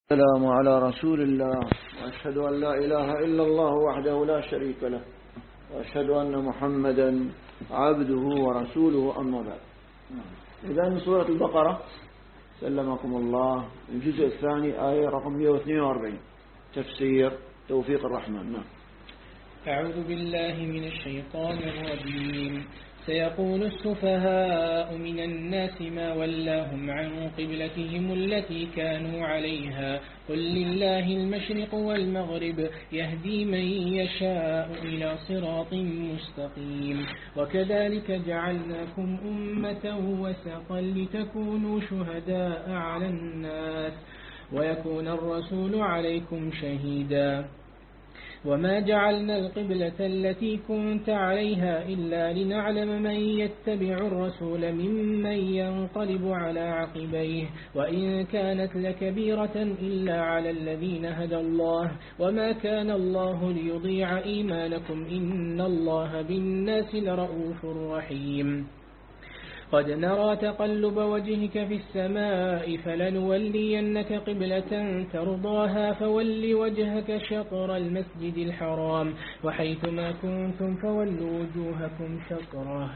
السلام على رسول الله، وأشهد أن لا إله إلا الله وحده لا شريك له، وأشهد أن محمدا عبده ورسوله، أما بعد. إذا من سورة البقرة سلمكم الله الجزء الثاني آية رقم 142 تفسير توفيق الرحمن. أعوذ بالله من الشيطان الرجيم. سيقول السفهاء من الناس ما ولاهم عن قبلتهم التي كانوا عليها قل لله المشرق والمغرب يهدي من يشاء إلى صراط مستقيم. وكذلك جعلناكم أمة وسطا لتكونوا شهداء على الناس ويكون الرسول عليكم شهيدا. وما جعلنا القبلة التي كنت عليها إلا لنعلم من يتبع الرسول ممن ينقلب على عقبيه وإن كانت لكبيرة إلا على الذين هدى الله وما كان الله ليضيع إيمانكم إن الله بالناس لرؤوف رحيم. قد نرى تقلب وجهك في السماء فلنولينك قبلة ترضاها فول وجهك شطر المسجد الحرام وحيثما كنتم فولوا وجوهكم شطره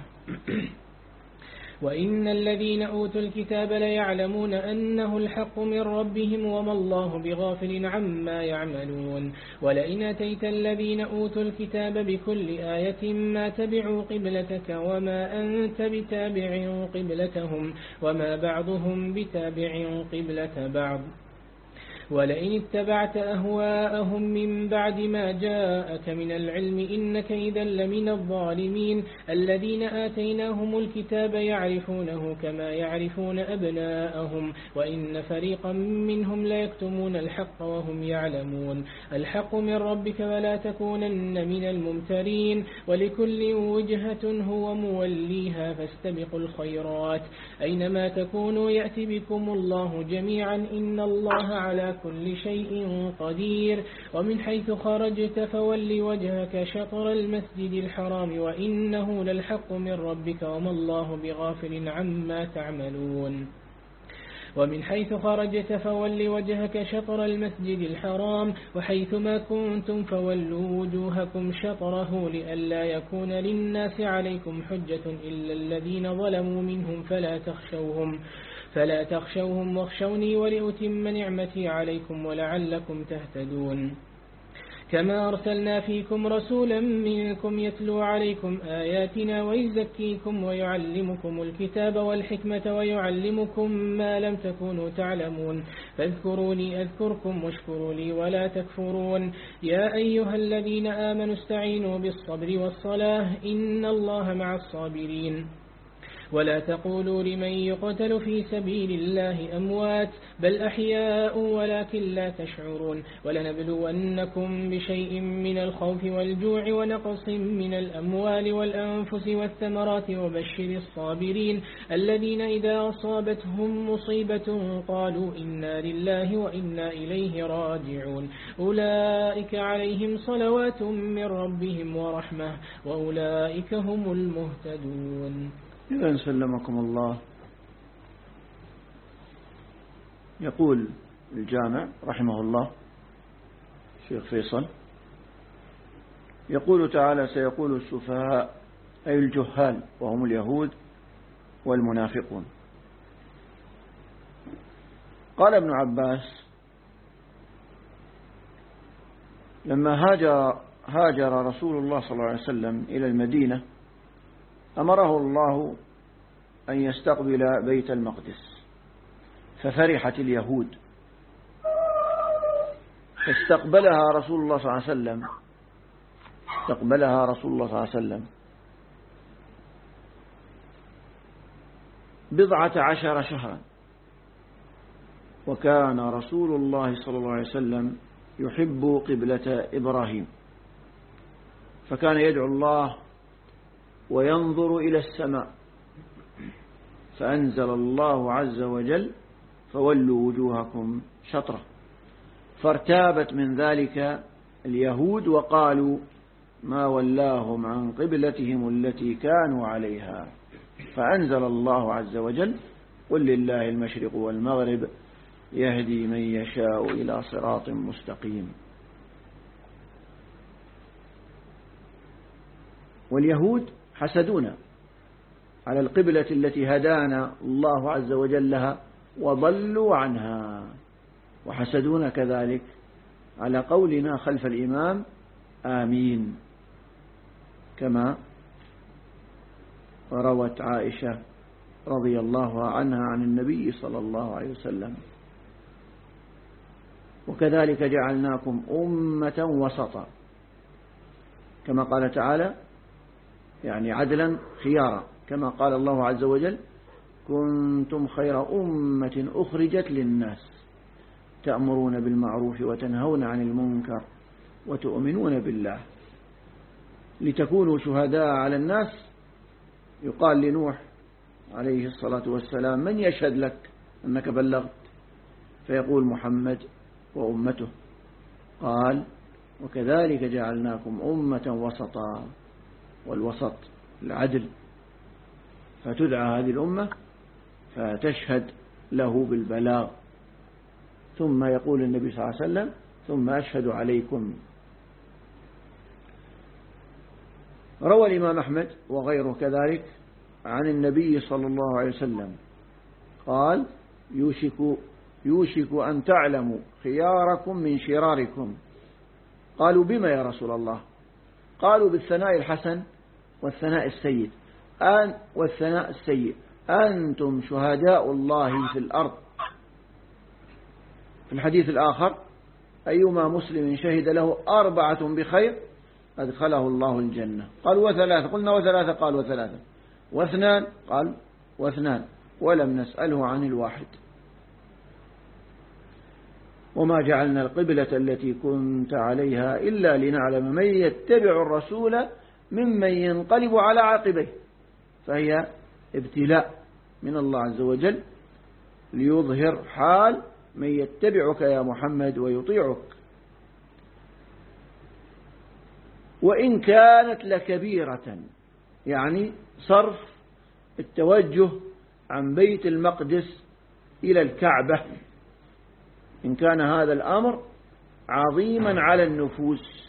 وإن الذين أوتوا الكتاب ليعلمون أنه الحق من ربهم وما الله بغافل عما يعملون. ولئن أتيت الذين أوتوا الكتاب بكل آية ما تبعوا قبلتك وما أنت بتابع قبلتهم وما بعضهم بتابع قبلة بعض. ولئن اتبعت أهواءهم من بعد ما جاءك من العلم إنك إذا لمن الظالمين. الذين آتيناهم الكتاب يعرفونه كما يعرفون أبناءهم وإن فريقا منهم ليكتمون الحق وهم يعلمون. الحق من ربك ولا تكونن من الممترين. ولكل وجهة هو موليها فاستبقوا الخيرات أينما تكونوا يأتي بكم الله جميعا إن الله على كل شيء قدير. ومن حيث خرجت فول وجهك شطر المسجد الحرام وإنه للحق من ربك وما الله بغافل عما تعملون. ومن حيث خرجت فول وجهك شطر المسجد الحرام وحيثما كنتم فولوا وجوهكم شطره لئلا يكون للناس عليكم حجة إلا الذين ظلموا منهم فلا تخشوهم واخشوني ولأتم نعمتي عليكم ولعلكم تهتدون. كما أرسلنا فيكم رسولا منكم يتلو عليكم آياتنا ويزكيكم ويعلمكم الكتاب والحكمة ويعلمكم ما لم تكونوا تعلمون. فاذكروني أذكركم واشكروا لي ولا تكفرون. يا أيها الذين آمنوا استعينوا بالصبر والصلاة إن الله مع الصابرين. ولا تقولوا لمن يقتل في سبيل الله أموات بل أحياء ولكن لا تشعرون. ولنبلونكم بشيء من الخوف والجوع ونقص من الأموال والأنفس والثمرات وبشر الصابرين الذين إذا أصابتهم مصيبة قالوا إنا لله وإنا إليه راجعون. أولئك عليهم صلوات من ربهم ورحمة وأولئك هم المهتدون. إذا سلمكم الله. يقول الجامع رحمه الله شيخ فيصل يقول تعالى سيقول السفهاء أي الجهال وهم اليهود والمنافقون. قال ابن عباس لما هاجر رسول الله صلى الله عليه وسلم إلى المدينة أمره الله أن يستقبل بيت المقدس ففرحت اليهود فاستقبلها رسول الله صلى الله عليه وسلم 12 شهرا. وكان رسول الله صلى الله عليه وسلم يحب قبلة إبراهيم فكان يدعو الله وينظر إلى السماء فأنزل الله عز وجل فولوا وجوهكم شطرة. فارتابت من ذلك اليهود وقالوا ما ولاهم عن قبلتهم التي كانوا عليها. فأنزل الله عز وجل قل لله المشرق والمغرب يهدي من يشاء إلى صراط مستقيم. واليهود حسدونا على القبلة التي هدانا الله عز وجل لها وضلوا عنها، وحسدونا كذلك على قولنا خلف الإمام آمين، كما روت عائشة رضي الله عنها عن النبي صلى الله عليه وسلم. وكذلك جعلناكم أمة وسطا، كما قال تعالى يعني عدلا خيارا، كما قال الله عز وجل كنتم خير أمة أخرجت للناس تأمرون بالمعروف وتنهون عن المنكر وتؤمنون بالله لتكونوا شهداء على الناس. يقال لنوح عليه الصلاة والسلام من يشهد لك أنك بلغت؟ فيقول محمد وأمته. قال وكذلك جعلناكم أمة وسطا، والوسط العدل، فتدعى هذه الأمة فتشهد له بالبلاغ، ثم يقول النبي صلى الله عليه وسلم ثم أشهد عليكم. روى الإمام أحمد وغيره كذلك عن النبي صلى الله عليه وسلم قال يوشك أن تعلموا خياركم من شراركم. قالوا بما يا رسول الله؟ قالوا بالثناء الحسن والثناء السيء أنتم شهداء الله في الأرض. في الحديث الآخر أيما مسلم شهد له 4 بخير أدخله الله الجنة. قالوا وثلاثة؟ قلنا وثلاثة. قال وثلاثة. واثنان؟ قال واثنان، ولم نسأله عن الواحد. وما جعلنا القبلة التي كنت عليها إلا لنعلم من يتبع الرسول ممن ينقلب على عاقبيه، فهي ابتلاء من الله عز وجل ليظهر حال من يتبعك يا محمد ويطيعك. وإن كانت لكبيرة، يعني صرف التوجه عن بيت المقدس إلى الكعبة، إن كان هذا الأمر عظيما على النفوس.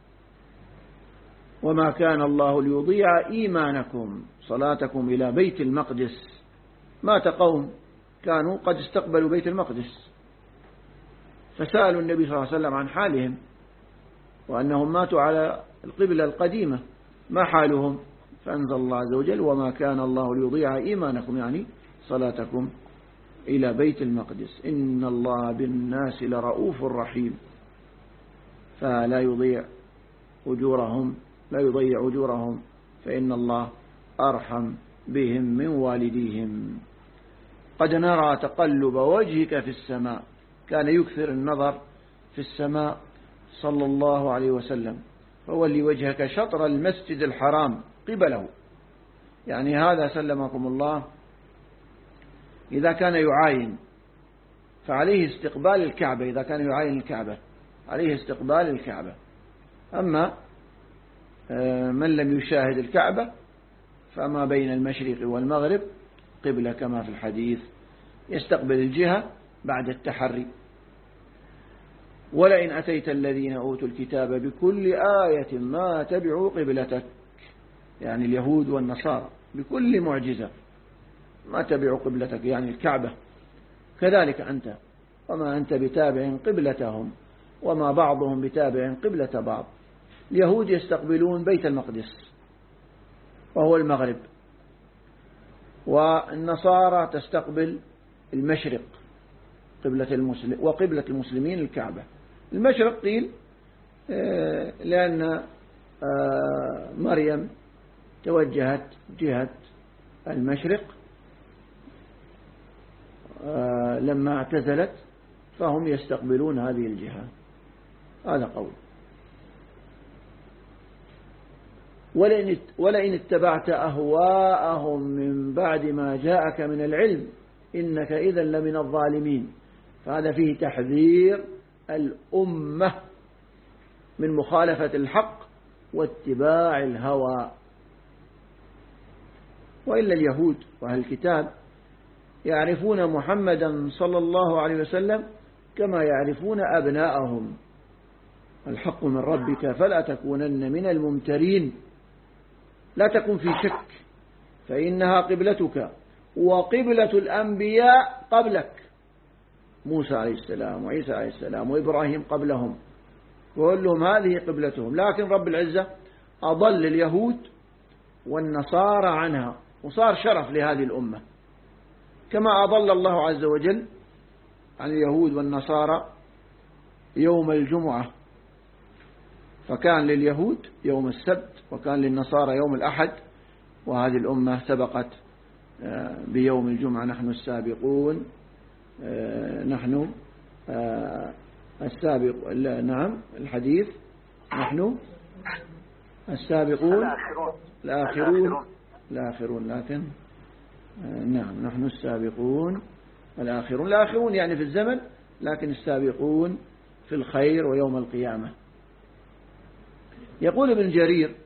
وما كان الله ليضيع إيمانكم صلاتكم إلى بيت المقدس. مات قوم كانوا قد استقبلوا بيت المقدس فسألوا النبي صلى الله عليه وسلم عن حالهم، وأنهم ماتوا على القبلة القديمة، ما حالهم؟ فأنزل الله عز وجل وما كان الله ليضيع إيمانكم، يعني صلاتكم إلى بيت المقدس، إن الله بالناس لرؤوف رحيم، فلا يضيع أجورهم فإن الله أرحم بهم من والديهم. قد نرى تقلب وجهك في السماء، كان يكثر النظر في السماء صلى الله عليه وسلم، فولي وجهك شطر المسجد الحرام قبله، يعني هذا سلمكم الله إذا كان يعاين فعليه استقبال الكعبة، إذا كان يعاين الكعبة عليه استقبال الكعبة. أما من لم يشاهد الكعبة فما بين المشرق والمغرب قبلة كما في الحديث، يستقبل الجهة بعد التحري. ولئن أتيت الذين أوتوا الكتاب بكل آية ما تبعوا قبلتك، يعني اليهود والنصارى بكل معجزة ما تبعوا قبلتك، يعني الكعبة. كذلك أنت وما أنت بتابع قبلتهم وما بعضهم بتابع قبلة بعض. اليهود يستقبلون بيت المقدس وهو المغرب، والنصارى تستقبل المشرق وقبلة المسلمين الكعبة. المشرق قيل لأن مريم توجهت جهة المشرق لما اعتزلت، فهم يستقبلون هذه الجهة. هذا قول. ولئن اتبعت أهواءهم من بعد ما جاءك من العلم إنك إذا لمن الظالمين. فهذا فيه تحذير الأمة من مخالفة الحق واتباع الهوى. وإلا اليهود وأهل الكتاب يعرفون محمدا صلى الله عليه وسلم كما يعرفون أبناءهم. الحق من ربك فلا تكونن من الممترين، لا تكن في شك، فإنها قبلتك وقبلة الأنبياء قبلك، موسى عليه السلام وعيسى عليه السلام وإبراهيم قبلهم، وقال لهم هذه قبلتهم. لكن رب العزة أضل اليهود والنصارى عنها، وصار شرف لهذه الأمة، كما أضل الله عز وجل عن اليهود والنصارى يوم الجمعة، فكان لليهود يوم السبت وكان للنصارى يوم الأحد، وهذه الأمة سبقت بيوم الجمعة. نحن السابقون، نحن السابق، نعم الحديث، نحن السابقون الآخرون، لكن نعم نحن السابقون الآخرون يعني في الزمن، لكن السابقون في الخير ويوم القيامة. يقول ابن جرير: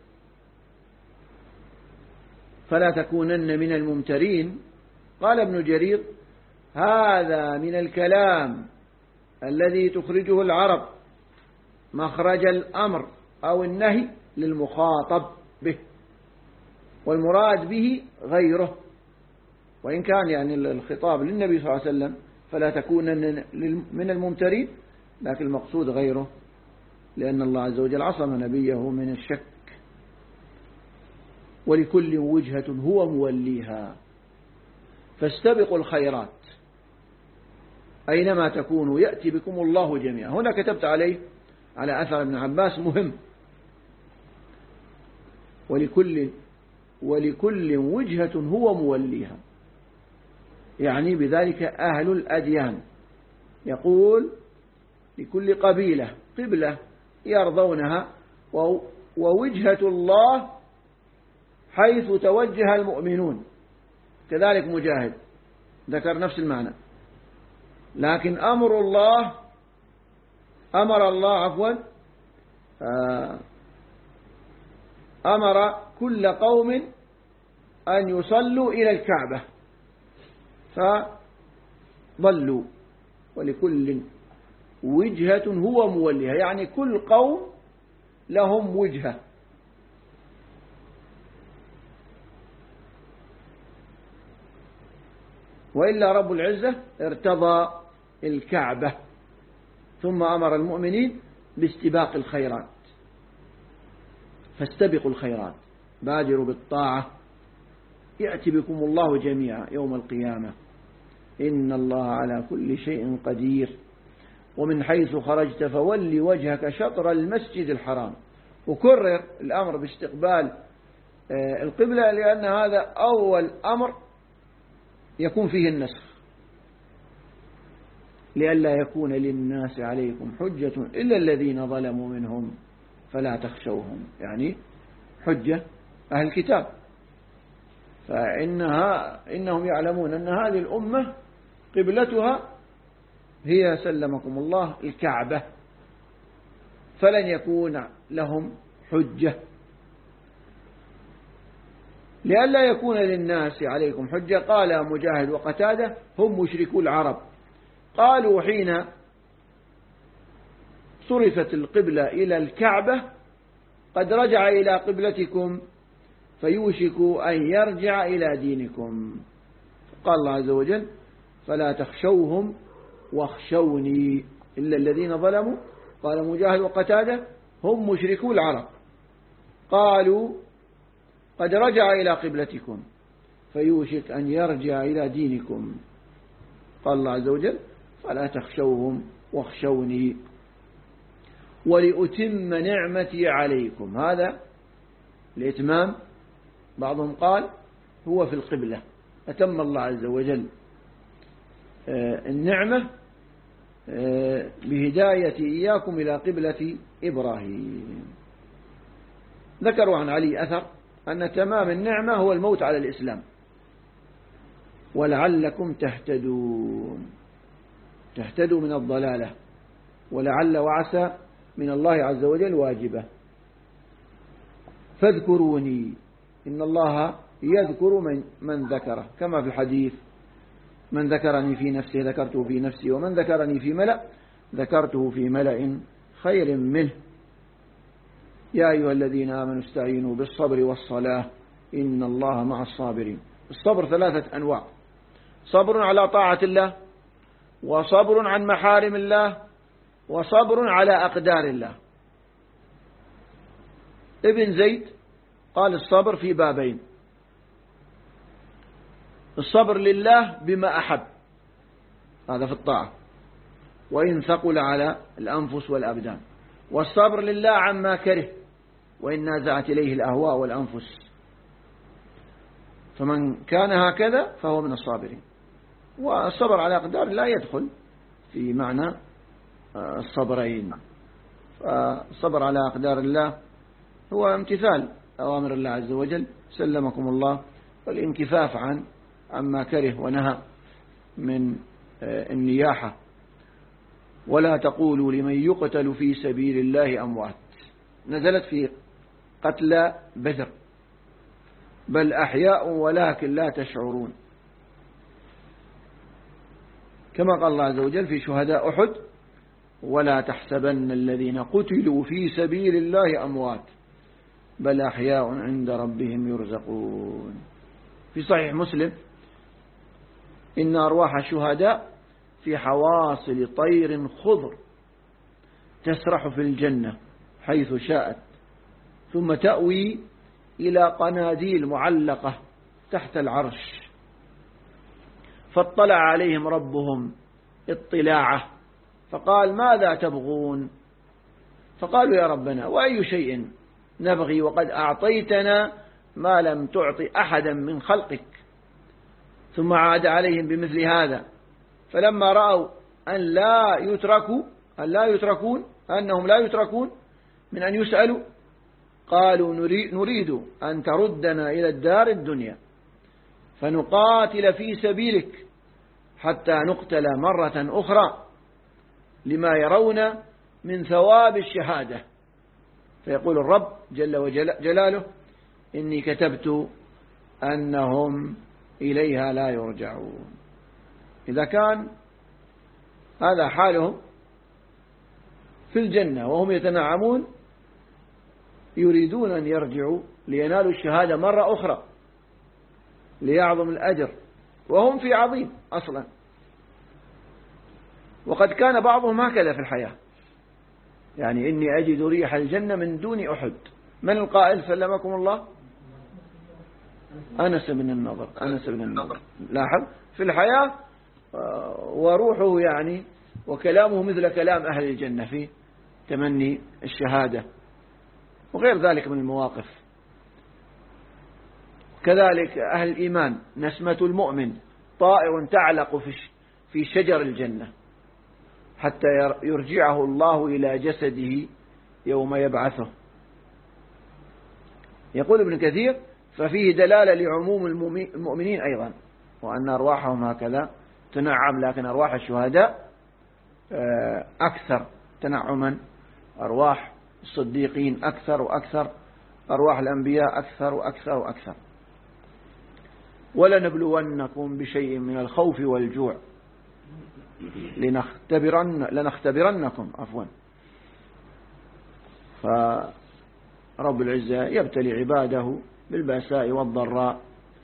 فلا تكونن من الممترين. قال ابن جرير: هذا من الكلام الذي تخرجه العرب مخرج الأمر أو النهي للمخاطب به، والمراد به غيره، وإن كان يعني الخطاب للنبي صلى الله عليه وسلم فلا تكونن من الممترين، لكن المقصود غيره، لأن الله عز وجل عصم نبيه من الشك. ولكل وجهة هو موليها فاستبقوا الخيرات أينما تكونوا يأتي بكم الله جميعا. هنا كتبت عليه على أثر ابن عباس مهم: ولكل وجهة هو موليها، يعني بذلك أهل الأديان. يقول: لكل قبيلة قبلة يرضونها، ووجهة الله حيث توجه المؤمنون. كذلك مجاهد ذكر نفس المعنى. لكن أمر الله أمر كل قوم أن يصلوا إلى الكعبة فضلوا. ولكل وجهة هو موليها، يعني كل قوم لهم وجهة. وإلا رب العزة ارتضى الكعبة، ثم أمر المؤمنين باستباق الخيرات. فاستبقوا الخيرات، بادروا بالطاعة يأتي بكم الله جميعا يوم القيامة، إن الله على كل شيء قدير. ومن حيث خرجت فول وجهك شطر المسجد الحرام. وكرر الأمر باستقبال القبلة، لأن هذا أول أمر يكون فيه النسخ، لئلا يكون للناس عليكم حجة إلا الذين ظلموا منهم فلا تخشوهم، يعني حجة أهل الكتاب. فإنهم يعلمون أن هذه الأمة قبلتها هي سلمكم الله الكعبة، فلن يكون لهم حجة. لئلا يكون للناس عليكم حجة. قال مجاهد وقتادة: هم مشركو العرب. قالوا حين صرفت القبلة إلى الكعبة: قد رجع إلى قبلتكم فيوشك أن يرجع إلى دينكم. قال الله عز وجل: فلا تخشوهم واخشوني إلا الذين ظلموا. قال مجاهد وقتادة: هم مشركو العرب. قالوا: قد رجع إلى قبلتكم فيوشك أن يرجع إلى دينكم. قال الله عز وجل: فلا تخشوهم واخشوني ولأتم نعمتي عليكم. هذا الإتمام بعضهم قال هو في القبلة، أتم الله عز وجل النعمة بهداية إياكم إلى قبلة إبراهيم. ذكروا عن علي أثر أن تمام النعمة هو الموت على الإسلام. ولعلكم تهتدوا من الضلالة، ولعل وعسى من الله عز وجل واجبة. فاذكروني إن الله يذكر من ذكره، كما في الحديث: من ذكرني في نفسه ذكرته في نفسي، ومن ذكرني في ملأ ذكرته في ملأ خير منه. يا أيها الذين آمنوا استعينوا بالصبر والصلاة إن الله مع الصابرين. الصبر 3 أنواع: صبر على طاعة الله، وصبر عن محارم الله، وصبر على أقدار الله. ابن زيد قال الصبر في بابين: الصبر لله بما أحب، هذا في الطاعة وإن ثقل على الأنفس والأبدان، والصبر لله عما كره وإن نازعت إليه الأهواء والأنفس. فمن كان هكذا فهو من الصابرين. والصبر على أقدار لا يدخل في معنى الصبرين. فالصبر على أقدار الله هو امتثال أوامر الله عز وجل سلمكم الله، والانكفاف عما كره ونهى من النياحة. ولا تقولوا لمن يقتل في سبيل الله أموات، نزلت في قتلى بدر، بل أحياء ولكن لا تشعرون، كما قال الله عز وجل في شهداء أحد: ولا تحسبن الذين قتلوا في سبيل الله أموات بل أحياء عند ربهم يرزقون. في صحيح مسلم: إن أرواح الشهداء في حواصل طير خضر تسرح في الجنة حيث شاءت، ثم تأوي إلى قناديل معلقة تحت العرش، فاطلع عليهم ربهم اطلاعه فقال: ماذا تبغون؟ فقالوا: يا ربنا، وأي شيء نبغي وقد أعطيتنا ما لم تعطي أحدا من خلقك. ثم عاد عليهم بمثل هذا، فلما رأوا أنهم لا يتركون من أن يسألوا، قالوا: نريد أن تردنا إلى الدار الدنيا فنقاتل في سبيلك حتى نقتل مرة أخرى لما يرون من ثواب الشهادة. فيقول الرب جل وجلاله: إني كتبت أنهم إليها لا يرجعون. إذا كان هذا حالهم في الجنة وهم يتنعمون، يريدون أن يرجعوا لينالوا الشهادة مرة أخرى ليعظم الأجر، وهم في عظيم أصلا. وقد كان بعضهم هكذا في الحياة، يعني إني أجد ريح الجنة من دون أحد. من القائل سلمكم الله؟ أنس بن النضر. لاحظ في الحياة وروحه يعني وكلامه مثل كلام أهل الجنة في تمني الشهادة وغير ذلك من المواقف. كذلك أهل الإيمان: نسمة المؤمن طائر تعلق في شجر الجنة حتى يرجعه الله إلى جسده يوم يبعثه. يقول ابن كثير: ففيه دلالة لعموم المؤمنين أيضا، وأن أرواحهم هكذا تنعم، لكن أرواح الشهداء أكثر تنعما، أرواح الصديقين أكثر وأكثر، أرواح الأنبياء أكثر وأكثر وأكثر. ولنبلونكم بشيء من الخوف والجوع لنختبرنكم فرب العزة يبتلي عباده بالبأساء والضراء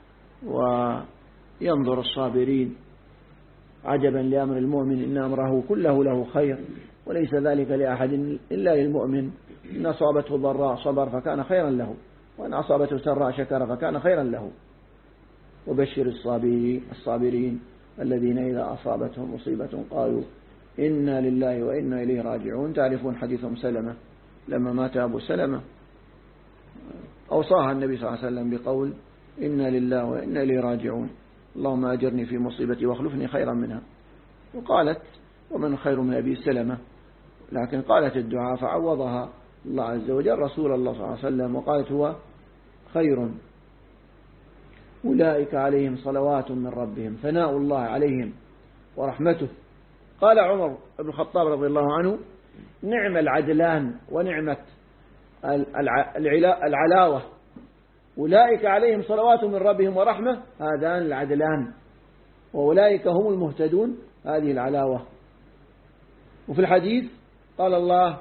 وينظر الصابرين. عجبا لأمر المؤمن إن أمره كله له خير وليس ذلك لأحد إلا للمؤمن. إن أصابته ضراء صبر فكان خيرا له، وإن أصابته سراء شكر فكان خيرا له. وبشر الصابرين الذين إذا أصابتهم مصيبة قالوا إنا لله وإنا إليه راجعون. تعرفون حديث سلمة لما مات أبو سلمة أوصاها النبي صلى الله عليه وسلم بقول: إنا لله وإنا إليه راجعون، اللهم أجرني في مصيبتي واخلفني خيرا منها. وقالت: ومن خير من أبي سلمة، لكن قالت الدعاء فعوضها الله عز وجل رسول الله صلى الله عليه وسلم وقالت: هو خير. أولئك عليهم صلوات من ربهم ثناء الله عليهم ورحمته. قال عمر بن الخطاب رضي الله عنه: نعم العدلان ونعمة وأولئك هم المهتدون. هذه العلاوة. وفي الحديث قال الله: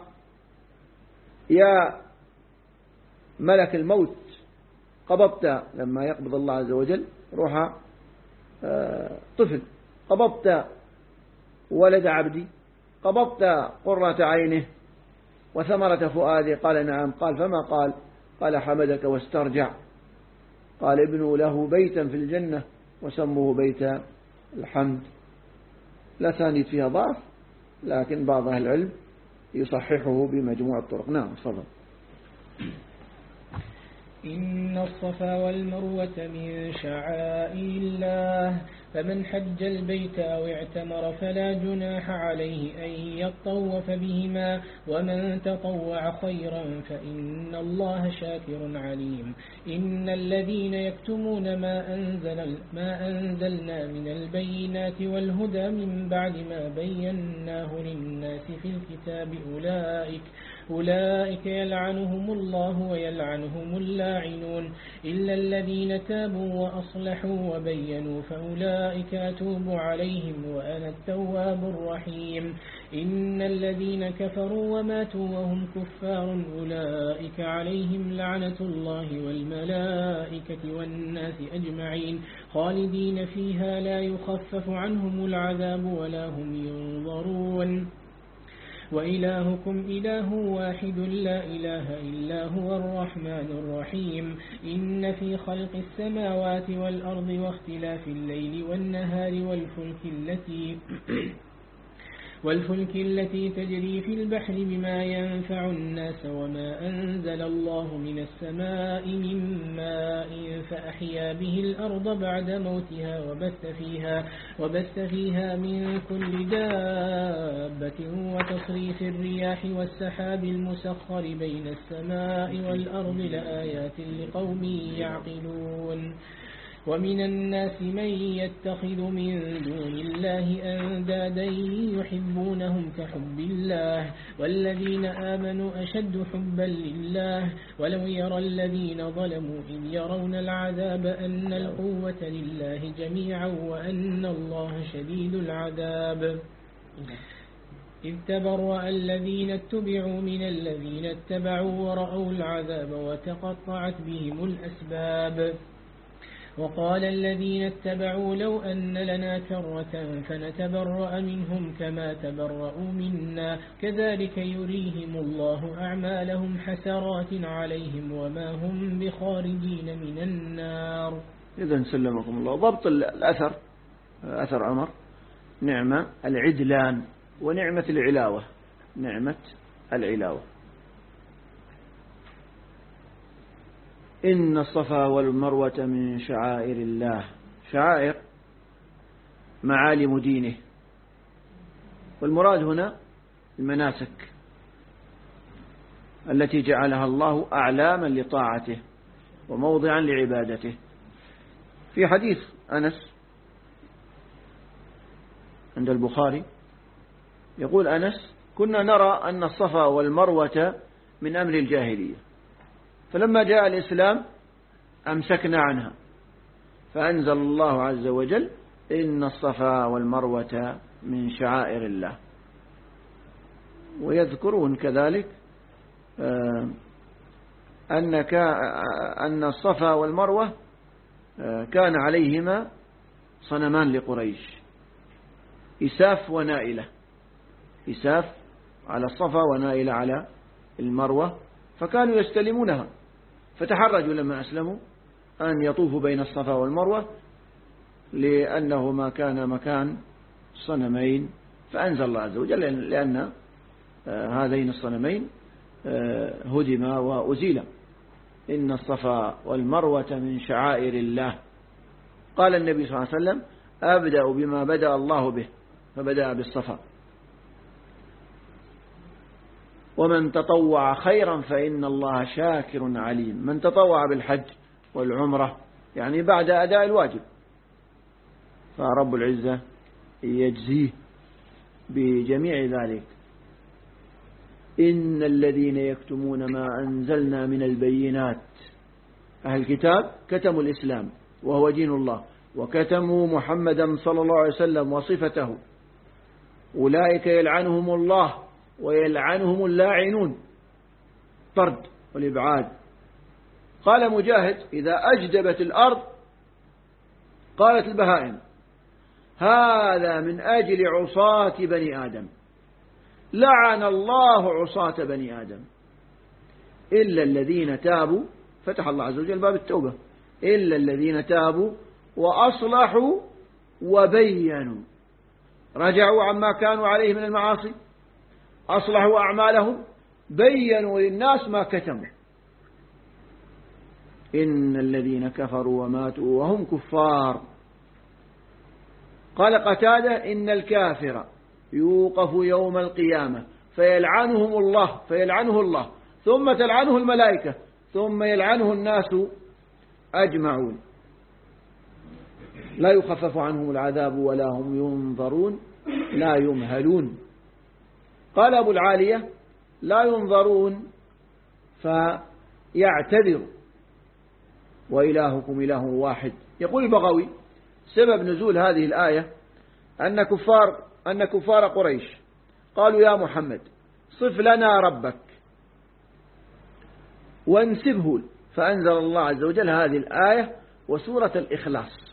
يا ملك الموت قبضت، لما يقبض الله عز وجل روح طفل، قبضت ولد عبدي، قبضت قرة عينه وثمرة فؤاده. قال: نعم. قال: فما قال؟ قال: حمدك واسترجع. قال: ابنوا له بيتا في الجنة وسموه بيت الحمد. لا ثاني فيها ضعف، لكن بعض أهل العلم يصححه بمجموع الطرق. نعم، تفضل. إن الصفا والمروة من شعائر الله، فمن حج البيت أو اعتمر فلا جناح عليه أن يطوف بهما، ومن تطوع خيرا فإن الله شاكر عليم. إن الذين يكتمون ما أنزلنا من البينات والهدى من بعد ما بيناه للناس في الكتاب أولئك يلعنهم الله ويلعنهم اللاعنون، إلا الذين تابوا وأصلحوا وبينوا فأولئك أتوب عليهم وأنا التواب الرحيم. إن الذين كفروا وماتوا وهم كفار أولئك عليهم لعنة الله والملائكة والناس أجمعين، خالدين فيها لا يخفف عنهم العذاب ولا هم ينظرون. وإلهكم إله واحد لا إله إلا هو الرحمن الرحيم. إن في خلق السماوات والأرض واختلاف الليل والنهار والفلك التي تجري في البحر بما ينفع الناس وما أنزل الله من السماء من ماء فأحيا به الأرض بعد موتها وبث فيها من كل دابة وتصريف الرياح والسحاب المسخر بين السماء والأرض لآيات لقوم يعقلون. ومن الناس من يتخذ من دون الله أندادا يحبونهم كحب الله والذين آمنوا أشد حبا لله، ولو يرى الذين ظلموا إذ يرون العذاب أن القوة لله جميعا وأن الله شديد العذاب. إذ تبرأ الذين اتبعوا من الذين اتبعوا ورأوا العذاب وتقطعت بهم الأسباب. وقال الذين اتبعوا لو أن لنا كرة فنتبرأ منهم كما تبرأوا منا كذلك يريهم الله أعمالهم حسرات عليهم وما هم بخارجين من النار. إذن سلمكم الله. ضبط الأثر، أثر عمر: نعمة العدلان ونعمة العلاوة. نعمة العلاوة. إن الصفا والمروة من شعائر الله. شعائر معالم دينه، والمراد هنا المناسك التي جعلها الله أعلاما لطاعته وموضعا لعبادته. في حديث أنس عند البخاري يقول أنس: كنا نرى أن الصفا والمروة من أمر الجاهلية، فلما جاء الإسلام أمسكنا عنها، فأنزل الله عز وجل: إن الصفا والمروة من شعائر الله. ويذكرون كذلك أن الصفا والمروة كان عليهما صنمان لقريش، إساف ونائلة. إساف على الصفا ونائلة على المروة، فكانوا يستلمونها، فتحرجوا لما أسلموا أن يطوفوا بين الصفا والمروة لأنهما كان مكان صنمين، فأنزل الله عز وجل لأن هذين الصنمين هدما وأزيلا. إن الصفا والمروة من شعائر الله. قال النبي صلى الله عليه وسلم: أبدأ بما بدأ الله به، فبدأ بالصفا. ومن تطوع خيرا فإن الله شاكر عليم. من تطوع بالحج والعمرة يعني بعد أداء الواجب، فرب العزة يجزيه بجميع ذلك. إن الذين يكتمون ما أنزلنا من البينات. أهل الكتاب كتموا الإسلام وهو دين الله، وكتموا محمدا صلى الله عليه وسلم وصفته أولئك يلعنهم الله ويلعنهم اللاعنون، طرد والإبعاد. قال مجاهد: إذا أجدبت الأرض قالت البهائم: هذا من أجل عصاة بني آدم، لعن الله عصاة بني آدم إلا الذين تابوا. فتح الله عز وجل باب التوبة: إلا الذين تابوا وأصلحوا وبينوا، رجعوا عما كانوا عليه من المعاصي، أصلحوا أعمالهم، بينوا للناس ما كتموا. إن الذين كفروا وماتوا وهم كفار. قال قتادة: إن الكافر يوقف يوم القيامة فيلعنه الله ثم تلعنه الملائكة ثم يلعنه الناس أجمعون، لا يخفف عنهم العذاب ولا هم ينظرون، لا يمهلون. قال أبو العالية: لا ينظرون فيعتذروا وإلهكم إله واحد. يقول البغوي: سبب نزول هذه الآية أن كفار قريش قالوا: يا محمد صف لنا ربك وانسبه، فأنزل الله عز وجل هذه الآية وسورة الإخلاص.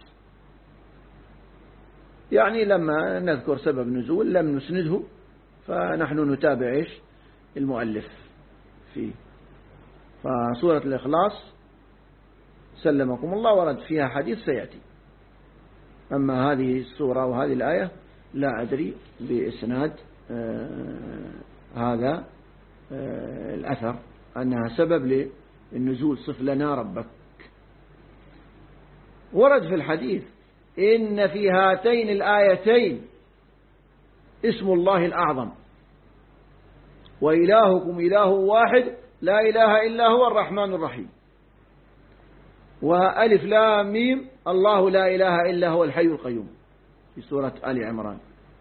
يعني لما نذكر سبب نزول لم نسنده، فنحن نتابع المؤلف فيه. فسورة الإخلاص سلمكم الله ورد فيها حديث سيأتي. أما هذه السورة وهذه الآية لا أدري بإسناد هذا الأثر أنها سبب للنزول: صف لنا ربك. ورد في الحديث: إن في هاتين الآيتين اسم الله الأعظم، وإلهكم إله واحد لا إله إلا هو الرحمن الرحيم، وألف لام ميم الله لا إله إلا هو الحي القيوم في سورة آل عمران.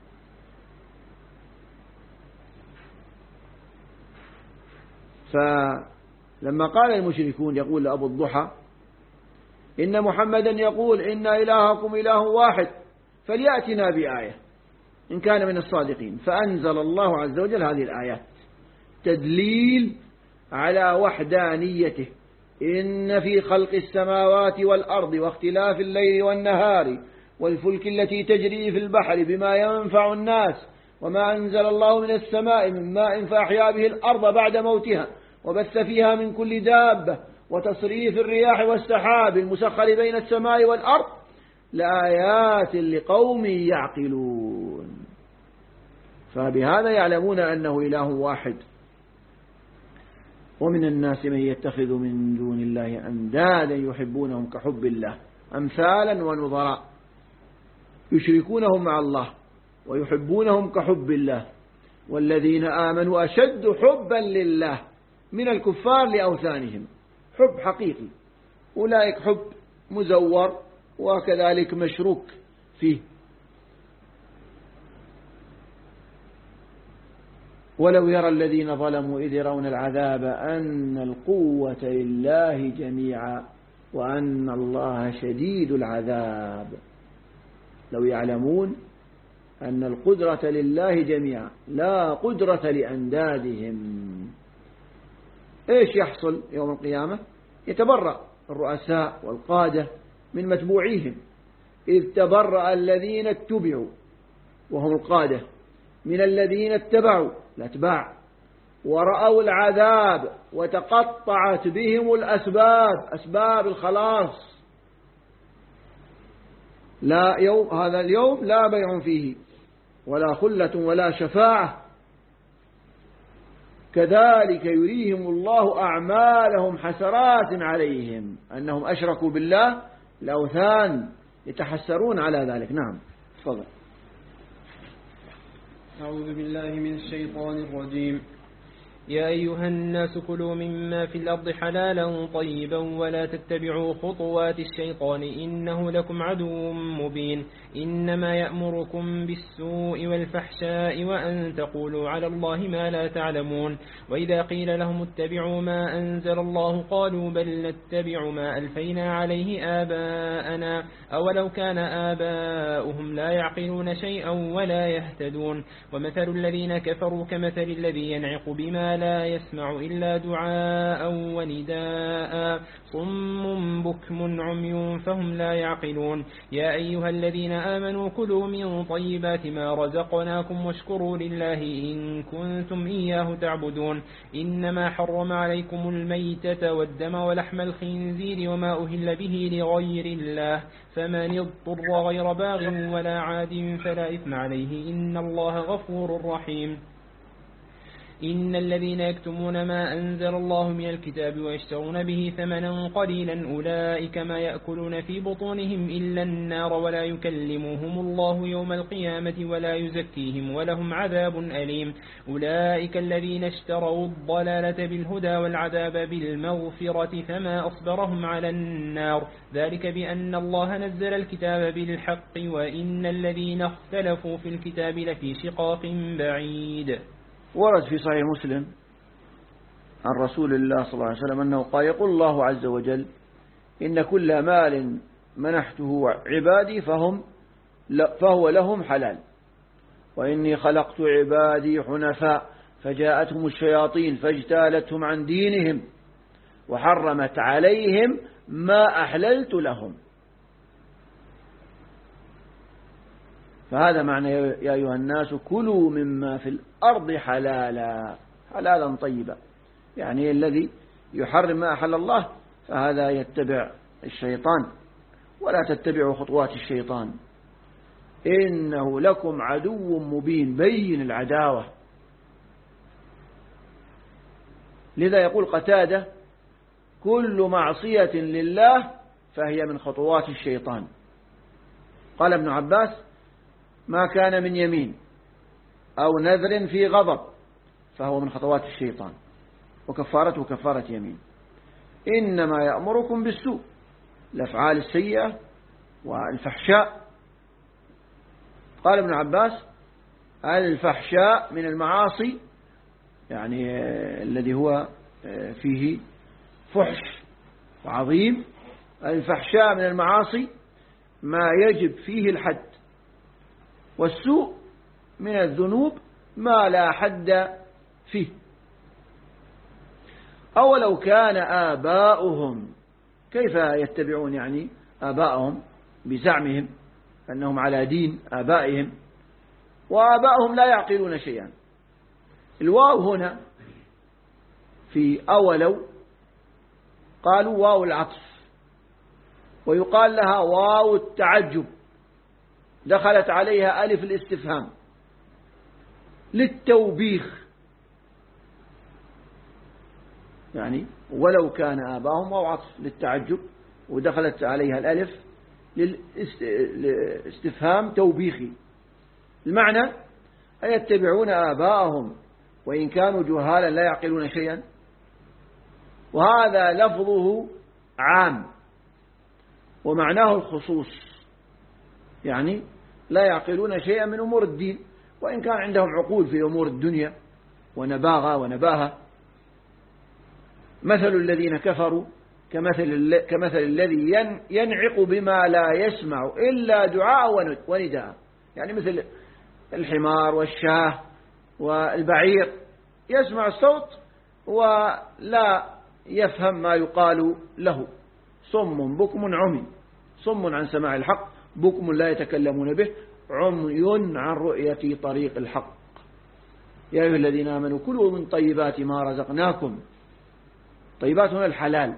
فلما قال المشركون، يقول لأبو الضحى: إن محمدا يقول إن إلهكم إله واحد فليأتنا بآية إن كان من الصادقين. فأنزل الله عز وجل هذه الآيات تدليل على وحدانيته: إن في خلق السماوات والأرض واختلاف الليل والنهار والفلك التي تجري في البحر بما ينفع الناس وما أنزل الله من السماء من ماء فأحيا به الأرض بعد موتها وبث فيها من كل دابة وتصريف الرياح والسحاب المسخر بين السماء والأرض لآيات لقوم يعقلون. فبهذا يعلمون أنه إله واحد. ومن الناس من يتخذ من دون الله أندادا يحبونهم كحب الله أمثالا ونظراء، يشركونهم مع الله ويحبونهم كحب الله، والذين آمنوا أشد حبا لله من الكفار لأوثانهم. حب حقيقي، أولئك حب مزور وكذلك مشروك فيه. ولو يرى الذين ظلموا إذ يرون العذاب أن القوة لله جميعا وأن الله شديد العذاب. لو يعلمون أن القدرة لله جميعا لا قدرة لأندادهم. إيش يحصل يوم القيامة؟ يتبرأ الرؤساء والقادة من متبوعيهم، إذ تبرأ الذين اتبعوا وهم القادة من الذين اتبعوا الأتباع ورأوا العذاب وتقطعت بهم الأسباب، أسباب الخلاص. هذا اليوم لا بيع فيه ولا خلة ولا شفاعة. كذلك يريهم الله أعمالهم حسرات عليهم أنهم أشركوا بالله الأوثان، يتحسرون على ذلك. نعم تفضل. أعوذ بالله من الشيطان الرجيم. يا أيها الناس كلوا مما في الأرض حلالا طيبا ولا تتبعوا خطوات الشيطان إنه لكم عدو مبين إنما يأمركم بالسوء والفحشاء وأن تقولوا على الله ما لا تعلمون وإذا قيل لهم اتبعوا ما أنزل الله قالوا بل نتبع ما ألفينا عليه آباءنا أولو كان آباؤهم لا يعقلون شيئا ولا يهتدون ومثل الذين كفروا كمثل الذي ينعق بما لا يسمع إلا دعاء ونداء صم بكم عمي فهم لا يعقلون يا أيها الذين آمنوا كلوا من طيبات ما رزقناكم واشكروا لله إن كنتم إياه تعبدون إنما حرم عليكم الميتة والدم ولحم الخنزير وما أهل به لغير الله فمن اضطر غير باغ ولا عاد فلا إثم عليه إن الله غفور رحيم إن الذين يكتمون ما أنزل الله من الكتاب ويشترون به ثمنا قليلا أولئك ما يأكلون في بطونهم إلا النار ولا يكلمهم الله يوم القيامة ولا يزكيهم ولهم عذاب أليم أولئك الذين اشتروا الضلالة بالهدى والعذاب بالمغفرة فما أصبرهم على النار ذلك بأن الله نزل الكتاب بالحق وإن الذين اختلفوا في الكتاب لفي شقاق بعيد. ورد في صحيح مسلم عن رسول الله صلى الله عليه وسلم أنه قال يقول الله عز وجل إن كل مال منحته عبادي فهو لهم حلال وإني خلقت عبادي حنفاء فجاءتهم الشياطين فاجتالتهم عن دينهم وحرمت عليهم ما أحللت لهم. فهذا معنى يا أيها الناس كلوا مما في الأرض حلالا طيبا، يعني الذي يحرم ما أحل الله فهذا يتبع الشيطان ولا تتبعوا خطوات الشيطان إنه لكم عدو مبين بين العداوة. لذا يقول قتادة كل معصية لله فهي من خطوات الشيطان. قال ابن عباس ما كان من يمين أو نذر في غضب فهو من خطوات الشيطان وكفارته كفارة يمين. إنما يأمركم بالسوء الأفعال السيئة والفحشاء. قال ابن عباس الفحشاء من المعاصي يعني الذي هو فيه فحش عظيم. الفحشاء من المعاصي ما يجب فيه الحد، والسوء من الذنوب ما لا حد فيه. أولو كان آباؤهم، كيف يتبعون يعني آباءهم بزعمهم أنهم على دين آبائهم وآباؤهم لا يعقلون شيئا. الواو هنا في أولو قالوا واو العطف ويقال لها واو التعجب دخلت عليها ألف الاستفهام للتوبيخ، يعني ولو كان آباؤهم واو عطف للتعجب ودخلت عليها الألف للاستفهام توبيخي. المعنى أيتبعون آباءهم وإن كانوا جهالا لا يعقلون شيئا. وهذا لفظه عام ومعناه الخصوص، يعني لا يعقلون شيئا من أمور الدين وإن كان عندهم عقول في أمور الدنيا ونباغة ونباهة. مثل الذين كفروا كمثل الذي ينعق بما لا يسمع إلا دعاء ونداء، يعني مثل الحمار والشاه والبعير يسمع الصوت ولا يفهم ما يقال له. صم بكم عمي، صم عن سماع الحق، بكم لا يتكلمون به، عمي عن رؤية طريق الحق. يا أيها الذين آمنوا كلوا من طيبات ما رزقناكم. طيبات هنا الحلال.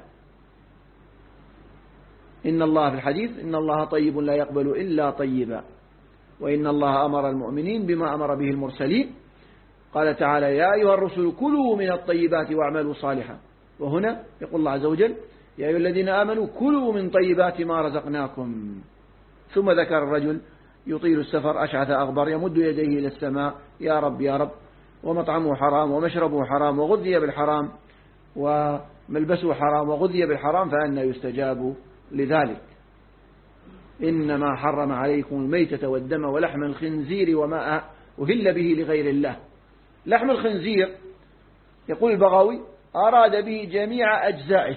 إن الله في الحديث إن الله طيب لا يقبل إلا طيبا، وإن الله أمر المؤمنين بما أمر به المرسلين. قال تعالى يا أيها الرسل كلوا من الطيبات واعملوا صالحا. وهنا يقول الله عز وجل يا أيها الذين آمنوا كلوا من طيبات ما رزقناكم. ثم ذكر الرجل يطيل السفر أشعث أغبر يمد يديه إلى السماء يا رب يا رب، ومطعمه حرام ومشربه حرام وغذي بالحرام وملبسه حرام وغذي بالحرام، فأنى يستجاب لذلك. إنما حرم عليكم الميتة والدم ولحم الخنزير وما أهل به لغير الله. لحم الخنزير يقول البغوي أراد به جميع أجزائه،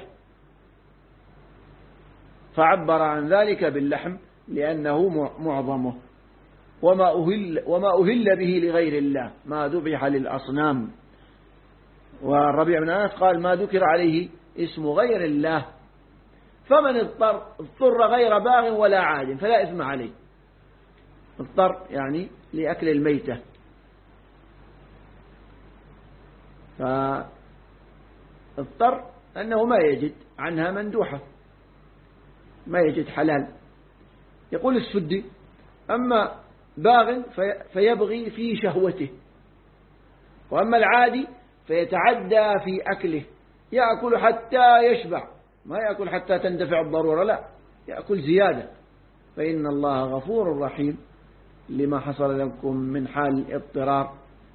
فعبر عن ذلك باللحم لأنه معظمه. وما أهل به لغير الله، ما ذبح للأصنام. والربيع بن أنس قال ما ذكر عليه اسم غير الله، فمن اضطر غير باغ ولا عاد فلا إثم عليه. اضطر يعني لأكل الميتة، فاضطر أنه ما يجد عنها مندوحة، ما يجد حلال. يقول السدي أما باغ فيبغي في شهوته، وأما العادي فيتعدى في أكله، يأكل حتى يشبع، ما يأكل حتى تندفع الضرورة، لا، يأكل زيادة. فإن الله غفور رحيم لما حصل لكم من حال الاضطرار.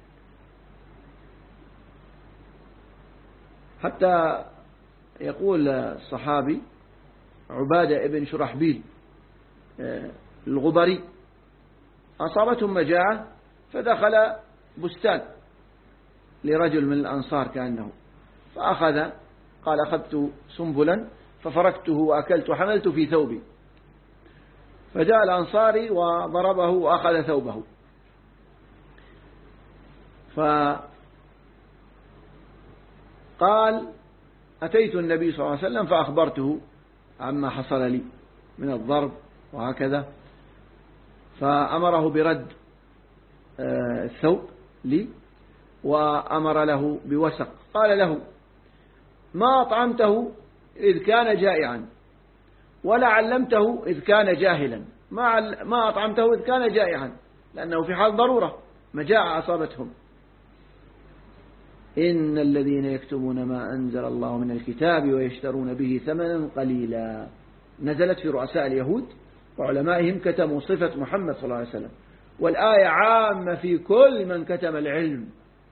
حتى يقول الصحابي عبادة ابن شرحبيل الغبري أصابتهم مجاعة فدخل بستان لرجل من الأنصار كأنه، فأخذ قال أخذت سنبلا ففركته وأكلت وحملت في ثوبي، فجاء الأنصاري وضربه وأخذ ثوبه، فقال أتيت النبي صلى الله عليه وسلم فأخبرته عما حصل لي من الضرب وهكذا، فأمره برد الثوب لي وأمر له بوسق. قال له ما أطعمته إذ كان جائعا ولا علمته إذ كان جاهلا، ما أطعمته إذ كان جائعا، لأنه في حال ضرورة مجاعة أصابتهم. إن الذين يكتمون ما أنزل الله من الكتاب ويشترون به ثمنا قليلا، نزلت في رؤساء اليهود وعلمائهم كتموا صفة محمد صلى الله عليه وسلم، والآية عامة في كل من كتم العلم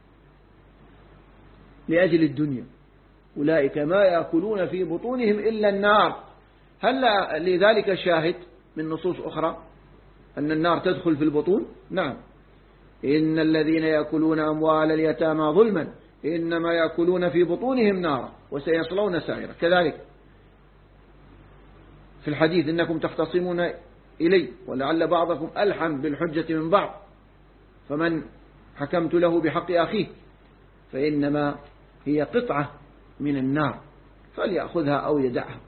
لأجل الدنيا، أولئك ما يأكلون في بطونهم إلا النار. هل لذلك شاهد من نصوص أخرى أن النار تدخل في البطون؟ نعم، إن الذين يأكلون أموال اليتامى ظلما إنما يأكلون في بطونهم نارا وسيصلون سعيرا. كذلك في الحديث إنكم تختصمون إلي ولعل بعضكم ألحم بالحجة من بعض، فمن حكمت له بحق أخيه فإنما هي قطعة من النار فليأخذها أو يدعها.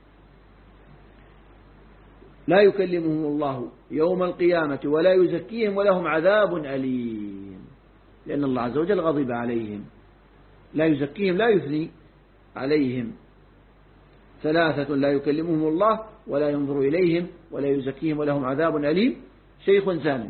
لا يكلمهم الله يوم القيامة ولا يزكيهم ولهم عذاب أليم، لأن الله عز وجل غضب عليهم. لا يزكيهم لا يثني عليهم. ثلاثة لا يكلمهم الله ولا ينظر إليهم ولا يزكيهم ولهم عذاب أليم: شيخ زان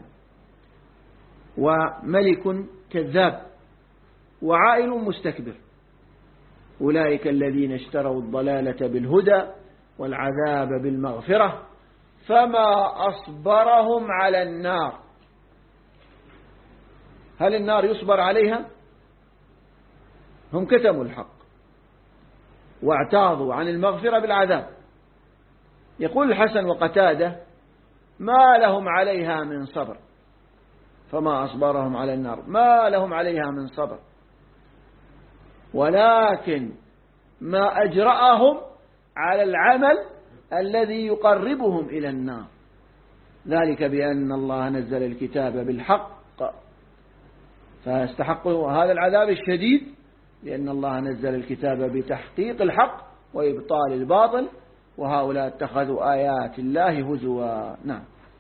وملك كذاب وعائل مستكبر. أولئك الذين اشتروا الضلالة بالهدى والعذاب بالمغفرة فما أصبرهم على النار. هل النار يصبر عليها؟ هم كتموا الحق واعتاضوا عن المغفرة بالعذاب. يقول الحسن وقتادة: ما لهم عليها من صبر، فما أصبرهم على النار ما لهم عليها من صبر، ولكن ما أجرأهم على العمل الذي يقربهم إلى النار، ذلك بأن الله نزل الكتاب بالحق فاستحقوا هذا العذاب الشديد، لأن الله نزل الكتاب بتحقيق الحق وإبطال الباطل، وهؤلاء اتخذوا آيات الله هزوا. نعم.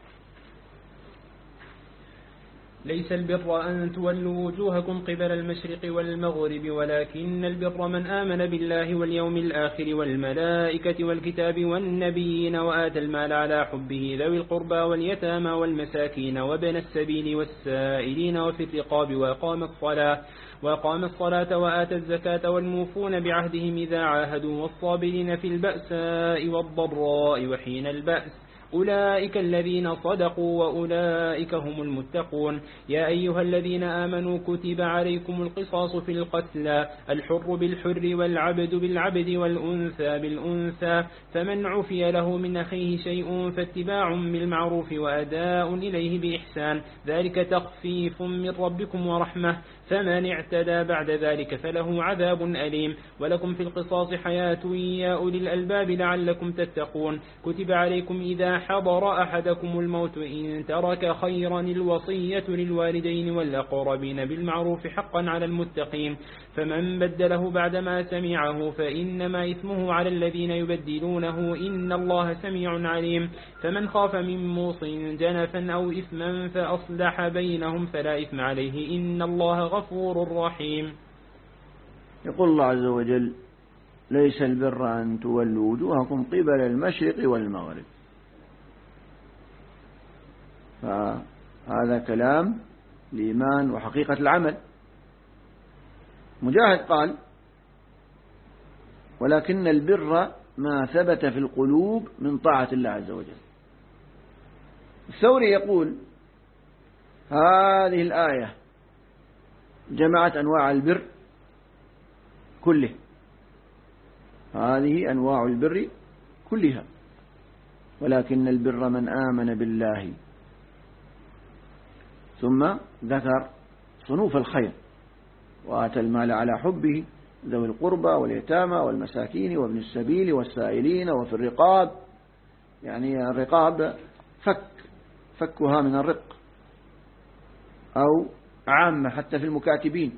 ليس البر أن تولوا وجوهكم قبل المشرق والمغرب، ولكن البر من آمن بالله واليوم الآخر والملائكة والكتاب والنبيين وآتى المال على حبه ذوي القربى واليتامى والمساكين وابن السبيل والسائلين وفي الرقاب وأقام الصلاة وآتى الزكاة والموفون بعهدهم إذا عاهدوا والصابرين في البأساء والضراء وحين البأس، أولئك الذين صدقوا وأولئك هم المتقون. يا أيها الذين آمنوا كتب عليكم القصاص في القتلى الحر بالحر والعبد بالعبد والأنثى بالأنثى فمن عفي له من أخيه شيء فاتباع بالمعروف وأداء إليه بإحسان ذلك تخفيف من ربكم ورحمة فمن اعتدى بعد ذلك فله عذاب أليم. ولكم في القصاص حياة يا أولي الألباب لعلكم تتقون. كتب عليكم إذا حضر أحدكم الموت إن ترك خيرا الوصية للوالدين والأقربين بالمعروف حقا على المتقين فمن بدله بعدما سمعه فإنما إثمه على الذين يبدلونه إن الله سميع عليم. فمن خاف من موص جنفا أو إثما فأصلح بينهم فلا إثم عليه إن الله غفور رحيم. يقول الله عز وجل ليس البر أن تولوا وجوهكم قبل المشرق والمغرب. فهذا كلام الإيمان وحقيقة العمل. مجاهد قال ولكن البر ما ثبت في القلوب من طاعة الله عز وجل. الثوري يقول هذه الآية جمعت أنواع البر كله، هذه أنواع البر كلها، ولكن البر من آمن بالله. ثم ذكر صنوف الخير وآتى المال على حبه ذوي القربى واليتامى والمساكين وابن السبيل والسائلين وفي الرقاب، يعني الرقاب فكها من الرق أو عامة حتى في المكاتبين،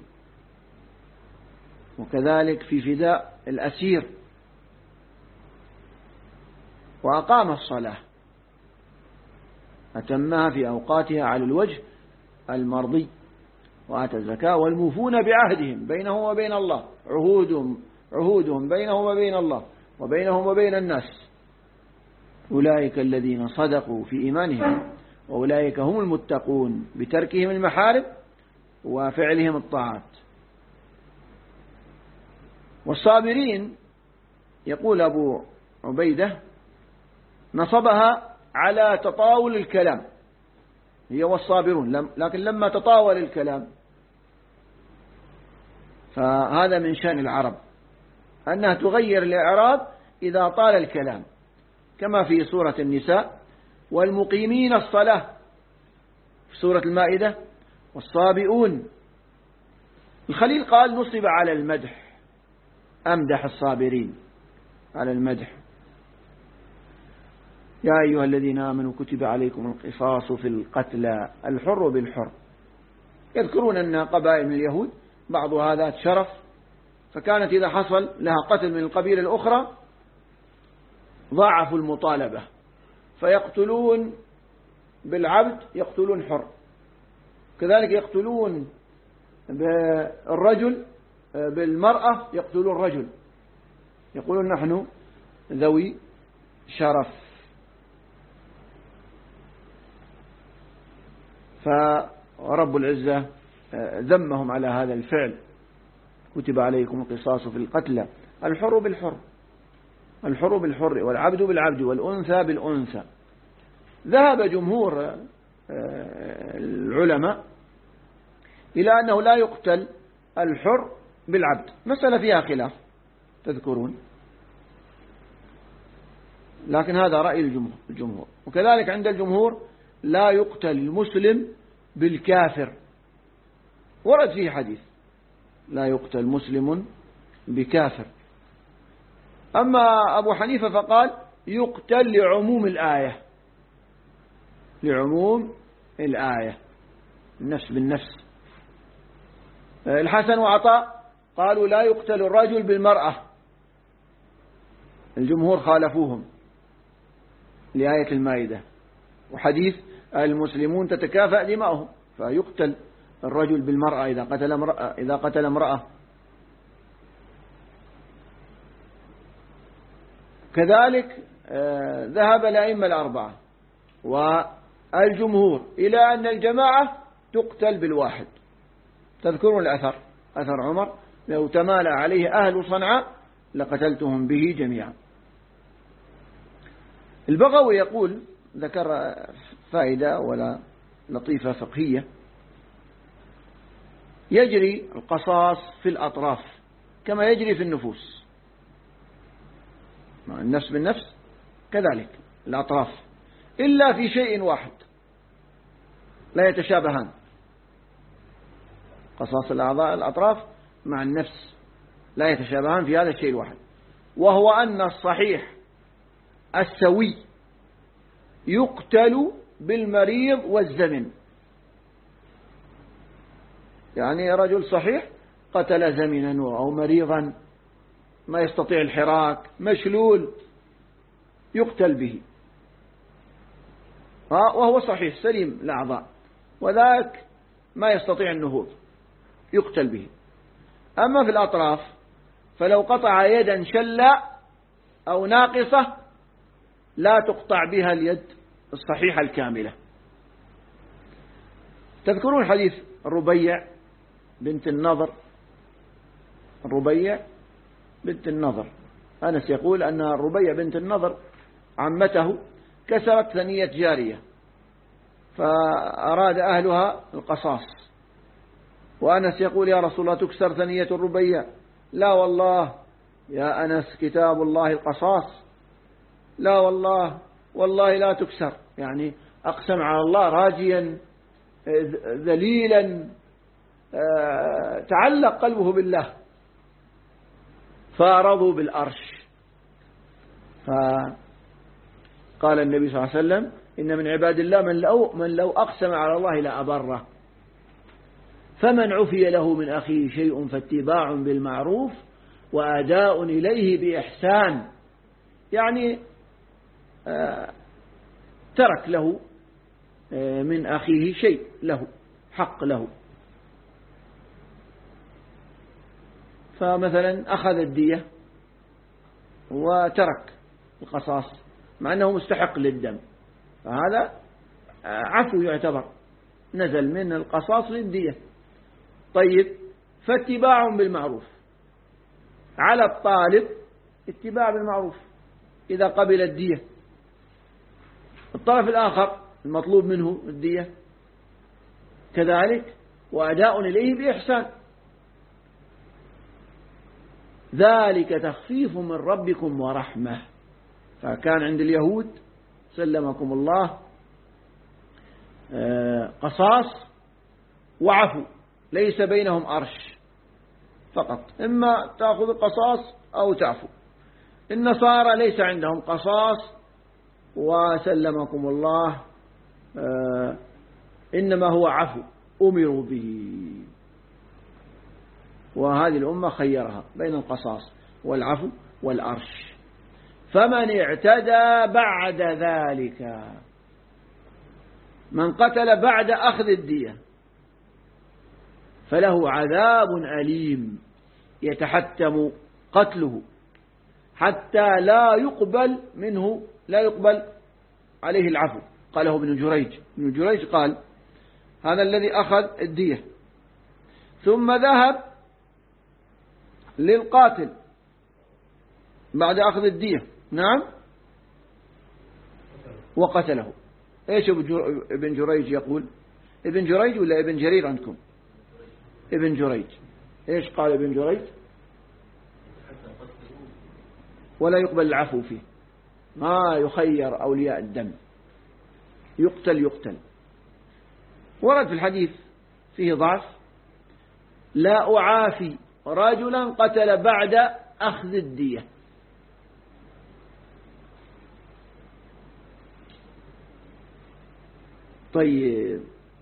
وكذلك في فداء الأسير. وأقام الصلاة أتمها في أوقاتها على الوجه المرضي وآتى الزكاة والموفون بعهدهم بينهم وبين الله، عهودهم بينهم وبين الله وبينهم وبين الناس. أولئك الذين صدقوا في إيمانهم وأولئك هم المتقون بتركهم المحارم وفعلهم الطاعات. والصابرين يقول أبو عبيدة نصبها على تطاول الكلام، هي والصابرون، لكن لما تطاول الكلام فهذا من شأن العرب أنها تغير الإعراب إذا طال الكلام، كما في سورة النساء والمقيمين الصلاة، في سورة المائدة والصابئون. الخليل قال نصب على المدح، أمدح الصابرين على المدح. يا أيها الذين آمنوا كتب عليكم القصاص في القتلى الحر بالحر. يذكرون أن قبائل من اليهود بعضها ذات شرف، فكانت إذا حصل لها قتل من القبيلة الأخرى ضاعفوا المطالبة، فيقتلون بالعبد يقتلون حر، كذلك يقتلون بالرجل بالمرأة يقتلون الرجل، يقولون نحن ذوي شرف. فرب العزة ذمهم على هذا الفعل. كتب عليكم القصاص في القتلى الحر بالحر، الحر بالحر والعبد بالعبد والأنثى بالأنثى. ذهب جمهور العلماء إلى أنه لا يقتل الحر بالعبد، مسألة فيها خلاف تذكرون، لكن هذا رأي الجمهور. وكذلك عند الجمهور لا يقتل المسلم بالكافر، ورد فيه حديث لا يقتل مسلم بكافر. أما أبو حنيفة فقال يقتل لعموم الآية، لعموم الآية، النفس بالنفس. الحسن وعطاء قالوا لا يقتل الرجل بالمرأة، الجمهور خالفوهم لآية المائدة وحديث المسلمون تتكافأ دماؤهم، فيقتل الرجل بالمرأة إذا قتل امرأة. كذلك ذهب الأئمة الأربعة والجمهور إلى أن الجماعة تقتل بالواحد. تذكرون الأثر، أثر عمر لو تمالى عليه أهل صنعاء لقتلتهم به جميعا. البغوي يقول ذكر فائدة ولا لطيفة فقهية. يجري القصاص في الأطراف كما يجري في النفوس، النفس بالنفس كذلك الأطراف، إلا في شيء واحد لا يتشابهان، قصاص الأعضاء الأطراف مع النفس لا يتشابهان في هذا الشيء الواحد، وهو أن الصحيح السوي يقتل بالمريض والزمن. يعني رجل صحيح قتل زمنا أو مريضا ما يستطيع الحراك مشلول يقتل به، وهو صحيح سليم الأعضاء، وذاك ما يستطيع النهوض يقتل به. أما في الأطراف فلو قطع يدا شلة أو ناقصة لا تقطع بها اليد الصحيحة الكاملة. تذكرون حديث الربيع بنت النضر؟ الربيع بنت النضر، أنس يقول أن الربيع بنت النضر عمته كسرت ثنية جارية فأراد أهلها القصاص، وأنس يقول يا رسول الله تكسر ثنية الربيع؟ لا والله يا أنس كتاب الله القصاص، لا والله لا تكسر، يعني أقسم على الله راجيا ذليلا تعلق قلبه بالله، فارضوا بالأرش. فقال النبي صلى الله عليه وسلم إن من عباد الله من لو أقسم على الله لأبره، فمن عفي له من أخيه شيء فاتباع بالمعروف وأداء إليه بإحسان، يعني ترك له من أخيه شيء له حق له، فمثلا أخذ الدية وترك القصاص مع أنه مستحق للدم، فهذا عفو يعتبر، نزل من القصاص للدية. طيب فاتباع بالمعروف، على الطالب اتباع بالمعروف إذا قبل الدية، الطرف الآخر المطلوب منه الدية كذلك، وأداء إليه بإحسان، ذلك تخفيف من ربكم ورحمة. فكان عند اليهود سلمكم الله قصاص وعفو، ليس بينهم أرش فقط، إما تأخذ القصاص أو تعفو. النصارى ليس عندهم قصاص وسلمكم الله إنما هو عفو أمروا به، وهذه الأمة خيرها بين القصاص والعفو والأرش. فمن اعتدى بعد ذلك، من قتل بعد أخذ الدية فله عذاب أليم يتحتم قتله حتى لا يقبل عليه العفو. قاله ابن جريج قال هذا الذي أخذ الدية ثم ذهب للقاتل بعد أخذ الدية، نعم، وقتله. إيش ابن جريج يقول؟ ابن جريج ولا ابن جرير عندكم؟ ابن جريج. إيش قال ابن جريج؟ ولا يقبل العفو فيه، ما يخير أولياء الدم، يقتل. ورد في الحديث فيه ضعف: لا أعافي رجلا قتل بعد أخذ الدية. طيب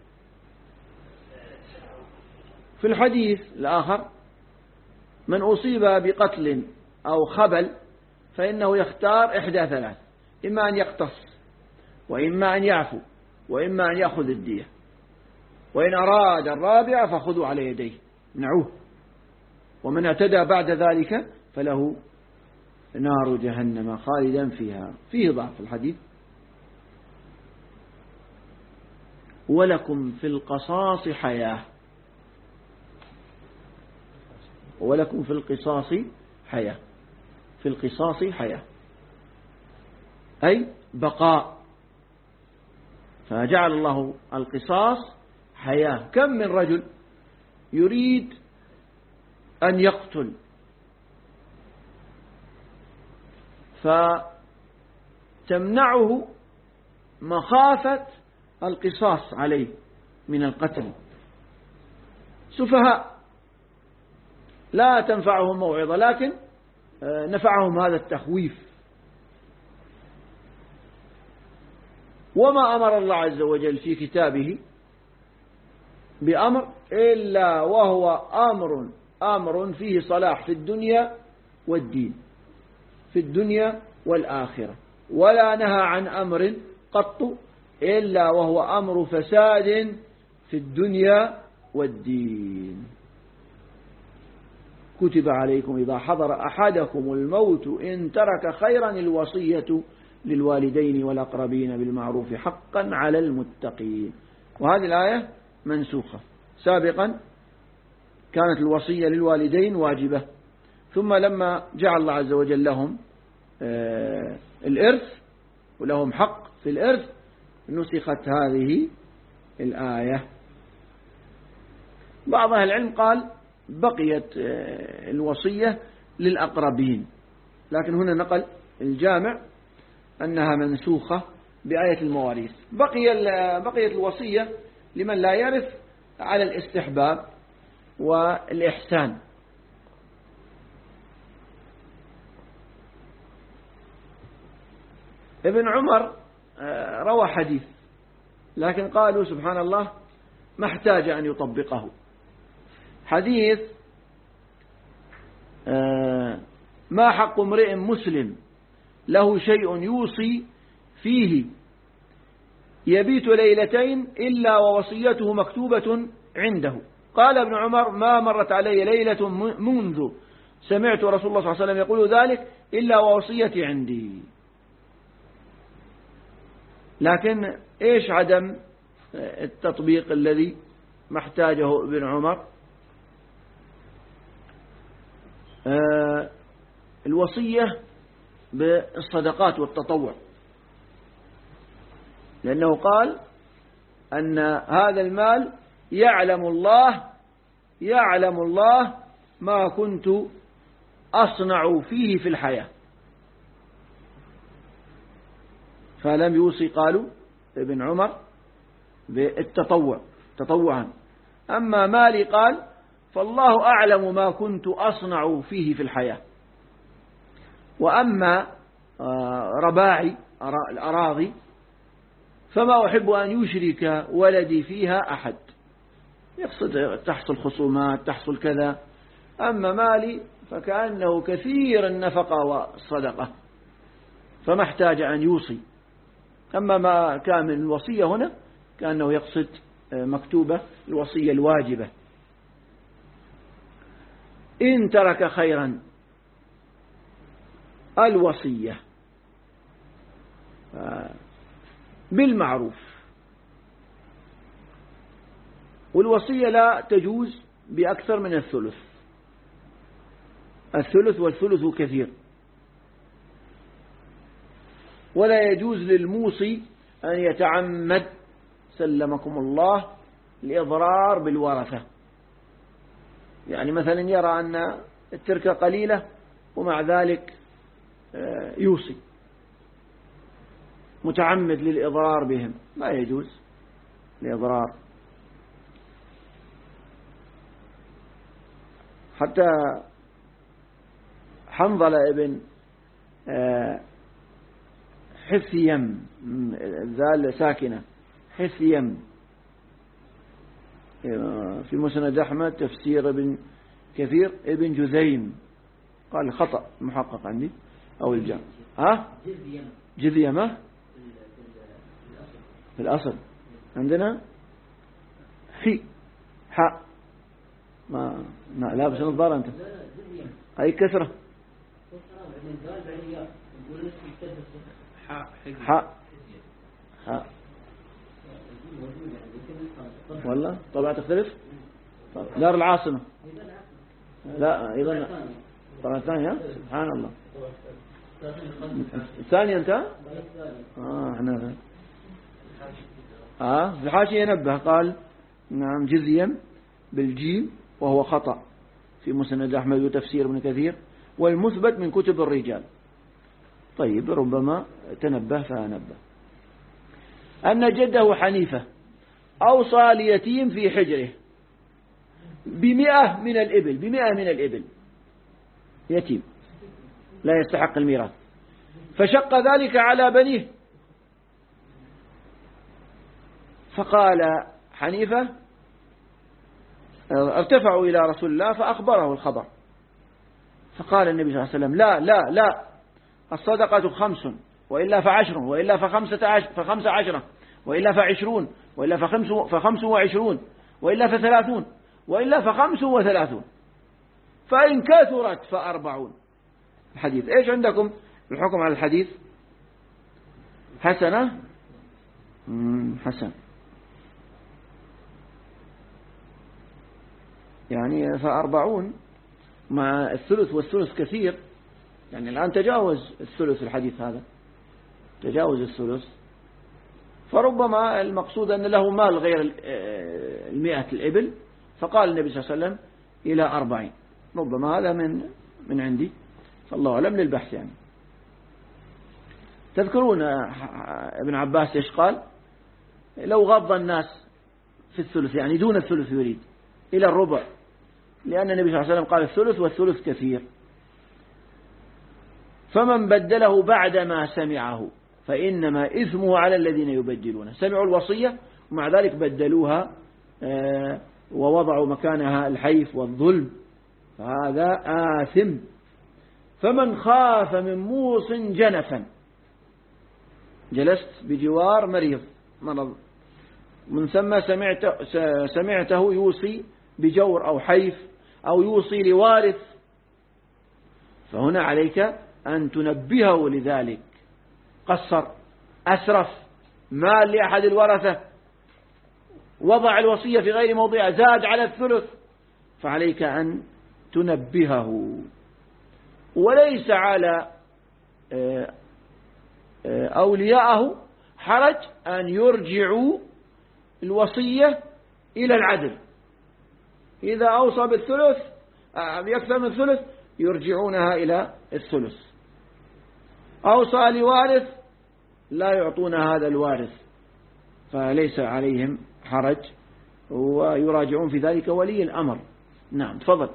في الحديث الآخر من أصيب بقتل أو خبل فإنه يختار إحدى ثلاث: إما أن يقتص، وإما أن يعفو، وإما أن يأخذ الدية، وإن أراد الرابع فخذوا على يديه منعوه، ومن اعتدى بعد ذلك فله نار جهنم خالدا فيها. فيه ضعف الحديث. ولكم في القصاص حياة، ولكم في القصاص حياة، في القصاص حياة أي بقاء فجعل الله القصاص حياة. كم من رجل يريد أن يقتل فتمنعه مخافة القصاص عليه من القتل. سفهاء لا تنفعهم موعظة، لكن نفعهم هذا التخويف. وما أمر الله عز وجل في كتابه بأمر إلا وهو أمر فيه صلاح في الدنيا والدين، في الدنيا والآخرة، ولا نهى عن أمر قط إلا وهو أمر فساد في الدنيا والدين. كتب عليكم إذا حضر أحدكم الموت إن ترك خيرا الوصية للوالدين والأقربين بالمعروف حقا على المتقين. وهذه الآية منسوخة. سابقا كانت الوصية للوالدين واجبة، ثم لما جعل الله عز وجل لهم الإرث ولهم حق في الإرث نسخت هذه الآية. بعض أهل العلم قال بقيت الوصية للأقربين، لكن هنا نقل الجامع أنها منسوخة بآية المواريث. بقيت الوصية لمن لا يرث على الاستحباب والإحسان. ابن عمر روى حديث، لكن قالوا سبحان الله ما احتاج أن يطبقه. حديث ما حق امرئ مسلم له شيء يوصي فيه يبيت ليلتين إلا ووصيته مكتوبة عنده. قال ابن عمر ما مرت علي ليلة منذ سمعت رسول الله صلى الله عليه وسلم يقول ذلك إلا ووصيتي عندي. لكن إيش عدم التطبيق الذي ما احتاجه ابن عمر؟ الوصية بالصدقات والتطوع، لأنه قال أن هذا المال يعلم الله ما كنت أصنع فيه في الحياة، فلم يوصي قالوا ابن عمر بالتطوع تطوعا. أما مالي قال فالله أعلم ما كنت أصنع فيه في الحياة. وأما رباعي الأراضي فما أحب أن يشرك ولدي فيها أحد، يقصد تحصل خصومات تحصل كذا. أما مالي فكأنه كثير النفقة والصدقة فما احتاج أن يوصي. أما ما كان من الوصية هنا كأنه يقصد مكتوبة الوصية الواجبة. إن ترك خيرا الوصية بالمعروف، والوصية لا تجوز بأكثر من الثلث والثلث كثير. ولا يجوز للموصي أن يتعمد سلمكم الله الإضرار بالورثة، يعني مثلا يرى أن التركة قليلة ومع ذلك يوصي متعمد للإضرار بهم، لا يجوز الإضرار. حتى حنظلة ابن حثيم ذال ساكنة حثيم في مسند أحمد تفسير ابن كثير ابن جذيم قال خطأ محقق عندي أو الجامع جذيمة في الأصل عندنا في حاء ما لابس نظارة أنت أي كسرة حاء والله طبعا تختلف. دار العاصمة لا أيضا طبعا ثانية سبحان الله الثانية أنت احنا في الحاشية نبه قال نعم جزيا بالجيم وهو خطأ في مسند أحمد وتفسير ابن كثير، والمثبت من كتب الرجال. طيب ربما تنبه فنبه. أن جده حنيفة أوصى ليتيم في حجره ب100 من الإبل، يتيم لا يستحق الميراث، فشق ذلك على بنيه، فقال حنيفة ارتفعوا إلى رسول الله فأخبره الخبر، فقال النبي صلى الله عليه وسلم لا الصدقة 5 وإلا ف10 وإلا ف15 وإلا ف20 وإلا ف25 وإلا ف30 وإلا ف35 فإن كثرت ف40. الحديث إيش عندكم الحكم على الحديث؟ حسنة حسن، يعني ف40 مع الثلث، والثلث كثير، يعني الآن تجاوز الثلث، الحديث هذا تجاوز الثلث، فربما المقصود أن له مال غير 100 الإبل، فقال النبي صلى الله عليه وسلم إلى 40. ربما هذا من عندي، فالله أعلم للبحث. يعني تذكرون ابن عباس ايش قال؟ لو غض الناس في الثلث، يعني دون الثلث يريد إلى الربع، لأن النبي صلى الله عليه وسلم قال الثلث والثلث كثير. فمن بدله بعدما سمعه فإنما إثمه على الذين يبدلونه. سمعوا الوصية ومع ذلك بدلوها ووضعوا مكانها الحيف والظلم، فهذا آثم. فمن خاف من موص جنفا، جلست بجوار مرض من ثم سمعته يوصي بجور أو حيف أو يوصي لوارث، فهنا عليك أن تنبهه لذلك. قصر، أسرف، مال لأحد الورثة، وضع الوصية في غير موضعها، زاد على الثلث، فعليك أن تنبهه. وليس على أولياءه حرج أن يرجعوا الوصية إلى العدل. إذا أوصى بالثلث بأكثر من الثلث يرجعونها إلى الثلث. أوصى لوارث لا يعطون هذا الوارث، فليس عليهم حرج، ويراجعون في ذلك ولي الأمر. نعم تفضل.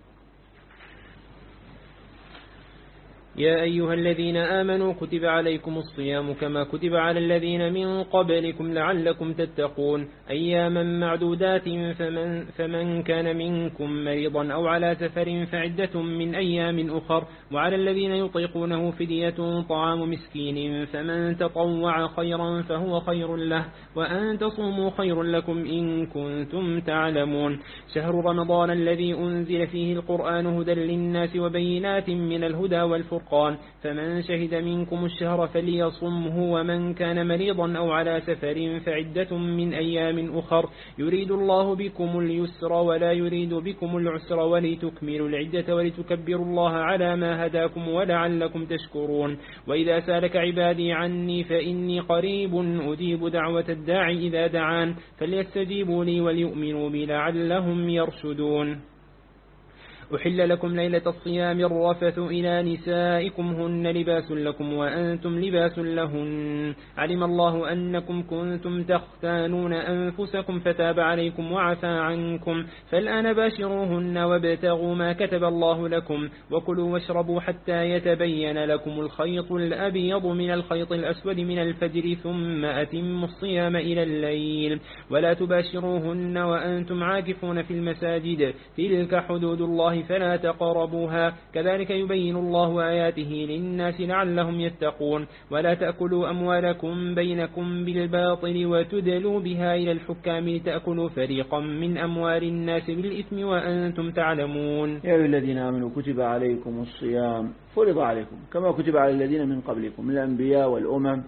يا أيها الذين آمنوا كتب عليكم الصيام كما كتب على الذين من قبلكم لعلكم تتقون أياما معدودات فمن كان منكم مريضا أو على سفر فعدة من أيام أخر وعلى الذين يطيقونه فدية طعام مسكين فمن تطوع خيرا فهو خير له وأن تصوموا خير لكم إن كنتم تعلمون. شهر رمضان الذي أنزل فيه القرآن هدى للناس وبينات من الهدى والفرقان فمن شهد منكم الشهر فليصمه ومن كان مريضا أو على سفر فعدة من أيام أخر يريد الله بكم اليسر ولا يريد بكم العسر ولتكملوا العدة ولتكبروا الله على ما هداكم ولعلكم تشكرون. وإذا سالك عبادي عني فإني قريب أجيب دعوة الداعي إذا دعان فليستجيبوا لي وليؤمنوا بي لعلهم يرشدون. أحل لكم ليلة الصيام الرفث إلى نسائكم هن لباس لكم وأنتم لباس لهن علم الله أنكم كنتم تختانون أنفسكم فتاب عليكم وعفى عنكم فالآن باشروهن وابتغوا ما كتب الله لكم وكلوا واشربوا حتى يتبين لكم الخيط الأبيض من الخيط الأسود من الفجر ثم أتموا الصيام إلى الليل ولا تباشروهن وأنتم عاكفون في المساجد تلك حدود الله فلا تقربوها كذلك يبين الله آياته للناس لعلهم يتقون. ولا تأكلوا أموالكم بينكم بالباطل وتدلوا بها إلى الحكام لتأكلوا فريقا من أموال الناس بالإثم وأنتم تعلمون. يا أيها الذين آمنوا كتب عليكم الصيام فرض عليكم كما كتب على الذين من قبلكم من الأنبياء والأمم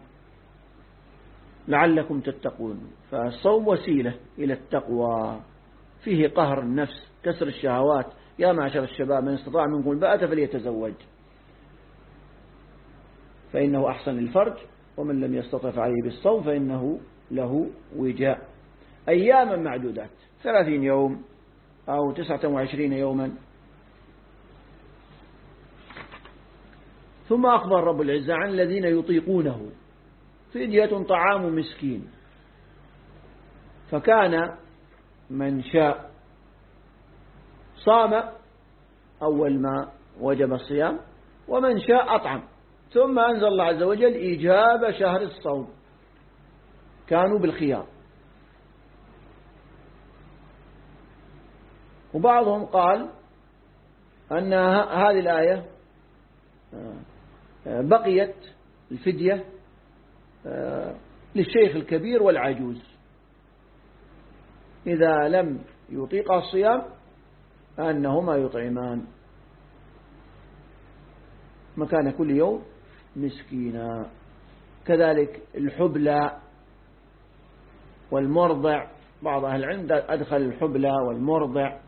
لعلكم تتقون. فالصوم وسيلة إلى التقوى، فيه قهر النفس، كسر الشهوات. يا معشر الشباب من استطاع منكم الباءة فليتزوج فإنه أحسن للفرج ومن لم يستطع فعليه بالصوم فإنه له وجاء. أياما معدودات 30 يوم أو 29 يوما. ثم أخبر رب العزة عن الذين يطيقونه فدية طعام مسكين. فكان من شاء صام أول ما وجب الصيام، ومن شاء أطعم. ثم أنزل الله عز وجل إيجاب شهر الصوم، كانوا بالخيار. وبعضهم قال أن هذه الآية بقيت الفدية للشيخ الكبير والعجوز إذا لم يطيق الصيام أنهما يطعمان مكان كل يوم مسكينا. كذلك الحبلى والمرضع، بعض أهل العلم أدخل الحبلى والمرضع.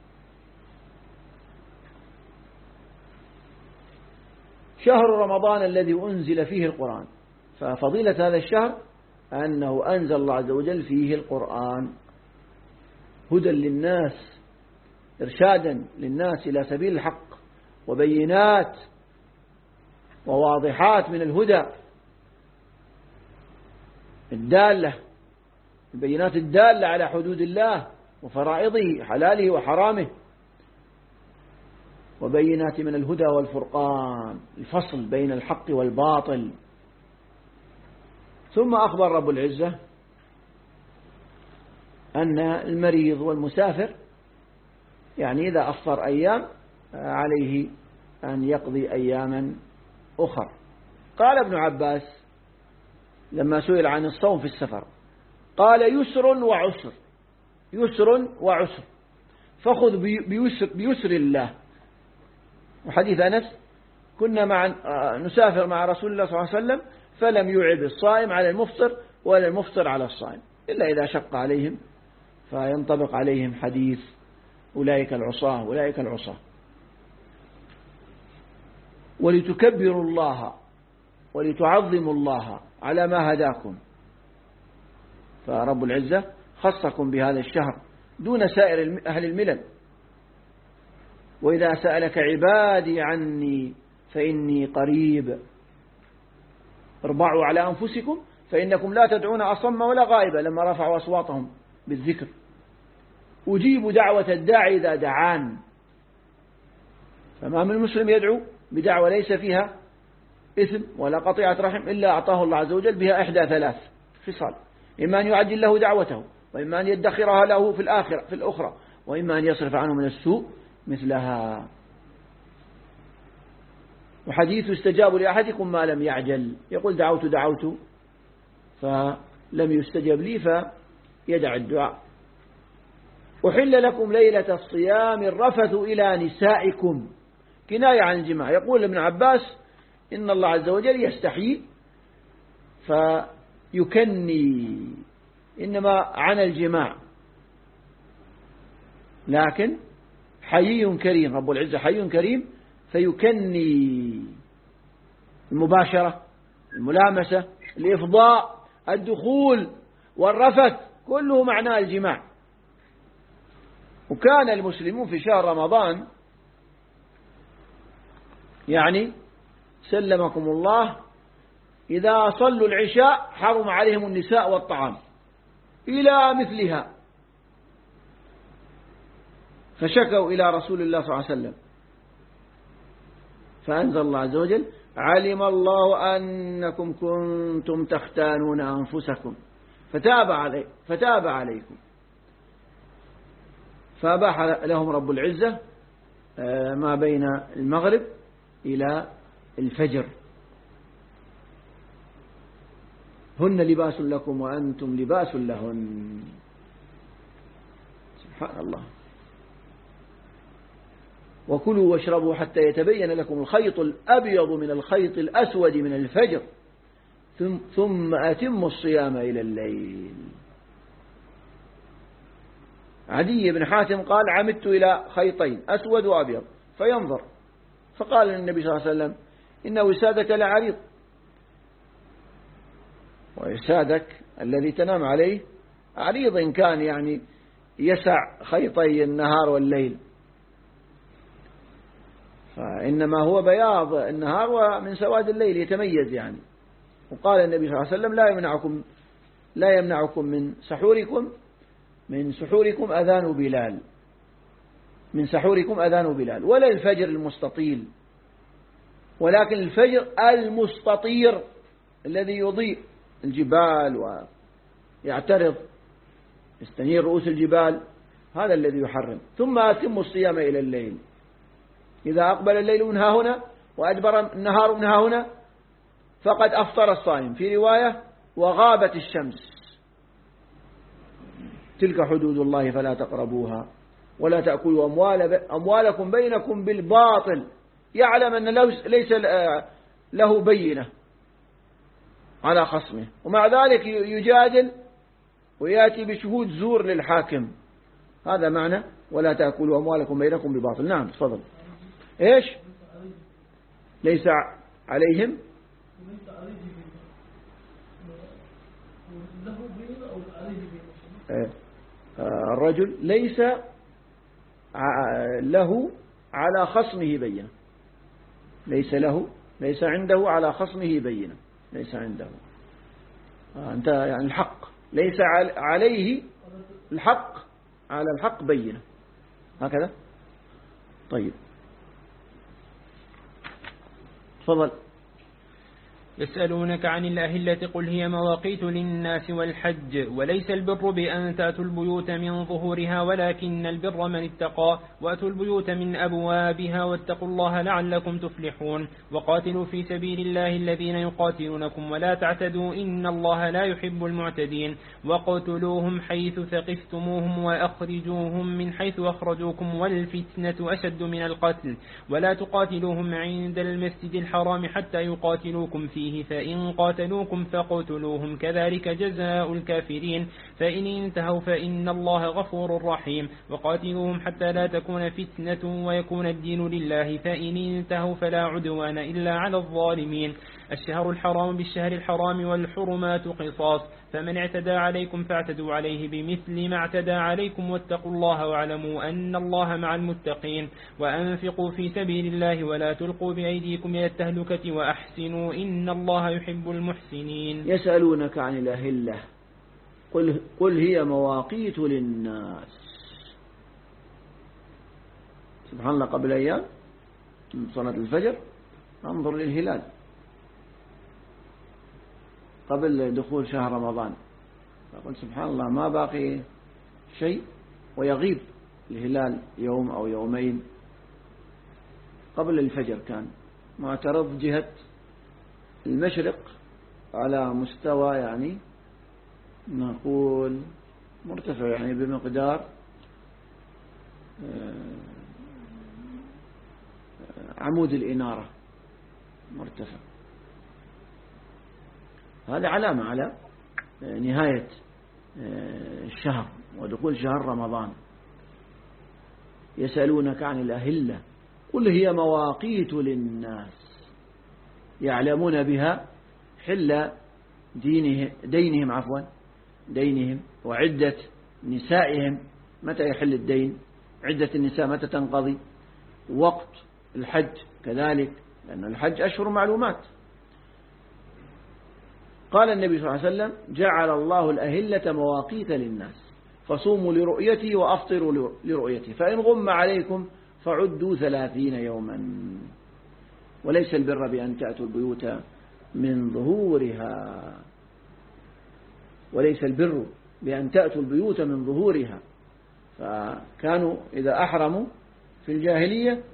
شهر رمضان الذي أنزل فيه القرآن، ففضيلة هذا الشهر أنه أنزل الله عز وجل فيه القرآن هدى للناس، إرشادا للناس إلى سبيل الحق، وبينات وواضحات من الهدى الدالة، البينات الدالة على حدود الله وفرائضه حلاله وحرامه، وبينات من الهدى والفرقان، الفصل بين الحق والباطل. ثم أخبر رب العزة أن المريض والمسافر يعني إذا أفطر أيام عليه أن يقضي أياما أخرى. قال ابن عباس لما سئل عن الصوم في السفر قال يسر وعسر، يسر وعسر، فخذ بيسر الله. وحديث أنس كنا نسافر مع رسول الله صلى الله عليه وسلم فلم يعب الصائم على المفطر ولا المفطر على الصائم إلا إذا شق عليهم، فينطبق عليهم حديث أولئك العصاة أولئك العصاة. ولتكبروا الله ولتعظموا الله على ما هداكم، فرب العزة خصكم بهذا الشهر دون سائر أهل الملل. وإذا سألك عبادي عني فإني قريب، اربعوا على أنفسكم فإنكم لا تدعون أصم ولا غائبا لما رفعوا أصواتهم بالذكر. أجيب دعوة الداعي إذا دعان. فما من مسلم يدعو بدعوة ليس فيها إثم ولا قطيعة رحم إلا أعطاه الله عز وجل بها إحدى ثلاث خصال: إما أن يعجل له دعوته، وإما أن يدخرها له في الأخرى، وإما أن يصرف عنه من السوء مثلها. وحديث استجاب لأحدكم ما لم يعجل، يقول دعوت فلم يستجب لي فيدع الدعاء. أحل لكم ليلة الصيام الرفث إلى نسائكم، كناية عن الجماع. يقول ابن عباس إن الله عز وجل يستحيي فيكني، إنما عن الجماع، لكن حيي كريم، رب العزة حي كريم فيكني المباشرة، الملامسة، الإفضاء، الدخول والرفث كله معناه الجماع. وكان المسلمون في شهر رمضان يعني سلمكم الله إذا صلوا العشاء حرم عليهم النساء والطعام إلى مثلها، فشكوا إلى رسول الله صلى الله عليه وسلم فأنزل الله عز وجل علم الله أنكم كنتم تختانون أنفسكم فتاب عليكم، فأباح لهم رب العزة ما بين المغرب إلى الفجر. هن لباس لكم وأنتم لباس لهن. سبحان الله. وكلوا واشربوا حتى يتبين لكم الخيط الأبيض من الخيط الأسود من الفجر ثم أتموا الصيام إلى الليل. عدي بن حاتم قال عمدت إلى خيطين أسود وأبيض فينظر، فقال النبي صلى الله عليه وسلم إن وسادك لعريض، ووسادك الذي تنام عليه عريض إن كان يعني يسع خيطي النهار والليل، فإنما هو بياض النهار ومن سواد الليل يتميز يعني. وقال النبي صلى الله عليه وسلم لا يمنعكم من سحوركم أذان بلال، من سحوركم أذان بلال، ولا الفجر المستطيل، ولكن الفجر المستطير الذي يضيء الجبال ويعترض يستنير رؤوس الجبال، هذا الذي يحرم. ثم أتم الصيام إلى الليل، إذا أقبل الليل من ها هنا وأدبر النهار من ها هنا فقد أفطر الصائم. في رواية وغابت الشمس. تلك حدود الله فلا تقربوها ولا تأكلوا أموالكم بينكم بالباطل، يعلم أن ليس له بينة على خصمه، ومع ذلك يجادل ويأتي بشهود زور للحاكم. هذا معنى ولا تأكلوا أموالكم بينكم بباطل. نعم تفضل. إيش؟ ليس عليهم الرجل ليس له على خصمه بينة، ليس عنده على خصمه بينة، ليس عنده أنت يعني الحق، ليس عليه الحق على الحق بينة، هكذا. طيب تفضل. يسألونك عن الأهلة قل هي مواقيت للناس والحج، وليس البر بأن تأتوا البيوت من ظهورها ولكن البر من اتقى، وأتوا البيوت من أبوابها واتقوا الله لعلكم تفلحون. وقاتلوا في سبيل الله الذين يقاتلونكم ولا تعتدوا إن الله لا يحب المعتدين. وقتلوهم حيث ثقفتموهم وأخرجوهم من حيث أخرجوكم والفتنة أشد من القتل، ولا تقاتلوهم عند المسجد الحرام حتى يقاتلوكم فيه، فإن قاتلوكم فقتلوهم كذلك جزاء الكافرين، فإن انتهوا فإن الله غفور رحيم. وقاتلوهم حتى لا تكون فتنة ويكون الدين لله، فإن انتهوا فلا عدوان إلا على الظالمين. الشهر الحرام بالشهر الحرام والحرمات قصاص، فمن اعتدى عليكم فاعتدوا عليه بمثل ما اعتدى عليكم، واتقوا الله واعلموا أن الله مع المتقين. وأنفقوا في سبيل الله ولا تلقوا بأيديكم إلى التهلكة وأحسنوا إن الله يحب المحسنين. يسألونك عن الأهلة قل هي مواقيت للناس. سبحان الله، قبل أيام من صلاة الفجر انظر للهلال قبل دخول شهر رمضان، فقل سبحان الله ما باقي شيء ويغيب الهلال يوم أو يومين قبل الفجر، كان معترض جهة المشرق على مستوى يعني نقول مرتفع، يعني بمقدار عمود الإنارة مرتفع. هذا علامة على نهاية الشهر ودخول شهر رمضان. يسألونك عن الأهلة قل هي مواقيت للناس يعلمون بها حل دينهم وعدة نسائهم، متى يحل الدين، عدة النساء متى تنقضي، وقت الحج كذلك، لأن الحج أشهر معلومات. قال النبي صلى الله عليه وسلم جعل الله الأهلة مواقيت للناس فصوموا لرؤيته وأفطروا لرؤيته، فإن غم عليكم فعدوا 30 يوما. وليس البر بأن تأتوا البيوت من ظهورها، وليس البر بأن تأتوا البيوت من ظهورها. فكانوا إذا أحرموا في الجاهلية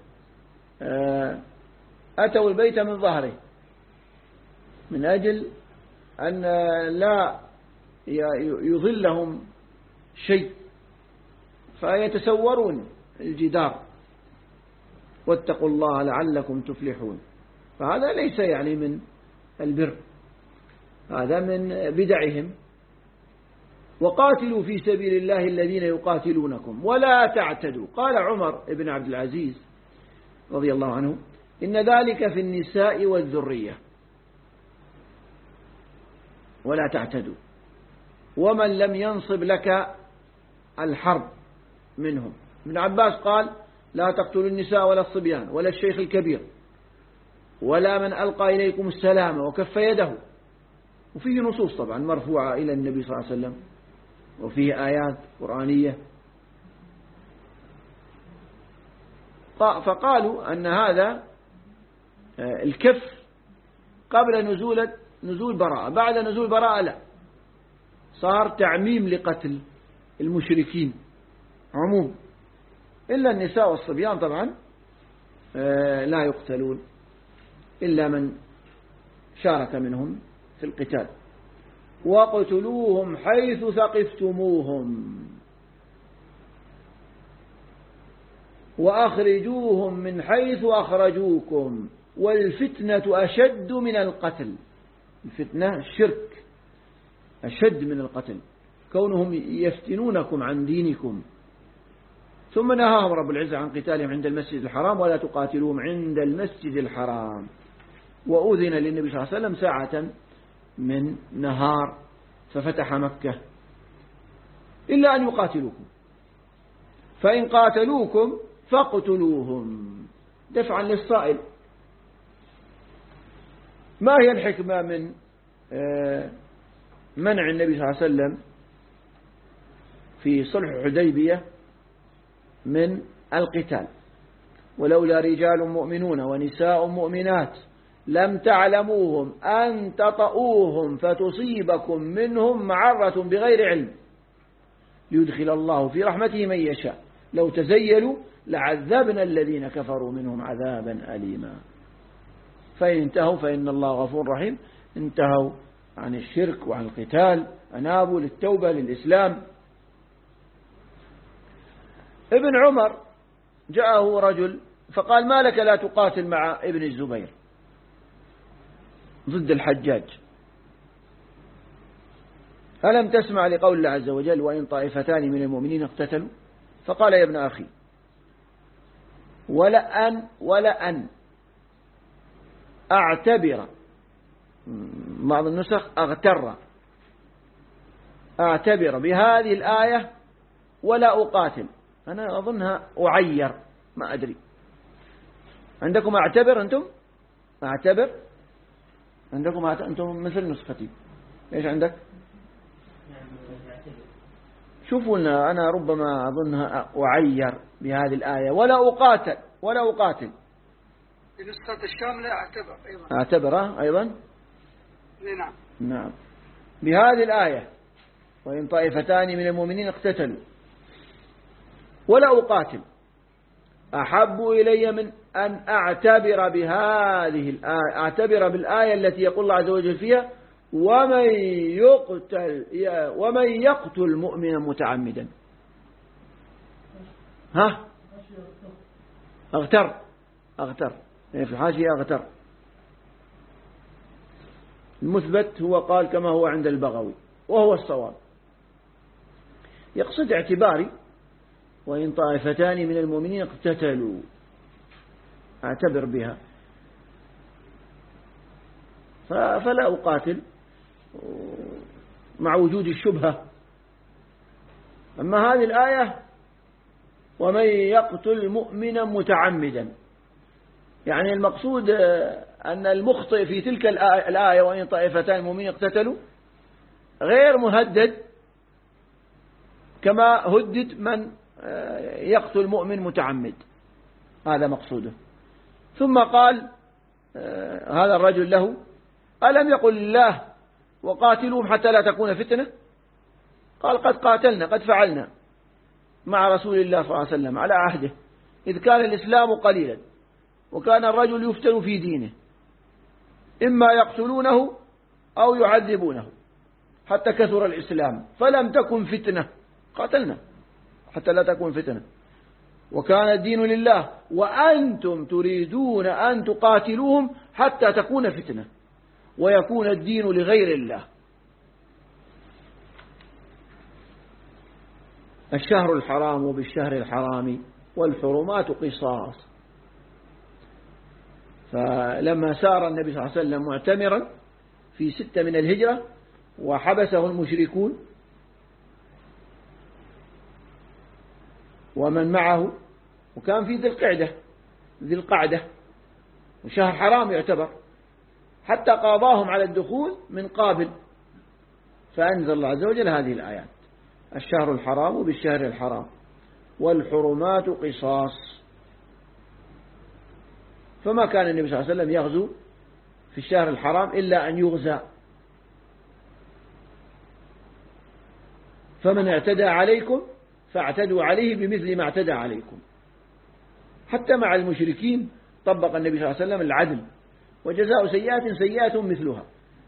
أتوا البيت من ظهره من أجل أن لا يظلهم شيء فيتسورون الجدار. واتقوا الله لعلكم تفلحون. فهذا ليس يعني من البر، هذا من بدعهم. وقاتلوا في سبيل الله الذين يقاتلونكم ولا تعتدوا. قال عمر بن عبد العزيز رضي الله عنه إن ذلك في النساء والذرية، ولا تعتدوا. ومن لم ينصب لك الحرب منهم. ابن عباس قال لا تقتلوا النساء ولا الصبيان ولا الشيخ الكبير ولا من ألقى إليكم السلام وكف يده. وفيه نصوص طبعا مرفوعة إلى النبي صلى الله عليه وسلم، وفيه آيات قرآنية. فقالوا أن هذا الكف قبل نزول براءة، بعد نزول براءة لا، صار تعميم لقتل المشركين عموم، إلا النساء والصبيان طبعا لا يقتلون إلا من شارك منهم في القتال. وقتلوهم حيث ثقفتموهم وأخرجوهم من حيث أخرجوكم والفتنة أشد من القتل. الفتنة الشرك أشد من القتل، كونهم يفتنونكم عن دينكم. ثم نهاهم رب العزة عن قتالهم عند المسجد الحرام ولا تقاتلوهم عند المسجد الحرام. وأذن للنبي صلى الله عليه وسلم ساعة من نهار ففتح مكة إلا أن يقاتلوكم، فإن قاتلوكم فاقتلوهم دفعا للصائل. ما هي الحكمة من منع النبي صلى الله عليه وسلم في صلح الحديبية من القتال؟ ولولا رجال مؤمنون ونساء مؤمنات لم تعلموهم أن تطؤوهم فتصيبكم منهم معرة بغير علم ليدخل الله في رحمته من يشاء لو تزيلوا لعذبنا الذين كفروا منهم عذابا أليما. فإن انتهوا فإن الله غفور رحيم. انتهوا عن الشرك وعن القتال، أنابوا للتوبة للإسلام. ابن عمر جاءه رجل فقال ما لك لا تقاتل مع ابن الزبير ضد الحجاج؟ ألم تسمع لقول الله عز وجل وإن طائفتان من المؤمنين اقتتلوا؟ فقال يا ابن أخي ولأن أعتبر، بعض النسخ أعتبر بهذه الآية ولا أقاتل. أنا أظنها أعير، ما أدري. عندكم أعتبر أنتم؟ أعتبر عندكم أنتم مثل نسختي. إيش عندك؟ شوفوا لنا، أنا ربما أظنها أعير بهذه الآية ولا أقاتل. نسخة الشاملة أعتبر أيضا. نعم بهذه الآية وإن طائفتان من المؤمنين اقتتلوا ولا أقاتل أحب إلي من أن أعتبر بهذه الآية، أعتبر بالآية التي يقول الله عز وجل فيها ومن يقتل مؤمنا متعمدا. ها أغتر في الحاشية أغتر. المثبت هو قال كما هو عند البغوي وهو الصواب، يقصد اعتباري وإن طائفتان من المؤمنين اقتتلوا، أعتبر بها فلا أقاتل مع وجود الشبهة. أما هذه الآية ومن يقتل مؤمنا متعمدا، يعني المقصود أن المخطئ في تلك الآية وإن طائفتان مؤمنين اقتتلوا غير مهدد كما هدد من يقتل مؤمن متعمد، هذا مقصوده. ثم قال هذا الرجل له ألم يقل الله وقاتلوهم حتى لا تكون فتنة؟ قال قد قاتلنا، قد فعلنا مع رسول الله صلى الله عليه وسلم على عهده إذ كان الإسلام قليلا وكان الرجل يفتن في دينه، إما يقتلونه أو يعذبونه حتى كثر الإسلام فلم تكن فتنة، قاتلنا حتى لا تكون فتنة وكان الدين لله وأنتم تريدون أن تقاتلوهم حتى تكون فتنة ويكون الدين لغير الله. الشهر الحرام وبالشهر الحرام والحرمات قصاص. فلما سار النبي صلى الله عليه وسلم معتمرا في 6 من الهجرة وحبسه المشركون ومن معه، وكان في ذي القعدة وشهر حرام يعتبر، حتى قاضاهم على الدخول من قابل، فأنزل الله عز وجل هذه الآيات: الشهر الحرام بالشهر الحرام والحرمات قصاص. فما كان النبي صلى الله عليه وسلم يغزو في الشهر الحرام إلا أن يغزى. فمن اعتدى عليكم فاعتدوا عليه بمثل ما اعتدى عليكم. حتى مع المشركين طبق النبي صلى الله عليه وسلم العدل: وجزاء سيئات سيئات مثلها،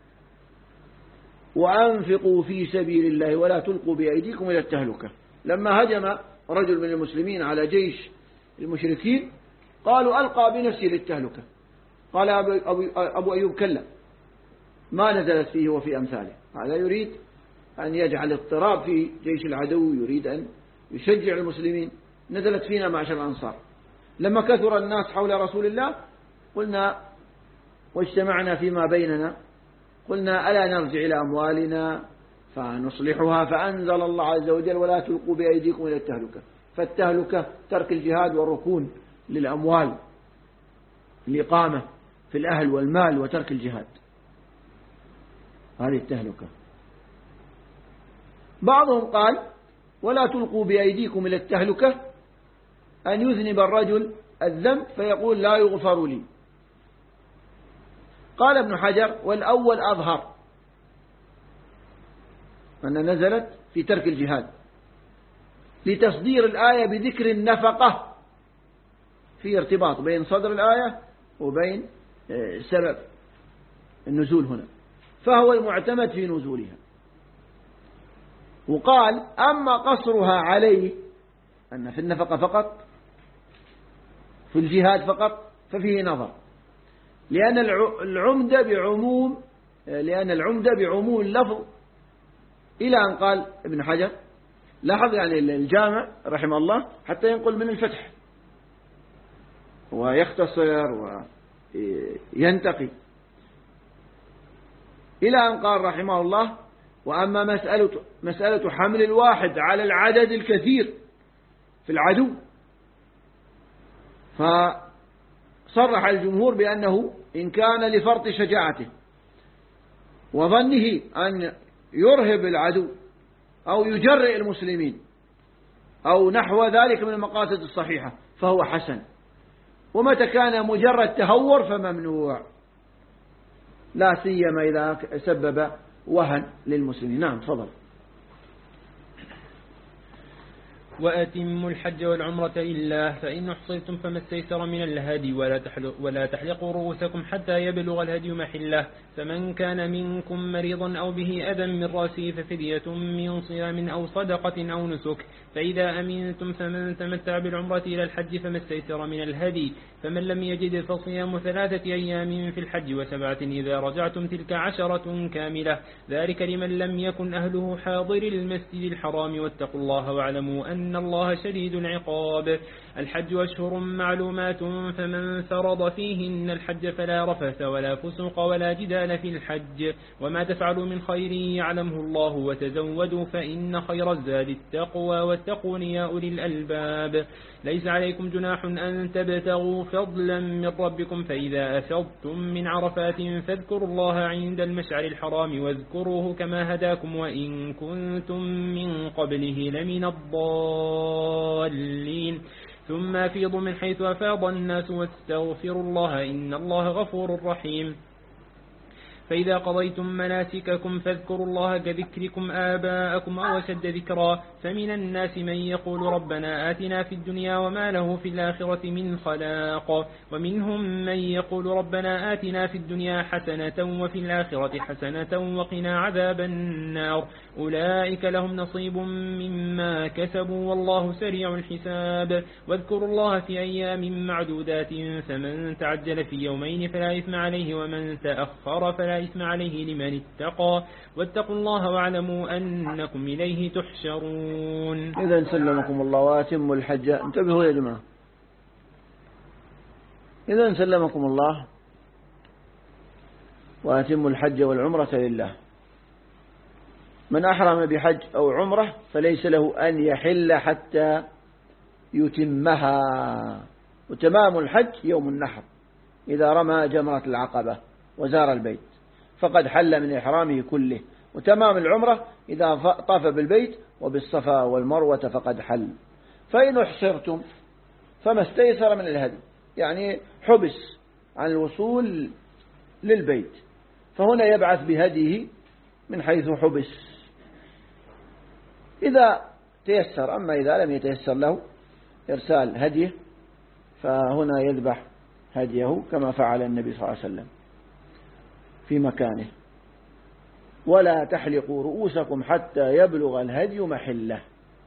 وأنفقوا في سبيل الله ولا تلقوا بأيديكم إلى التهلكة. لما هجم رجل من المسلمين على جيش المشركين قالوا: ألقى بنفسه للتهلكة. قال أبو أيوب: كلا، ما نزلت فيه وفي أمثاله. هذا يريد أن يجعل اضطراب في جيش العدو، يريد أن يشجع المسلمين. نزلت فينا معشر الأنصار لما كثر الناس حول رسول الله، قلنا واجتمعنا فيما بيننا، قلنا: ألا نرجع إلى أموالنا فنصلحها؟ فأنزل الله عز وجل: ولا تلقوا بأيديكم إلى التهلكة. فالتهلكة ترك الجهاد والركون للأموال، الإقامة في الأهل والمال وترك الجهاد، هذه التهلكة. بعضهم قال: ولا تلقوا بأيديكم إلى التهلكة أن يذنب الرجل الذنب فيقول: لا يغفر لي. قال ابن حجر: والأول أظهر، أن نزلت في ترك الجهاد لتصدير الآية بذكر النفقة، في ارتباط بين صدر الآية وبين سبب النزول هنا، فهو المعتمد في نزولها. وقال: أما قصرها عليه، أن في النفقة فقط، في الجهاد فقط، ففيه نظر، لأن العمدة بعموم اللفظ، إلى أن قال ابن حجر، لاحظ يعني الجامع رحمه الله حتى ينقل من الفتح ويختصر وينتقي، إلى أن قال رحمه الله: وأما مسألة حمل الواحد على العدد الكثير في العدو، فصرح الجمهور بأنه إن كان لفرط شجاعته وظنه أن يرهب العدو أو يجرئ المسلمين أو نحو ذلك من المقاصد الصحيحة فهو حسن، ومتى كان مجرد تهور فممنوع، لا سيما إذا سبب وهن للمسلمين. نعم، تفضل. وأتموا الحج والعمرة لله، فإن أحصرتم فما استيسر من الهدي، ولا تحلقوا رؤوسكم حتى يبلغ الهدي محله، فمن كان منكم مريضا أو به أذى من رأسه ففدية من صيام أو صدقة أو نسك، فإذا أمنتم فمن تمتع بالعمرة إلى الحج فما استيسر من الهدي، فمن لم يجد فصيام 3 أيام في الحج و7 إذا رجعتم، تلك 10 كاملة، ذلك لمن لم يكن أهله حاضر المسجد الحرام، واتقوا الله واعلموا أن الله شديد العقاب. الحج أشهر معلومات، فمن فرض فيهن الحج فلا رفث ولا فسوق ولا جدال في الحج، وما تفعلوا من خير يعلمه الله، وتزودوا فإن خير الزاد التقوى، واتقون يا أولي الألباب. ليس عليكم جناح أن تبتغوا فضلا من ربكم، فإذا أفضتم من عرفات فاذكروا الله عند المشعر الحرام، واذكروه كما هداكم، وإن كنتم من قبله لمن الضالين، ثم أفيضوا من حيث أفاض الناس واستغفروا الله إن الله غفور رحيم. فإذا قضيتم مناسككم فاذكروا الله كذكركم آباءكم أو أشد ذكرا، فمن الناس من يقول ربنا آتنا في الدنيا وما له في الآخرة من خلاق، ومنهم من يقول ربنا آتنا في الدنيا حسنة وفي الآخرة حسنة وقنا عذاب النار، أولئك لهم نصيب مما كسبوا والله سريع الحساب. واذكروا الله في أيام معدودات، فمن تعجل في يومين فلا إثم عليه، ومن تأخر فلا إثم عليه لمن اتقى، واتقوا الله واعلموا أنكم إليه تحشرون. إذا سلمكم الله وأتموا الحج. انتبهوا يا جماعة، إذا سلمكم الله وأتموا الحج والعمرة لله. من أحرم بحج أو عمرة فليس له أن يحل حتى يتمها. وتمام الحج يوم النحر إذا رمى جمرة العقبة وزار البيت فقد حل من إحرامه كله. وتمام العمرة إذا طاف بالبيت وبالصفا والمروة فقد حل. فإن احصرتم فما استيسر من الهدي، يعني حبس عن الوصول للبيت، فهنا يبعث بهديه من حيث حبس إذا تيسر. أما إذا لم يتيسر له إرسال هديه فهنا يذبح هديه كما فعل النبي صلى الله عليه وسلم في مكانه. ولا تحلقوا رؤوسكم حتى يبلغ الهدي محله.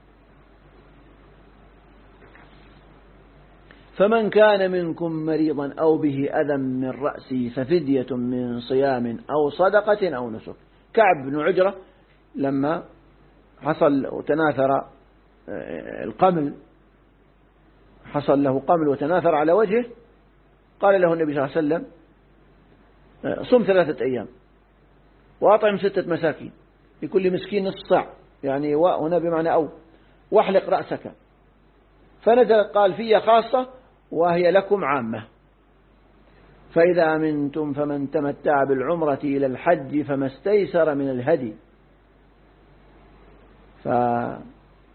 فمن كان منكم مريضا أو به أذى من رأسه ففدية من صيام أو صدقة أو نسك. كعب بن عجرة لما حصل وتناثر القمل، حصل له قمل وتناثر على وجهه، قال له النبي صلى الله عليه وسلم صم 3 أيام وأطعم 6 مساكين لكل مسكين نصف صاع، يعني هنا بمعنى أو، واحلق رأسك. فنزل قال في خاصة وهي لكم عامة. فإذا أمنتم فمن تمتع بالعمرة إلى الحج فما استيسر من الهدي. فالتمتع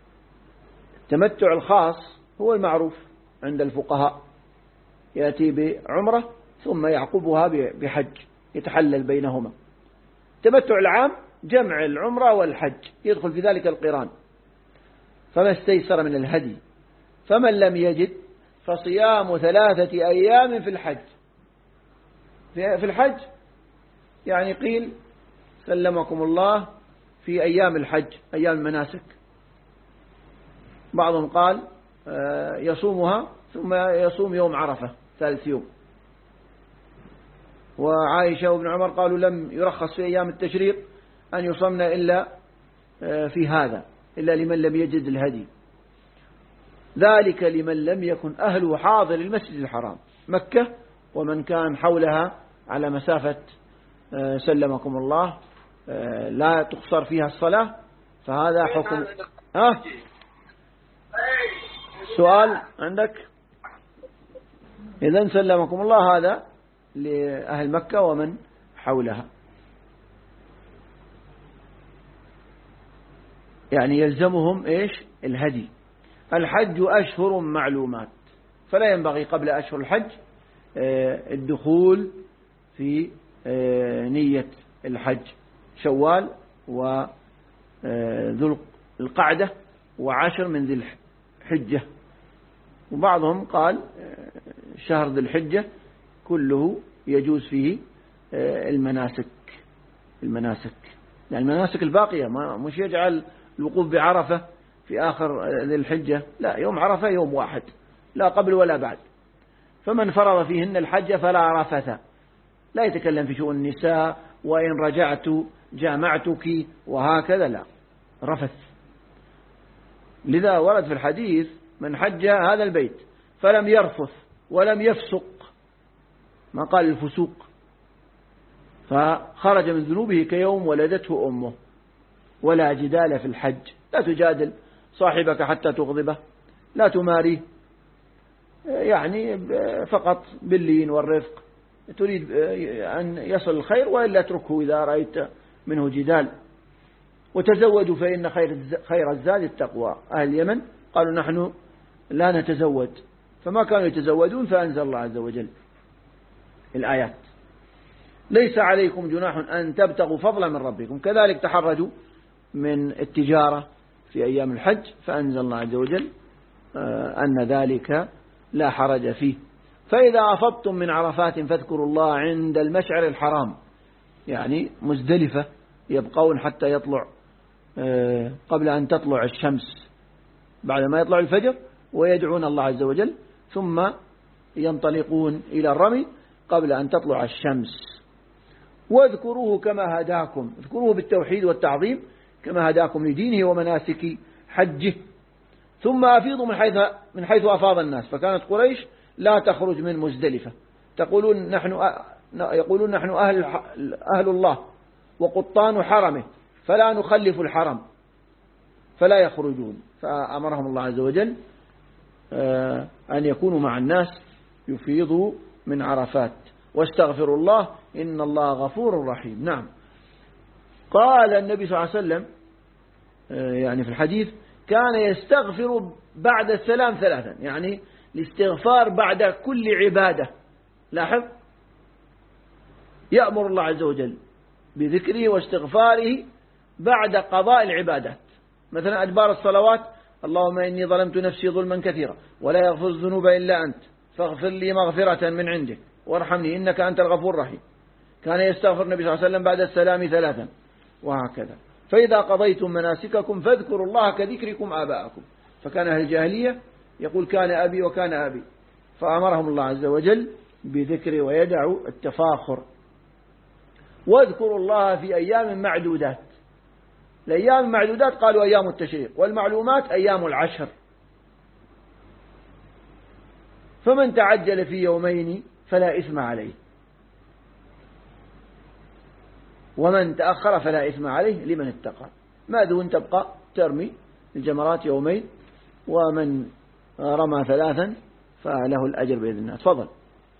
الخاص هو المعروف عند الفقهاء، يأتي بعمرة ثم يعقبها بحج يتحلل بينهما. التمتع العام جمع العمرة والحج، يدخل في ذلك القران. فما استيسر من الهدي. فمن لم يجد فصيام 3 أيام في الحج. في الحج يعني قيل سلمكم الله في أيام الحج، أيام المناسك. بعضهم قال يصومها ثم يصوم يوم عرفة 3 يوم. وعائشة وابن عمر قالوا لم يرخص في أيام التشريق أن يصمنا إلا في هذا، إلا لمن لم يجد الهدي. ذلك لمن لم يكن أهله حاضر المسجد الحرام مكة ومن كان حولها على مسافة سلمكم الله لا تقصر فيها الصلاة، فهذا حكم. سؤال عندك؟ إذن سلمكم الله هذا لأهل مكة ومن حولها، يعني يلزمهم إيش؟ الهدي. الحج أشهر معلومات، فلا ينبغي قبل أشهر الحج الدخول في نية الحج، شوال وذو القعدة و10 من ذي الحجة. وبعضهم قال شهر ذي الحجة كله يجوز فيه المناسك، يعني المناسك الباقية، مش يجعل الوقوف بعرفة في آخر ذي الحجة، لا، يوم عرفة يوم واحد، لا قبل ولا بعد. فمن فرض فيهن الحج فلا رفث، لا يتكلم في شؤون النساء وإن رجعت جامعتك وهكذا، لا رفث. لذا ورد في الحديث من حج هذا البيت فلم يرفث ولم يفسق، ما قال الفسوق، فخرج من ذنوبه كيوم ولدته أمه. ولا جدال في الحج، لا تجادل صاحبك حتى تغضبه، لا تماريه، يعني فقط باللين والرفق، تريد أن يصل الخير وإلا اتركه إذا رأيت منه جدال. وتزودوا فإن خير الزاد التقوى. أهل اليمن قالوا نحن لا نتزود، فما كانوا يتزودون، فأنزل الله عز وجل الآيات. ليس عليكم جناح أن تبتغوا فضلا من ربكم، كذلك تحرجوا من التجارة في أيام الحج، فأنزل الله عز وجل أن ذلك لا حرج فيه. فإذا أفضتم من عرفات فاذكروا الله عند المشعر الحرام، يعني مزدلفة، يبقون حتى يطلع قبل أن تطلع الشمس، بعد ما يطلع الفجر، ويدعون الله عز وجل، ثم ينطلقون إلى الرمي قبل أن تطلع الشمس. واذكروه كما هداكم، اذكروه بالتوحيد والتعظيم كما هداكم لدينه ومناسك حجه. ثم أفيضوا من حيث أفاض الناس. فكانت قريش لا تخرج من مزدلفة، يقولون نحن أهل الله وقطان حرمه، فلا نخلف الحرم، فلا يخرجون. فأمرهم الله عز وجل أن يكونوا مع الناس يفيضوا من عرفات. واستغفروا الله إن الله غفور رحيم. نعم. قال النبي صلى الله عليه وسلم يعني في الحديث كان يستغفر بعد السلام 3، يعني الاستغفار بعد كل عبادة. لاحظ، يأمر الله عز وجل بذكره واستغفاره بعد قضاء العبادات. مثلا أدبار الصلوات: اللهم إني ظلمت نفسي ظلما كثيرا ولا يغفر الذنوب إلا أنت فاغفر لي مغفرة من عندك وارحمني إنك أنت الغفور الرحيم. كان يستغفر النبي صلى الله عليه وسلم بعد السلام 3، وهكذا. فإذا قضيتم مناسككم فاذكروا الله كذكركم آباءكم. فكان أهل الجاهلية يقول كان أبي وكان أبي، فأمرهم الله عز وجل بذكره ويدعوا التفاخر. واذكروا الله في أيام معدودات. الأيام المعدودات قالوا أيام التشريق، والمعلومات أيام العشر. فمن تعجل في يومين فلا إثم عليه، ومن تأخر فلا إثم عليه لمن اتقى. ما دون تبقى ترمي الجمرات يومين، ومن رمى 3 فله الأجر بإذن الله. تفضل.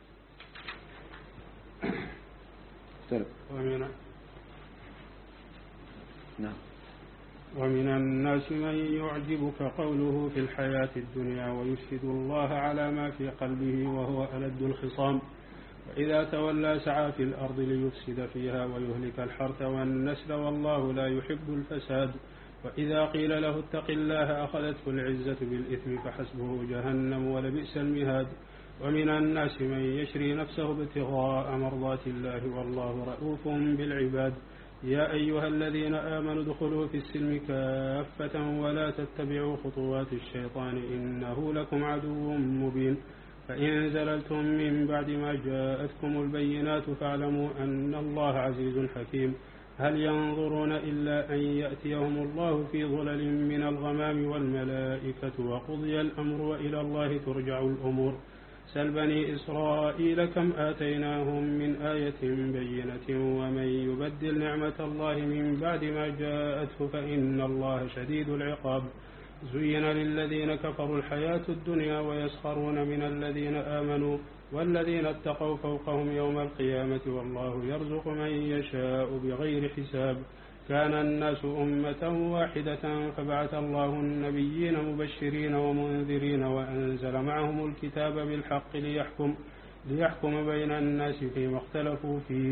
نعم. ومن الناس من يعجبك قوله في الحياة الدنيا ويشهد الله على ما في قلبه وهو ألد الخصام، وإذا تولى سعى في الأرض ليفسد فيها ويهلك الحرث والنسل والله لا يحب الفساد. وإذا قيل له اتق الله أخذته العزة بالإثم فحسبه جهنم ولبئس المهاد. ومن الناس من يشري نفسه ابتغاء مرضات الله والله رؤوف بالعباد. يا أيها الذين آمنوا ادخلوا في السلم كافة ولا تتبعوا خطوات الشيطان إنه لكم عدو مبين. فإن زللتم من بعد ما جاءتكم البينات فاعلموا أن الله عزيز حكيم. هل ينظرون إلا أن يأتيهم الله في ظلل من الغمام والملائكة وقضي الأمر وإلى الله ترجع الأمور. سل بني إسرائيل كم آتيناهم من آية بينة ومن يبدل نعمة الله من بعد ما جاءته فإن الله شديد العقاب. زين للذين كفروا الحياة الدنيا ويسخرون من الذين آمنوا والذين اتقوا فوقهم يوم القيامة والله يرزق من يشاء بغير حساب. كان الناس أمة واحدة فبعث الله النبيين مبشرين ومنذرين وأنزل معهم الكتاب بالحق ليحكم بين الناس فيما اختلفوا فيه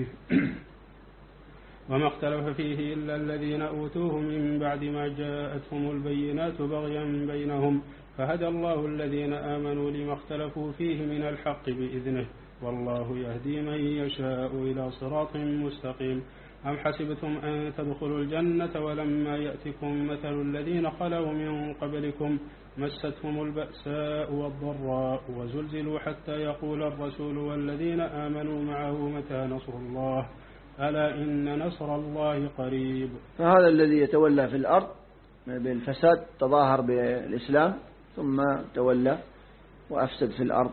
وما اختلف فيه إلا الذين أوتوه من بعد ما جاءتهم البينات بغيا بينهم فهدى الله الذين آمنوا لما اختلفوا فيه من الحق بإذنه والله يهدي من يشاء إلى صراط مستقيم. أم حسبتم أن تدخلوا الجنة ولما يأتكم مثل الذين خلوا من قبلكم مستهم البأساء والضراء وزلزلوا حتى يقول الرسول والذين آمنوا معه متى نصر الله ألا إن نصر الله قريب. فهذا الذي يتولى في الأرض بالفساد تظاهر بالإسلام ثم تولى وأفسد في الأرض.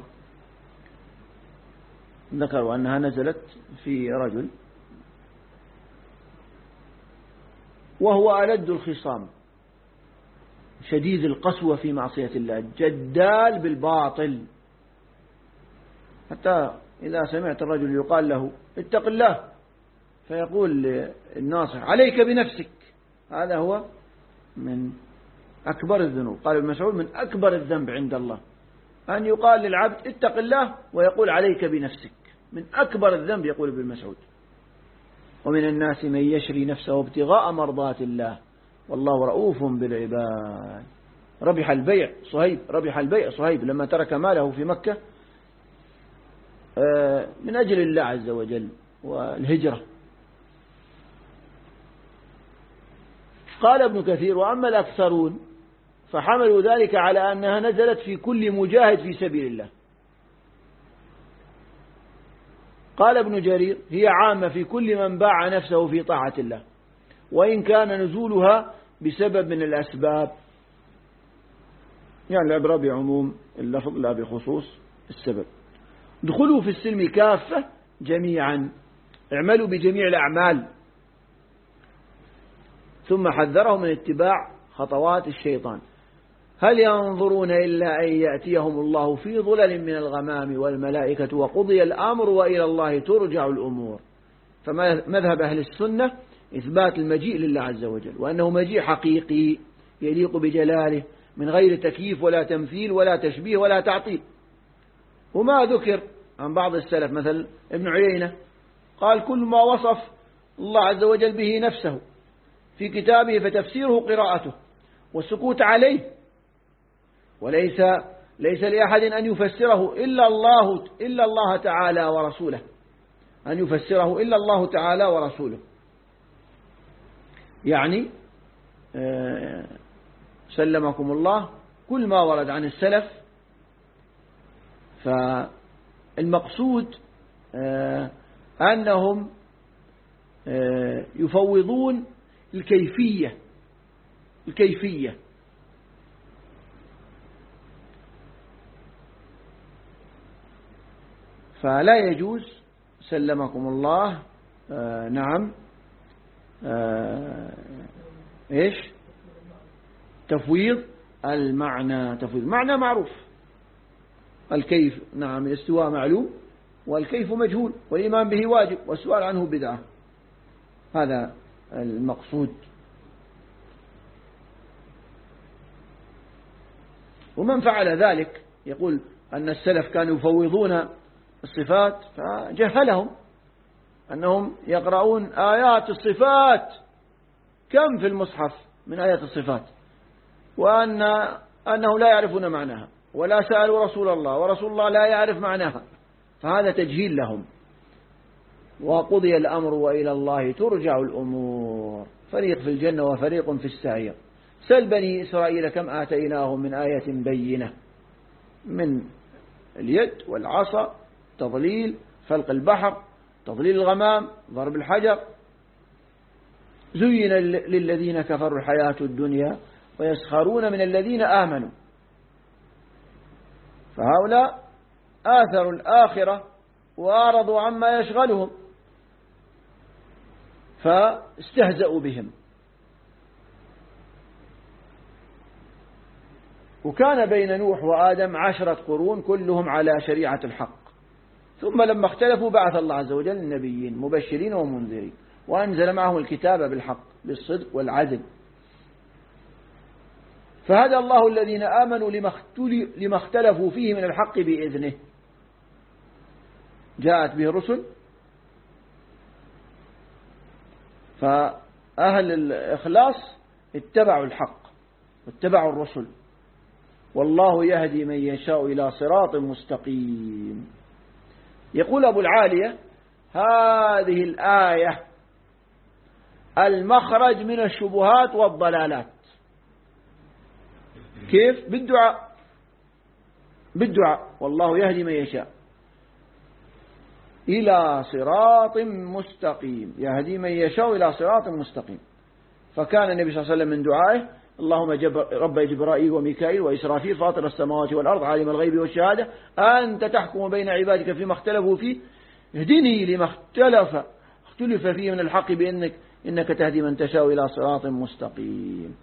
ذكروا أنها نزلت في رجل وهو ألد الخصام شديد القسوة في معصية الله جدال بالباطل، حتى إذا سمعت الرجل يقال له اتق الله فيقول الناصح عليك بنفسك. هذا هو من أكبر الذنوب. قال ابن مسعود من أكبر الذنب عند الله أن يقال للعبد اتق الله ويقول عليك بنفسك، من أكبر الذنب يقول ابن مسعود. ومن الناس من يشري نفسه ابتغاء مرضات الله والله رؤوف بالعباد. ربح البيع صهيب لما ترك ماله في مكة من أجل الله عز وجل والهجرة. قال ابن كثير وأما الأكثرون فحملوا ذلك على أنها نزلت في كل مجاهد في سبيل الله. قال ابن جرير هي عامة في كل من باع نفسه في طاعة الله وإن كان نزولها بسبب من الأسباب، يعني العبرة بعموم اللفظ لا بخصوص السبب. ادخلوا في السلم كافة جميعا، اعملوا بجميع الأعمال، ثم حذرهم من اتباع خطوات الشيطان. هل ينظرون إلا أن يأتيهم الله في ظلل من الغمام والملائكة وقضي الأمر وإلى الله ترجع الأمور. فمذهب أهل السنة إثبات المجيء لله عز وجل، وأنه مجيء حقيقي يليق بجلاله من غير تكييف ولا تمثيل ولا تشبيه ولا تعطيل. وما ذكر عن بعض السلف مثل ابن عيينة قال كل ما وصف الله عز وجل به نفسه في كتابه فتفسيره قراءته والسكوت عليه، وليس لأحد أن يفسره إلا الله تعالى ورسوله، أن يفسره إلا الله تعالى ورسوله. يعني سلمكم الله كل ما ورد عن السلف، فالمقصود أنهم يفوضون الكيفية فلا يجوز سلمكم الله نعم إيش تفويض المعنى. تفويض معنى معروف، الكيف نعم الاستواء معلوم والكيف مجهول والإيمان به واجب والسؤال عنه بدعة، هذا المقصود. ومن فعل ذلك يقول أن السلف كانوا يفوضون الصفات فجهلهم، أنهم يقرؤون آيات الصفات كم في المصحف من آيات الصفات، وأنهم لا يعرفون معناها ولا سألوا رسول الله ورسول الله لا يعرف معناها، فهذا تجهيل لهم. وقضي الأمر وإلى الله ترجع الأمور، فريق في الجنة وفريق في السعير. سل بني إسرائيل كم آتيناهم من آية بينة، من اليد والعصا، تضليل فلق البحر، تضليل الغمام، ضرب الحجر. زين للذين كفروا الحياة الدنيا ويسخرون من الذين آمنوا، فهؤلاء آثروا الآخرة وأعرضوا عما يشغلهم فاستهزأوا بهم. وكان بين نوح وآدم 10 قرون كلهم على شريعة الحق، ثم لما اختلفوا بعث الله عز وجل النبيين مبشرين ومنذرين وأنزل معهم الكتاب بالحق بالصدق والعدل، فهدى الله الذين آمنوا لما اختلفوا فيه من الحق بإذنه. جاءت به الرسل، فأهل الإخلاص اتبعوا الحق واتبعوا الرسل، والله يهدي من يشاء إلى صراط مستقيم. يقول أبو العالية هذه الآية المخرج من الشبهات والضلالات. كيف؟ بالدعاء والله يهدي من يشاء إلى صراط مستقيم، يهدي من يشاء إلى صراط مستقيم. فكان النبي صلى الله عليه وسلم من دعائه اللهم رب جبرائيل وميكائيل وإسرافيل فاطر السماوات والأرض عالم الغيب والشهادة أنت تحكم بين عبادك فيما اختلفوا فيه اهدني لما اختلف فيه من الحق إنك تهدي من تشاء إلى صراط مستقيم.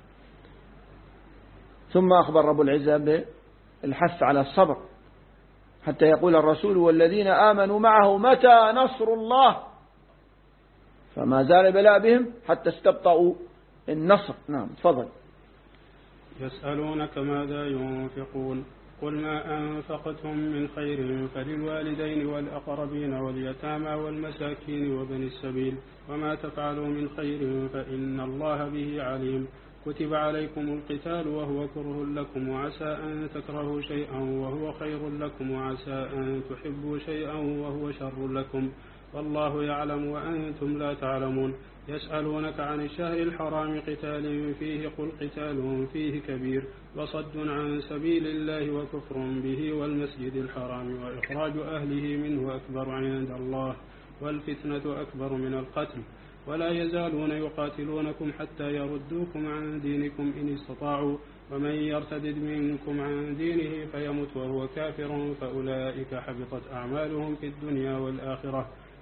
ثم أخبر رب العزة بالحث على الصبر حتى يقول الرسول والذين آمنوا معه متى نصر الله، فما زال بلاء بهم حتى استبطأوا النصر. نعم تفضل. يسألونك ماذا ينفقون قل ما أنفقتم من خير فللوالدين والأقربين واليتامى والمساكين وابن السبيل وما تفعلوا من خير فإن الله به عليم. كتب عليكم القتال وهو كره لكم وعسى أن تكرهوا شيئا وهو خير لكم وعسى أن تحبوا شيئا وهو شر لكم والله يعلم وأنتم لا تعلمون. يسألونك عن الشهر الحرام قتال فيه قل قتال فيه كبير وصد عن سبيل الله وكفر به والمسجد الحرام وإخراج أهله منه أكبر عند الله والفتنة أكبر من القتل ولا يزالون يقاتلونكم حتى يردوكم عن دينكم إن استطاعوا ومن يرتدد منكم عن دينه فيمت وهو كافر فأولئك حبطت أعمالهم في الدنيا والآخرة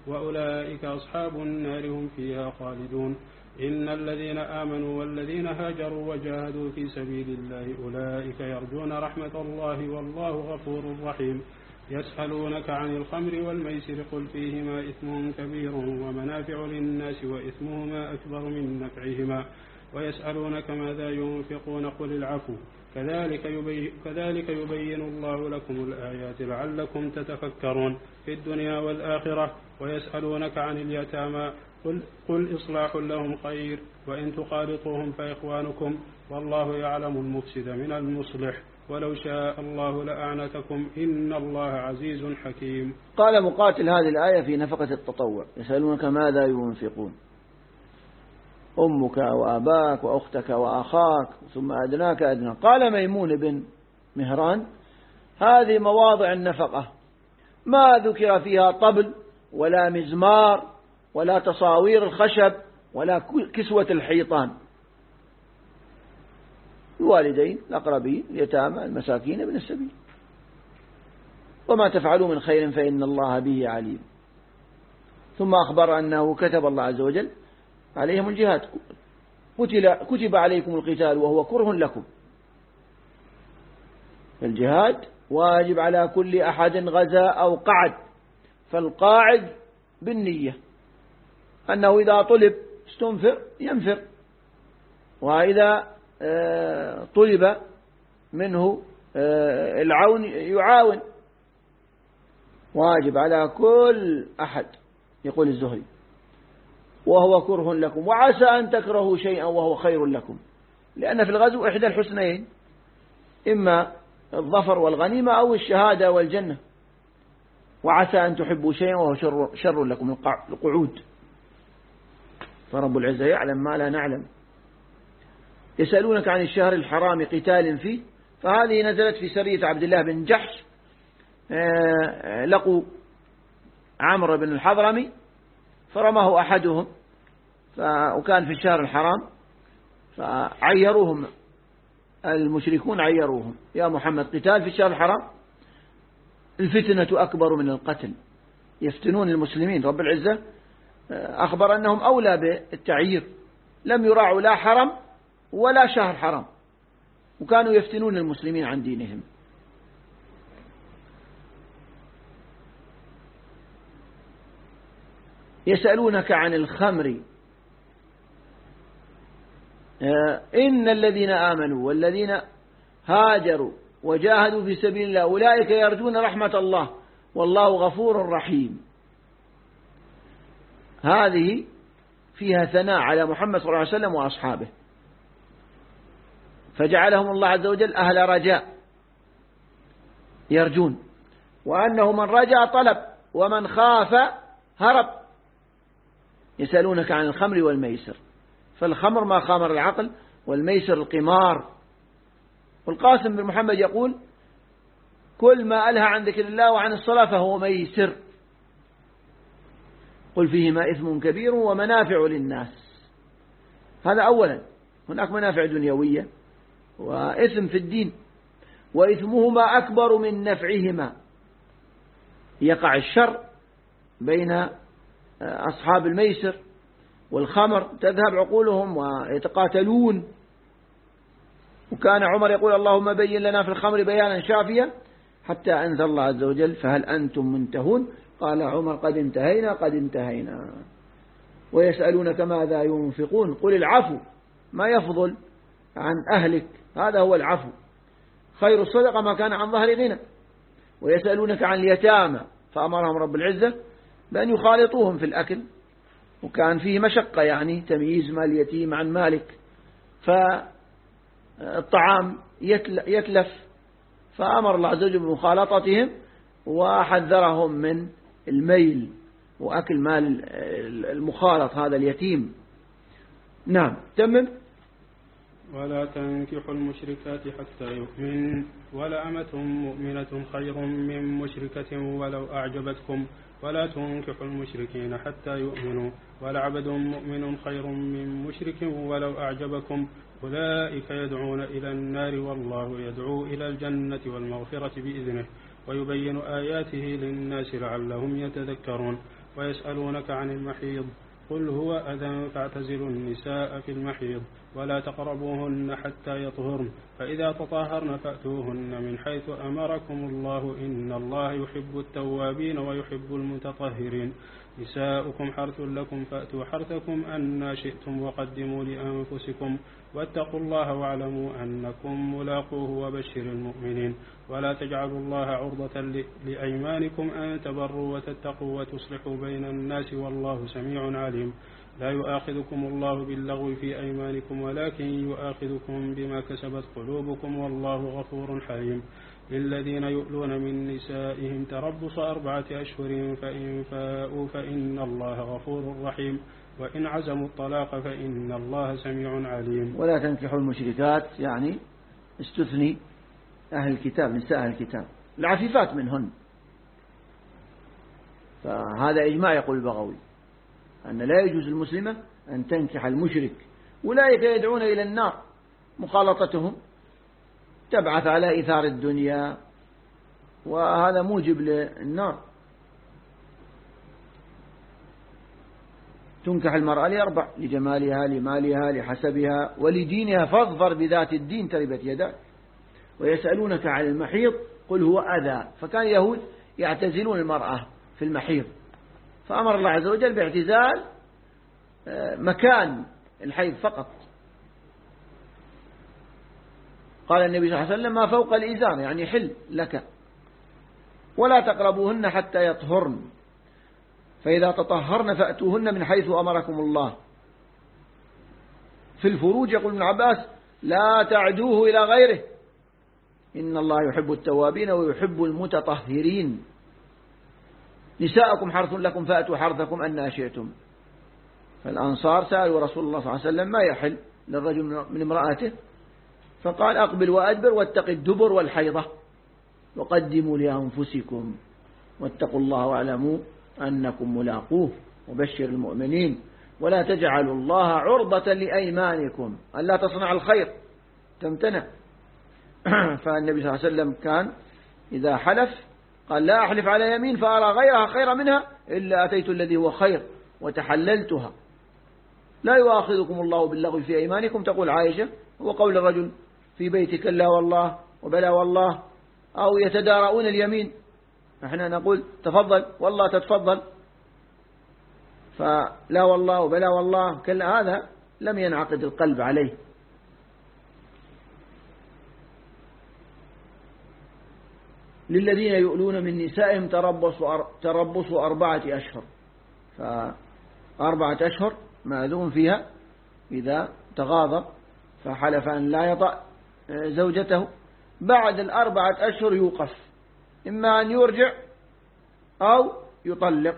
وأولئك أصحاب النار هم فيها خالدون. إن الذين آمنوا والذين هاجروا وجاهدوا في سبيل الله أولئك يرجون رحمة الله والله غفور رحيم. يسألونك عن الخمر والميسر قل فيهما إثم كبير ومنافع للناس وإثمهما أكبر من نفعهما ويسألونك ماذا ينفقون قل العفو كذلك يبين الله لكم الآيات لعلكم تتفكرون في الدنيا والآخرة. ويسألونك عن اليتامى قل إصلاح لهم خير وإن تخالطوهم فإخوانكم والله يعلم المفسد من المصلح ولو شاء الله لأعنتكم إن الله عزيز حكيم. قال مقاتل هذه الآية في نفقة التطوع يسألونك ماذا ينفقون أمك وأباك وأختك وأخاك ثم أدناك أدنى. قال ميمون بن مهران هذه مواضع النفقة ما ذكر فيها طبل ولا مزمار ولا تصاوير الخشب ولا كسوة الحيطان. الوالدين الأقربين اليتامى المساكين ابن السبيل وما تفعلوا من خير فإن الله به عليم. ثم أخبر أنه كتب الله عز وجل عليهم الجهاد كتب عليكم القتال وهو كره لكم. الجهاد واجب على كل أحد غزا أو قعد فالقاعد بالنية أنه إذا طلب استنفر ينفر وإذا طلب منه العون يعاون. واجب على كل أحد يقول الزهري وهو كره لكم وعسى أن تكرهوا شيئا وهو خير لكم لأن في الغزو إحدى الحسنين إما الظفر والغنيمة أو الشهادة والجنة. وعسى أن تحبوا شيئا وهو شر لكم القعود فرب العزة يعلم ما لا نعلم. يسألونك عن الشهر الحرام قتال فيه فهذه نزلت في سرية عبد الله بن جحش لقوا عمرو بن الحضرمي فرماه أحدهم وكان في الشهر الحرام فعيروهم المشركون عيروهم يا محمد قتال في الشهر الحرام الفتنة أكبر من القتل يفتنون المسلمين. رب العزة أخبر أنهم أولى بالتعيير لم يراعوا لا حرم ولا شهر حرام وكانوا يفتنون المسلمين عن دينهم. يسألونك عن الخمر إن الذين آمنوا والذين هاجروا وجاهدوا في سبيل الله أولئك يرجون رحمة الله والله غفور رحيم. هذه فيها ثناء على محمد صلى الله عليه وسلم وأصحابه فجعلهم الله عز وجل أهل رجاء يرجون وأنه من رجع طلب ومن خاف هرب. يسألونك عن الخمر والميسر فالخمر ما خامر العقل والميسر القمار. والقاسم بن محمد يقول كل ما ألهى عن ذكر الله وعن الصلاة فهو ميسر. قل فيهما إثم كبير ومنافع للناس. هذا أولا هناك منافع دنيوية وإثم في الدين وإثمهما أكبر من نفعهما. يقع الشر بين أصحاب الميسر والخمر تذهب عقولهم ويتقاتلون. وكان عمر يقول اللهم بين لنا في الخمر بيانا شافيا حتى أنزل الله عز وجل فهل أنتم منتهون قال عمر قد انتهينا. ويسألونك ماذا ينفقون قل العفو ما يفضل عن أهلك هذا هو العفو خير الصدقة ما كان عن ظهر غنى. ويسألونك عن اليتامى فأمرهم رب العزة بأن يخالطوهم في الأكل وكان فيه مشقة يعني تمييز مال اليتيم عن مالك فالطعام يتلف فأمر الله عز وجل بمخالطتهم وحذرهم من الميل وأكل مال المخالط هذا اليتيم. نعم تمم. ولا تنكحوا المشركات حتى يؤمن ولأمة مؤمنة خير من مشركة ولو أعجبتكم ولا تنكحوا المشركين حتى يؤمنوا ولعبد مؤمن خير من مشرك ولو أعجبكم أولئك يدعون إلى النار والله يدعو إلى الجنة والمغفرة بإذنه ويبين آياته للناس لعلهم يتذكرون. ويسألونك عن المحيض قل هو أذى فاعتزلوا النساء في المحيض ولا تقربوهن حتى يطهرن فإذا تطهرن فأتوهن من حيث أمركم الله إن الله يحب التوابين ويحب المتطهرين نساؤكم حرث لكم فأتوا حرثكم أن شئتم وقدموا لأنفسكم واتقوا الله واعلموا أنكم ملاقوه وبشر المؤمنين ولا تجعلوا الله عرضة لأيمانكم أن تبروا وتتقوا وتصلحوا بين الناس والله سميع عليم لا يؤاخذكم الله باللغو في أيمانكم ولكن يؤاخذكم بما كسبت قلوبكم والله غفور حليم للذين يؤلون من نسائهم تربص 4 أشهر فإن فاءوا فإن الله غفور رحيم وإن عزموا الطلاق فإن الله سميع عليم. ولا تنكحوا المشركات يعني استثني أهل الكتاب نساء أهل الكتاب العفيفات منهن. فهذا إجماع يقول البغوي أن لا يجوز المسلمة أن تنكح المشرك. أولئك يدعون إلى النار مخالطتهم تبعث على إثار الدنيا وهذا موجب للنار. تنكح المرأة ل4 لجمالها لمالها لحسبها ولدينها فاظفر بذات الدين تربت يداك. ويسألونك عن المحيض قل هو أذى. فكان اليهود يعتزلون المرأة في المحيض فأمر الله عز وجل باعتزال مكان الحيض فقط. قال النبي صلى الله عليه وسلم ما فوق الإزار يعني حل لك ولا تقربوهن حتى يطهرن فإذا تطهرن فأتوهن من حيث أمركم الله. في الفروج يقول ابن عباس لا تعدوه إلى غيره إن الله يحب التوابين ويحب المتطهرين. نساءكم حرث لكم فأتوا حرثكم أن شئتم. فالأنصار سألوا رسول الله صلى الله عليه وسلم ما يحل للرجل من امرأته فقال أقبل وأدبر واتق الدبر والحيضة وقدموا لأنفسكم واتقوا الله واعلموا أنكم ملاقوه وبشر المؤمنين ولا تجعلوا الله عرضة لأيمانكم ألا تصنع الخير تمتنع. فالنبي صلى الله عليه وسلم كان إذا حلف قال لا أحلف على يمين فأرى غيرها خير منها إلا أتيت الذي هو خير وتحللتها. لا يؤاخذكم الله باللغو في أيمانكم تقول عائشة هو قول الرجل في بيتك لا والله وبلا والله أو يتدارؤون اليمين نحن نقول تفضل والله تتفضل فلا والله وبلا والله كلا هذا لم ينعقد القلب عليه. للذين يؤلون من نسائهم تربص 4 أشهر. ف4 أشهر ماذون فيها إذا تغاضب فحلف أن لا يطأ زوجته بعد 4 أشهر يوقف إما أن يرجع أو يطلق.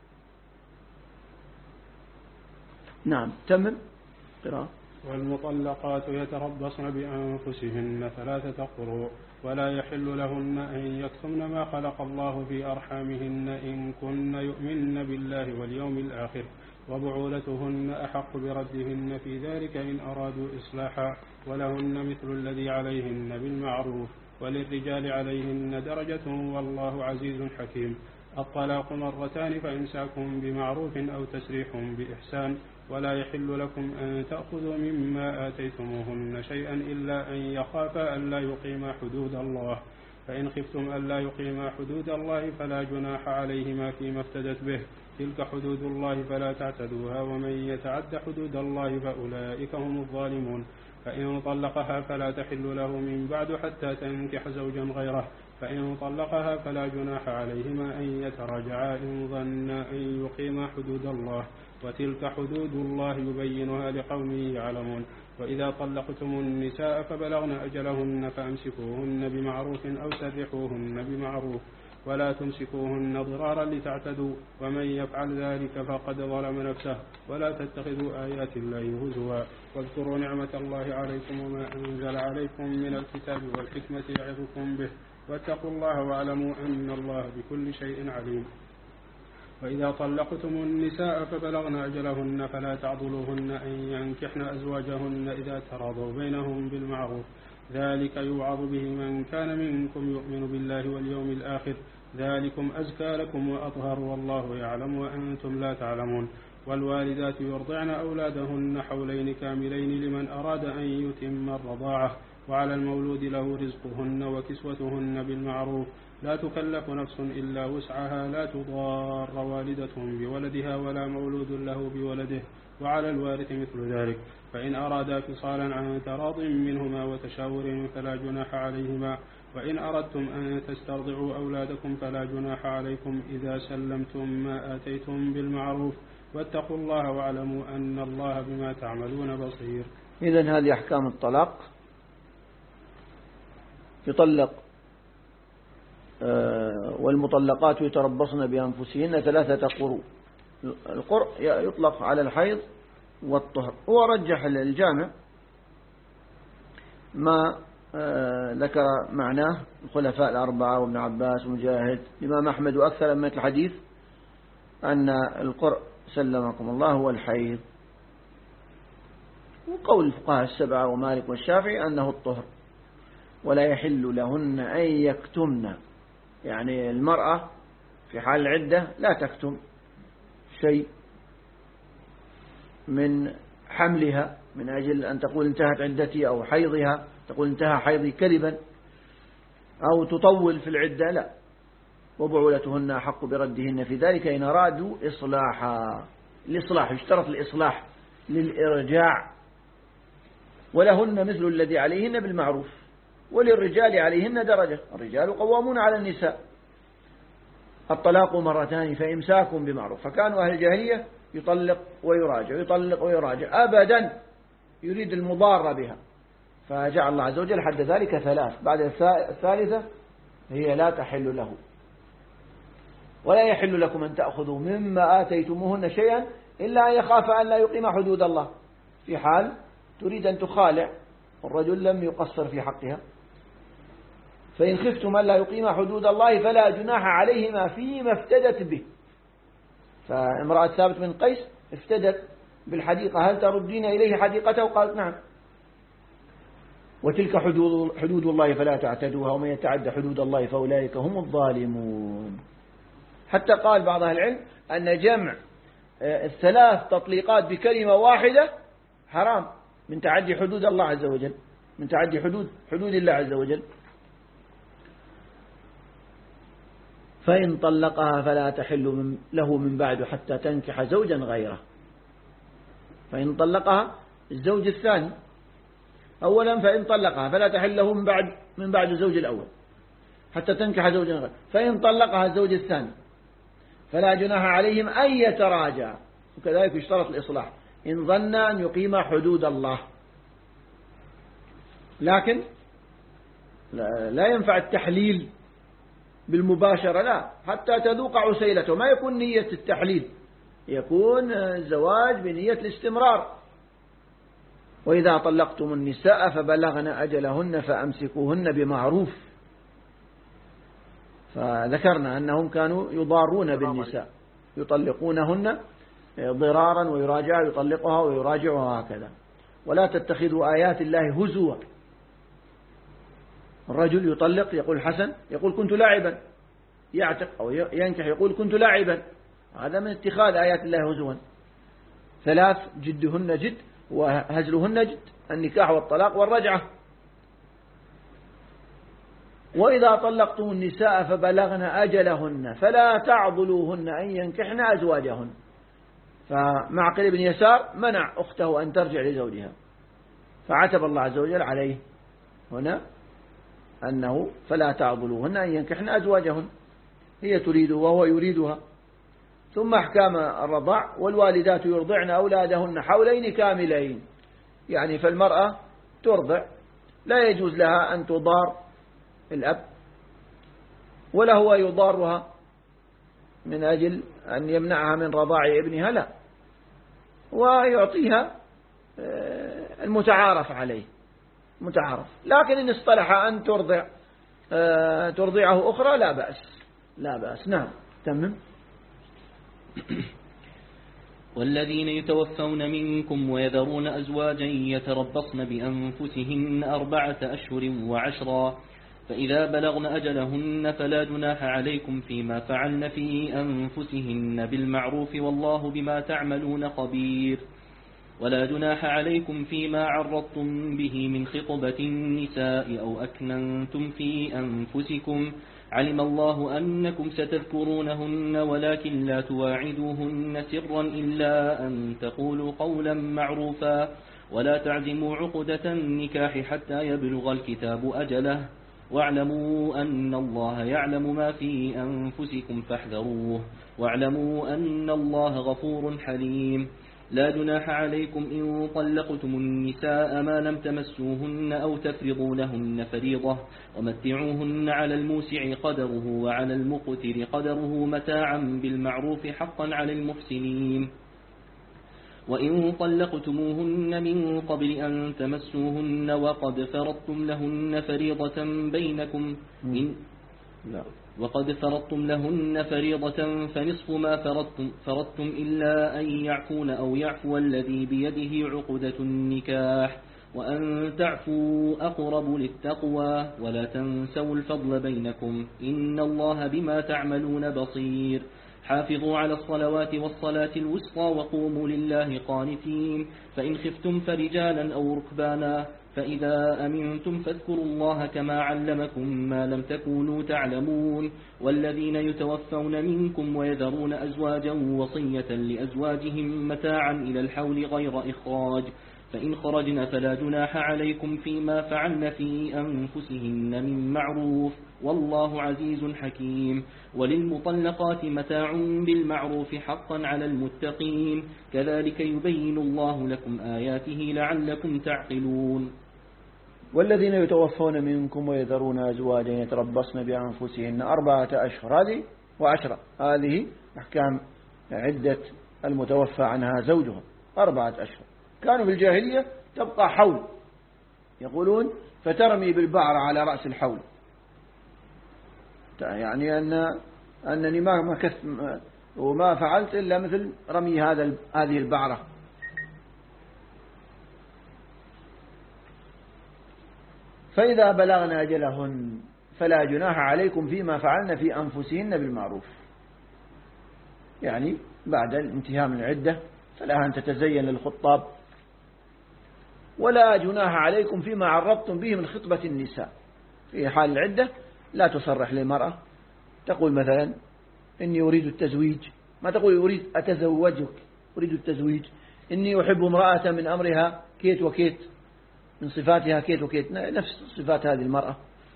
نعم تمم قراءة. والمطلقات يتربصن بأنفسهن 3 قروء ولا يحل لهن أن يكتمن ما خلق الله في أرحامهن إن كن يؤمن بالله واليوم الآخر وبعولتهن أحق بردهن في ذلك إن أرادوا إصلاحا ولهن مثل الذي عليهن بالمعروف وللرجال عليهن درجة والله عزيز حكيم. الطلاق 2 فإمساكم بمعروف أو تسريح بإحسان ولا يحل لكم أن تأخذوا مما آتيتموهن شيئا إلا أن يخافا ألا يقيما حدود الله فإن خفتم ألا يقيما حدود الله فلا جناح عليهما فيما افتدت به تلك حدود الله فلا تعتدوها ومن يتعد حدود الله فأولئك هم الظالمون. فإن طلقها فلا تحل له من بعد حتى تنكح زوجا غيره فإن طلقها فلا جناح عليهما أن يتراجعا إن ظنا أن يقيما حدود الله وتلك حدود الله يبينها لقوم يعلمون. وإذا طلقتم النساء فبلغن أجلهن فأمسكوهن بمعروف أو سرحوهن بمعروف ولا تمسكوهن ضرارا لتعتدوا ومن يفعل ذلك فقد ظلم نفسه ولا تتخذوا آيات الله هزوا واذكروا نعمة الله عليكم وما أنزل عليكم من الكتاب والحكمة يعظكم به واتقوا الله واعلموا أن الله بكل شيء عليم. وإذا طلقتم النساء فبلغن أجلهن فلا تعضلوهن أن ينكحن أزواجهن إذا تراضوا بينهم بالمعروف ذلك يوعظ به من كان منكم يؤمن بالله واليوم الآخر ذلكم أزكى لكم وأطهر والله يعلم وأنتم لا تعلمون. والوالدات يرضعن أولادهن حولين كاملين لمن أراد أن يتم الرضاعة، وعلى المولود له رزقهن وكسوتهن بالمعروف، لا تكلف نفس إلا وسعها، لا تضار والدة بولدها ولا مولود له بولده، وعلى الوارث مثل ذلك، فإن أرادا فصالا عن تراض منهما وتشاور فلا جناح عليهما، وإن أردتم أن تسترضعوا أولادكم فلا جناح عليكم إذا سلمتم ما آتيتم بالمعروف، واتقوا الله واعلموا أن الله بما تعملون بصير. إذن هذه أحكام الطلاق. يطلق والمطلقات يتربصن بأنفسهن 3 قروء. القرء يطلق على الحيض والطهر. ورجح الجامع ما ذكر معناه الخلفاء الأربعة وابن عباس ومجاهد الإمام أحمد وأكثر من الحديث أن القرء سلمكم الله هو الحيض، وقول الفقهاء السبعة ومالك والشافعي أنه الطهر. ولا يحل لهن أن يكتمن، يعني المرأة في حال العدة لا تكتم شيء من حملها من أجل أن تقول انتهت عدتي، أو حيضها تقول انتهى حيضي كذبا، أو تطول في العدة، لا. وبعولتهن أحق بردهن في ذلك إن أرادوا إصلاحا. الإصلاح يشترط الإصلاح للإرجاع. ولهن مثل الذي عليهن بالمعروف، وللرجال عليهن درجة، الرجال قوامون على النساء. الطلاق 2 مرتان فإمساك بمعروف. فكانوا أهل الجاهلية يطلق ويراجع يطلق ويراجع أبدا، يريد المضارة بها، فجعل الله عز وجل حد ذلك 3. بعد 3 هي لا تحل له. ولا يحل لكم أن تأخذوا مما آتيتموهن شيئا إلا أن يخاف أن لا يقيم حدود الله، في حال تريد أن تخالع والرجل لم يقصر في حقها. فإن خفتم أن لا يقيم حدود الله فلا جناح عليهما فيما افتدت به. فامرأة ثابت بن قيس افتدت بالحديقة، هل تردين إليه حديقته؟ قالت نعم. وتلك حدود الله فلا تعتدوها، ومن يتعد حدود الله فأولئك هم الظالمون. حتى قال بعض أهل العلم أن جمع 3 تطليقات بكلمة واحدة حرام، من تعدي حدود الله عز وجل، من تعدي حدود الله عز وجل. فإن طلقها فلا تحل له من بعد حتى تنكح زوجا غيره. فإن طلقها الزوج الثاني أولا، فإن طلقها فلا تحل له من بعد الزوج الأول حتى تنكح زوجا غيره. فإن طلقها الزوج الثاني فلا جناح عليهم أن يتراجع. وكذلك يشترط الإصلاح إن ظن أن يقيم حدود الله. لكن لا ينفع التحليل بالمباشرة، لا، حتى تذوق عسيلته. ما يكون نية التحليل، يكون الزواج بنية الاستمرار. وإذا طلقتم النساء فبلغن أجلهن فأمسكوهن بمعروف. فذكرنا أنهم كانوا يضارون بالنساء، يطلقونهن ضرارا ويراجع، يطلقها ويراجعها هكذا. ولا تتخذوا آيات الله هزوا. الرجل يطلق يقول حسن، يقول كنت لاعبا، يعتق أو ينكح يقول كنت لاعبا، هذا من اتخاذ آيات الله هزوا. 3 جدهن جد وهزلهن جد، النكاح والطلاق والرجعة. وإذا طلقتم النساء فبلغن أجلهن فلا تعضلوهن أن ينكحن أزواجهن. فمعقل بن يسار منع أخته أن ترجع لزوجها، فعتب الله عز وجل عليه هنا أنه فلا تعضلوهن أن ينكحن أزواجهن، هي تريده وهو يريدها. ثم أحكام الرضاع. والوالدات يرضعن أولادهن حولين كاملين، يعني فالمرأة ترضع، لا يجوز لها أن تضار الأب ولا هو يضارها من أجل أن يمنعها من رضاع ابنها، لا، ويعطيها المتعارف عليه متعارف. لكن إن اصطلح أن ترضعه أخرى لا بأس. نعم، تمام. والذين يتوفون منكم ويذرون أزواجا يتربصن بأنفسهن 4 أشهر و10 فإذا بلغن أجلهن فلا جناح عليكم فيما فعلن في أنفسهن بالمعروف والله بما تعملون خبير. ولا جناح عليكم فيما عرضتم به من خطبة النساء أو أكننتم في أنفسكم علم الله أنكم ستذكرونهن ولكن لا تواعدوهن سرا إلا أن تقولوا قولا معروفا ولا تعزموا عقدة النكاح حتى يبلغ الكتاب أجله واعلموا أن الله يعلم ما في أنفسكم فاحذروه واعلموا أن الله غفور حليم. لا جناح عليكم إن طلقتم النساء ما لم تمسوهن أو تفرضوا لهن فريضة ومتعوهن على الموسع قدره وعلى المقتر قدره متاعا بالمعروف حقا على المحسنين. وإن طلقتموهن من قبل أن تمسوهن وقد فرضتم لهن فريضة بينكم فنصف ما فرضتم إلا أن يعفون أو يعفو الذي بيده عقدة النكاح وأن تعفوا أقرب للتقوى ولا تنسوا الفضل بينكم إن الله بما تعملون بصير. حافظوا على الصلوات والصلاة الوسطى وقوموا لله قانتين. فإن خفتم فرجالا أو ركبانا فإذا أمنتم فاذكروا الله كما علمكم ما لم تكونوا تعلمون. والذين يتوفون منكم ويذرون أزواجا وصية لأزواجهم متاعا إلى الحول غير إخراج فإن خرجن فلا جناح عليكم فيما فعلن في أنفسهن من معروف والله عزيز حكيم. وللمطلقات متاع بالمعروف حقا على المتقين كذلك يبين الله لكم آياته لعلكم تعقلون. والذين يتوفون منكم ويذرون أزواجا يتربصن بأنفسهن 4 أشهر هذه و10 هذه أحكام عدة المتوفى عنها زوجها 4 أشهر. كانوا في الجاهلية تبقى حول يقولون فترمي بالبعر على رأس الحول يعني أنني ما كث وما فعلت إلا مثل رمي هذه البعرة. فإذا بلغن أجلهن فلا جناح عليكم فيما فعلن في أنفسهن بالمعروف يعني بعد الانتهاء من العدة فلها أن تتزين للخطاب. ولا جناح عليكم فيما عرضتم به من خطبة النساء في حال العدة لا تصرح للمرأة تقول مثلا إني أريد التزويج ما تقول أريد أتزوجك أريد التزويج إني أحب امرأة من أمرها كيت وكيت من صفاتها كيت وكيت نفس صفات هذه المرأة.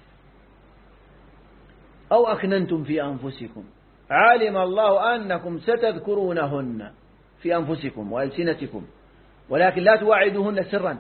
أو أكننتم في أنفسكم علم الله أنكم ستذكرونهن في أنفسكم وألسنتكم ولكن لا تواعدوهن سرا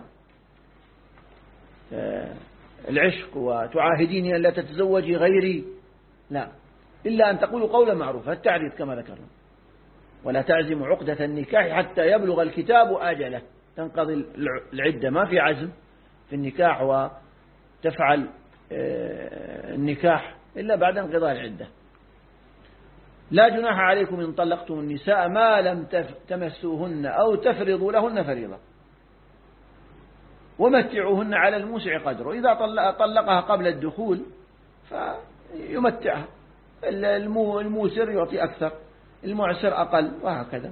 العشق وتعاهديني أن لا تتزوجي غيري لا إلا أن تقولوا قولا معروفا التعريض كما ذكرنا. ولا تعزموا عقدة النكاح حتى يبلغ الكتاب أجله تنقضي العدة ما في عزم في النكاح وتفعل النكاح إلا بعد انقضاء العدة. لا جناح عليكم إن طلقتم النساء ما لم تمسوهن أو تفرضوا لهن فريضة ومتعوهن على الموسع قدره. إذا طلقها قبل الدخول فيمتعها الموسر يعطي أكثر المعسر أقل وهكذا.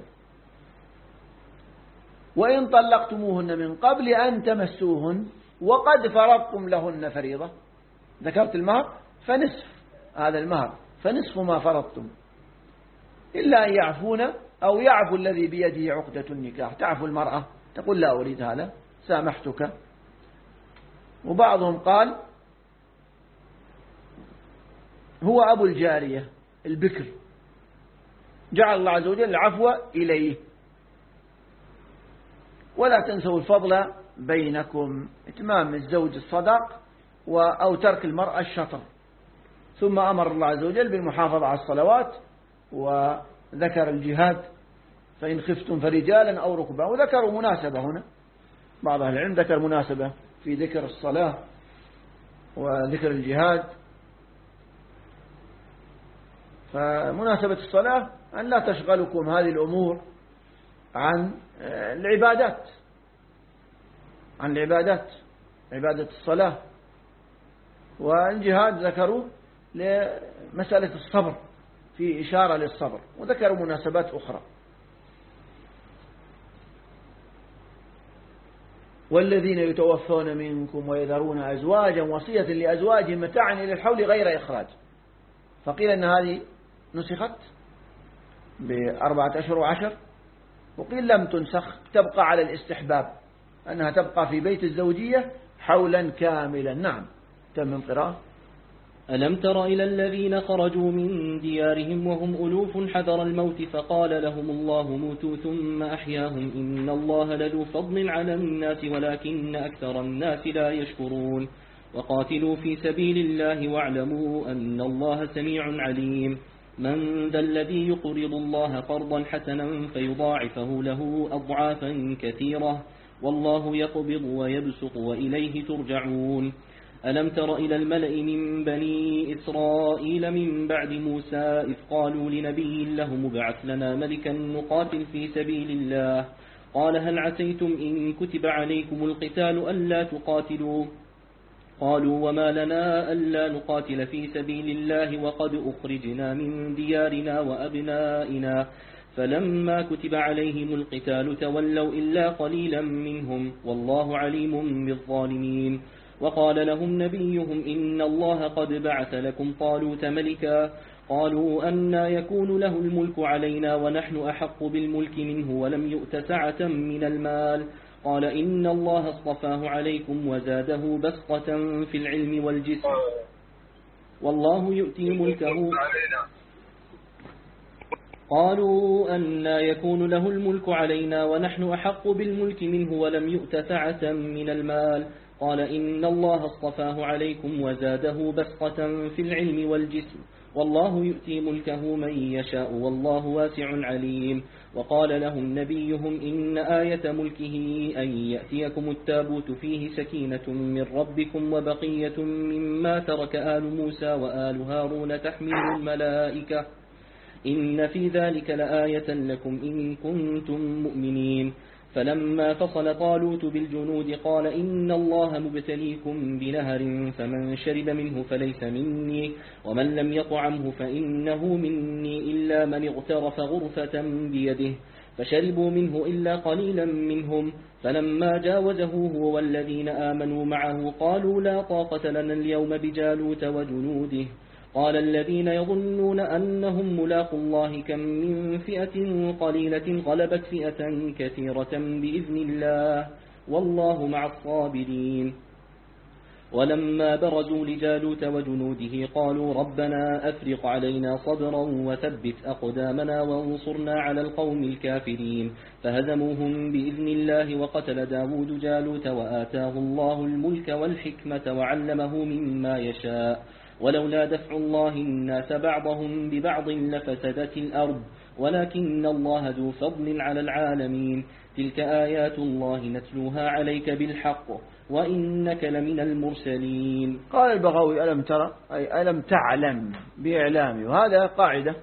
وإن طلقتموهن من قبل أن تمسوهن وقد فرضتم لهن فريضة ذكرت المهر فنصف هذا المهر فنصف ما فرضتم إلا أن يعفون أو يعفو الذي بيده عقدة النكاح تعفو المرأة تقول لا أريد هذا سامحتك. وبعضهم قال هو أبو الجارية البكر جعل الله عز وجل العفو إليه. ولا تنسوا الفضل بينكم إتمام الزوج الصدق أو ترك المرأة الشطر. ثم أمر الله عز وجل بالمحافظة على الصلوات وذكر الجهاد فإن خفتم فرجالا أو ركبا وذكروا مناسبة هنا بعض أهل العلم ذكر مناسبة في ذكر الصلاة وذكر الجهاد. فمناسبة الصلاة أن لا تشغلكم هذه الأمور عن العبادات عبادة الصلاة والجهاد ذكروا لمسألة الصبر، في إشارة للصبر، وذكروا مناسبات أخرى. والذين يتوفون منكم ويذرون أزواجا وصية لأزواجهم متاعا إلى الحول غير إخراج. فقيل أن هذه نسخت ب4 أشهر و10، وقيل لم تنسخ، تبقى على الاستحباب، أنها تبقى في بيت الزوجية حولا كاملا. نعم. تم قراءة. ألم تر إلى الذين خرجوا من ديارهم وهم ألوف حذر الموت فقال لهم الله موتوا ثم أحياهم إن الله لذو فضل على الناس ولكن أكثر الناس لا يشكرون. وقاتلوا في سبيل الله واعلموا أن الله سميع عليم. من ذا الذي يقرض الله قرضا حسنا فيضاعفه له أضعافا كثيرة والله يقبض ويبسط وإليه ترجعون. ألم تر إلى الملأ من بني إسرائيل من بعد موسى إذ قالوا لنبي له مبعث لنا ملكا نقاتل في سبيل الله قال هل عسيتم إن كتب عليكم القتال ألا تقاتلوا قالوا وما لنا ألا نقاتل في سبيل الله وقد أخرجنا من ديارنا وأبنائنا فلما كتب عليهم القتال تولوا إلا قليلا منهم والله عليم بالظالمين. وقال لهم نبيهم إن الله قد بعث لكم طالوت ملكا قالوا أنى يكون له الملك علينا ونحن أحق بالملك منه ولم يؤت سعة من المال قال إن الله اصطفاه عليكم وزاده بسطة في العلم والجسم والله يؤتي ملكه. قالوا أنى يكون له الملك علينا ونحن أحق بالملك منه ولم يؤت سعة من المال قال إن الله اصطفاه عليكم وزاده بسطة في العلم والجسم والله يؤتي ملكه من يشاء والله واسع عليم. وقال لهم نبيهم إن آية ملكه أن يأتيكم التابوت فيه سكينة من ربكم وبقية مما ترك آل موسى وآل هارون تحمل الملائكة إن في ذلك لآية لكم إن كنتم مؤمنين. فلما فصل طالوت بالجنود قال إن الله مبتليكم بنهر فمن شرب منه فليس مني ومن لم يطعمه فإنه مني إلا من اغترف غرفة بيده فشربوا منه إلا قليلا منهم فلما جاوزه هو والذين آمنوا معه قالوا لا طاقة لنا اليوم بجالوت وجنوده قال الذين يظنون أنهم ملاقوا الله كم من فئة قليلة غلبت فئة كثيرة بإذن الله والله مع الصابرين. ولما برزوا لجالوت وجنوده قالوا ربنا أفرغ علينا صبرا وثبت أقدامنا وانصرنا على القوم الكافرين فهزموهم بإذن الله وقتل داود جالوت وآتاه الله الملك والحكمة وعلمه مما يشاء ولولا دفع الله الناس بعضهم ببعض لفسدت الأرض ولكن الله ذو فضل على العالمين. تلك آيات الله نتلوها عليك بالحق وإنك لمن المرسلين. قال البغوي ألم ترى أي ألم تعلم بإعلامي، وهذا قاعدة،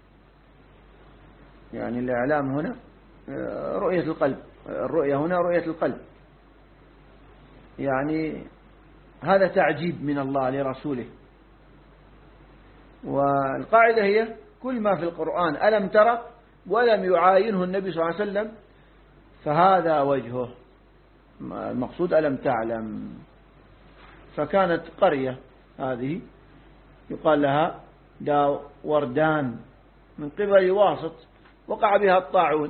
يعني الإعلام هنا رؤية القلب، الرؤية هنا رؤية القلب، يعني هذا تعجيب من الله لرسوله. والقاعدة هي كل ما في القرآن ألم ترى ولم يعاينه النبي صلى الله عليه وسلم فهذا وجهه، المقصود ألم تعلم. فكانت قرية هذه يقال لها وردان من قبل واسط وقع بها الطاعون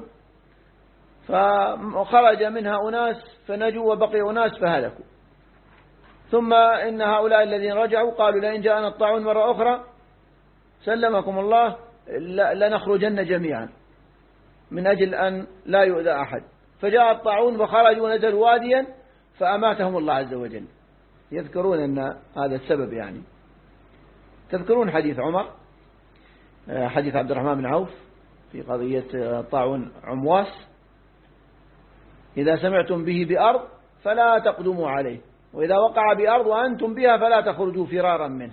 فخرج منها أناس فنجوا وبقي أناس فهلكوا، ثم إن هؤلاء الذين رجعوا قالوا لئن جاءنا الطاعون مرة أخرى سلمكم الله لنخرجن جميعا من أجل أن لا يؤذى أحد، فجاء الطاعون وخرجوا ونزلوا واديا فأماتهم الله عز وجل. يذكرون أن هذا السبب، يعني تذكرون حديث عمر، حديث عبد الرحمن بن عوف في قضية طاعون عمواس، إذا سمعتم به بأرض فلا تقدموا عليه، وإذا وقع بأرض وأنتم بها فلا تخرجوا فرارا منه.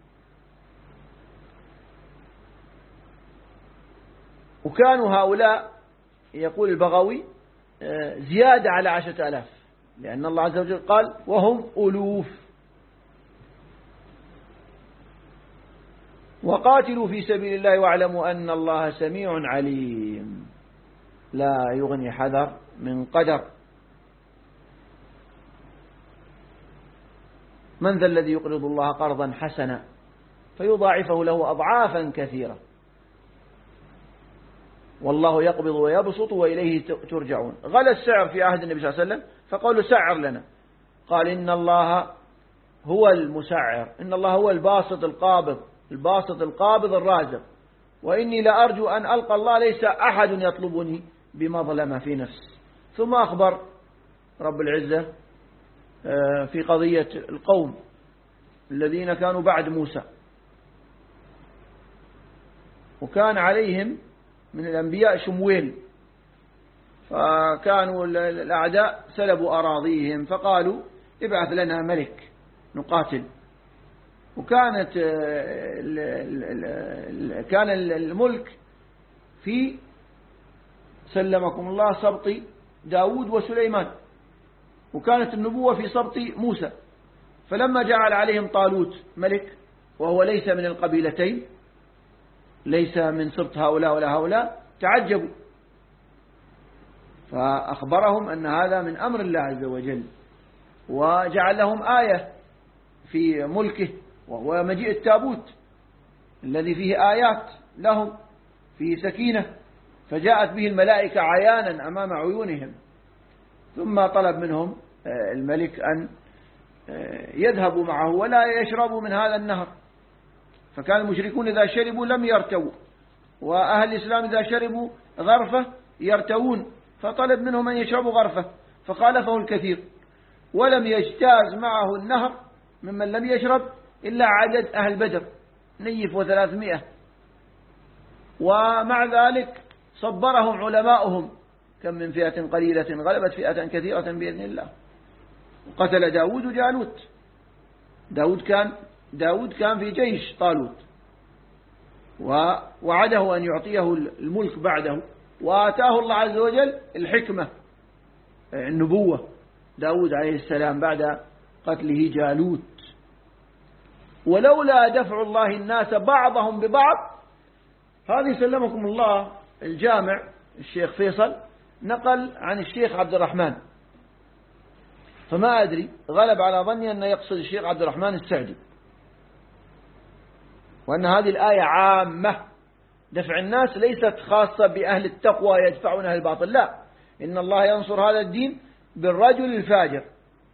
وكانوا هؤلاء يقول البغوي زيادة على 10,000، لأن الله عز وجل قال وهم ألوف، وقاتلوا في سبيل الله واعلموا أن الله سميع عليم. لا يغني حذر من قدر. من ذا الذي يقرض الله قرضا حسنا فيضاعفه له أضعافا كثيرة والله يقبض ويبسط وإليه ترجعون. غلى السعر في عهد النبي صلى الله عليه وسلم فقالوا سعر لنا، قال إن الله هو المسعر، إن الله هو الباسط القابض، الباسط القابض الرازق، وإني لأرجو أن ألقى الله ليس أحد يطلبني بمظلمة في نفس. ثم أخبر رب العزة في قضية القوم الذين كانوا بعد موسى، وكان عليهم من الأنبياء شمويل، فكانوا الأعداء سلبوا أراضيهم فقالوا ابعث لنا ملك نقاتل. وكانت كان الملك في سلمكم الله سبط داود وسليمان، وكانت النبوة في سبط موسى. فلما جعل عليهم طالوت ملك وهو ليس من القبيلتين، ليس من سبط هؤلاء ولا هؤلاء، تعجبوا، فأخبرهم أن هذا من أمر الله عز وجل، وجعل لهم آية في ملكه وهو مجيء التابوت الذي فيه آيات لهم فيه سكينة، فجاءت به الملائكة عيانا أمام عيونهم. ثم طلب منهم الملك أن يذهبوا معه ولا يشربوا من هذا النهر، فكان المشركون إذا شربوا لم يرتووا، وأهل الإسلام إذا شربوا غرفة يرتوون، فطلب منهم أن يشربوا غرفة فخالفه الكثير، ولم يجتاز معه النهر ممن لم يشرب إلا عدد أهل بدر نيف و300. ومع ذلك صبرهم علماؤهم، كم من فئة قليلة غلبت فئة كثيرة بإذن الله. قتل داود جالوت. داود كان في جيش طالوت، ووعده أن يعطيه الملك بعده، وآتاه الله عز وجل الحكمة النبوة داود عليه السلام بعد قتله جالوت. ولولا دفع الله الناس بعضهم ببعض، هذه سلمكم الله الجامع الشيخ فيصل نقل عن الشيخ عبد الرحمن، فما أدري، غلب على ظني أن يقصد الشيخ عبد الرحمن السعدي، وأن هذه الآية عامة، دفع الناس ليست خاصة بأهل التقوى يدفعون أهل الباطل، لا، إن الله ينصر هذا الدين بالرجل الفاجر.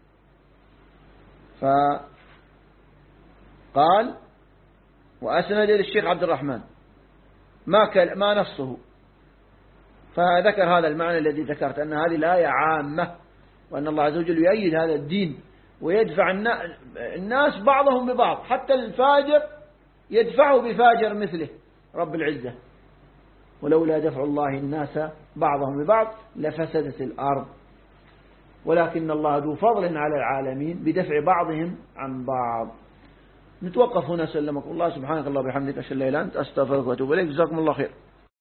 فقال وأسند للشيخ عبد الرحمن ما نصه، فذكر هذا المعنى الذي ذكرت، أن هذه الآية عامة، وأن الله عز وجل يؤيد هذا الدين ويدفع الناس بعضهم ببعض، حتى الفاجر يدفعه بفاجر مثله رب العزة. ولولا دفع الله الناس بعضهم ببعض لفسدت الأرض، ولكن الله ذو فضل على العالمين بدفع بعضهم عن بعض. نتوقف هنا. سلمكم الله. سبحانك الله وبحمدك أشهد أن لا إله إلا أنت أستغفرك وأتوب إليك. جزاكم الله خير.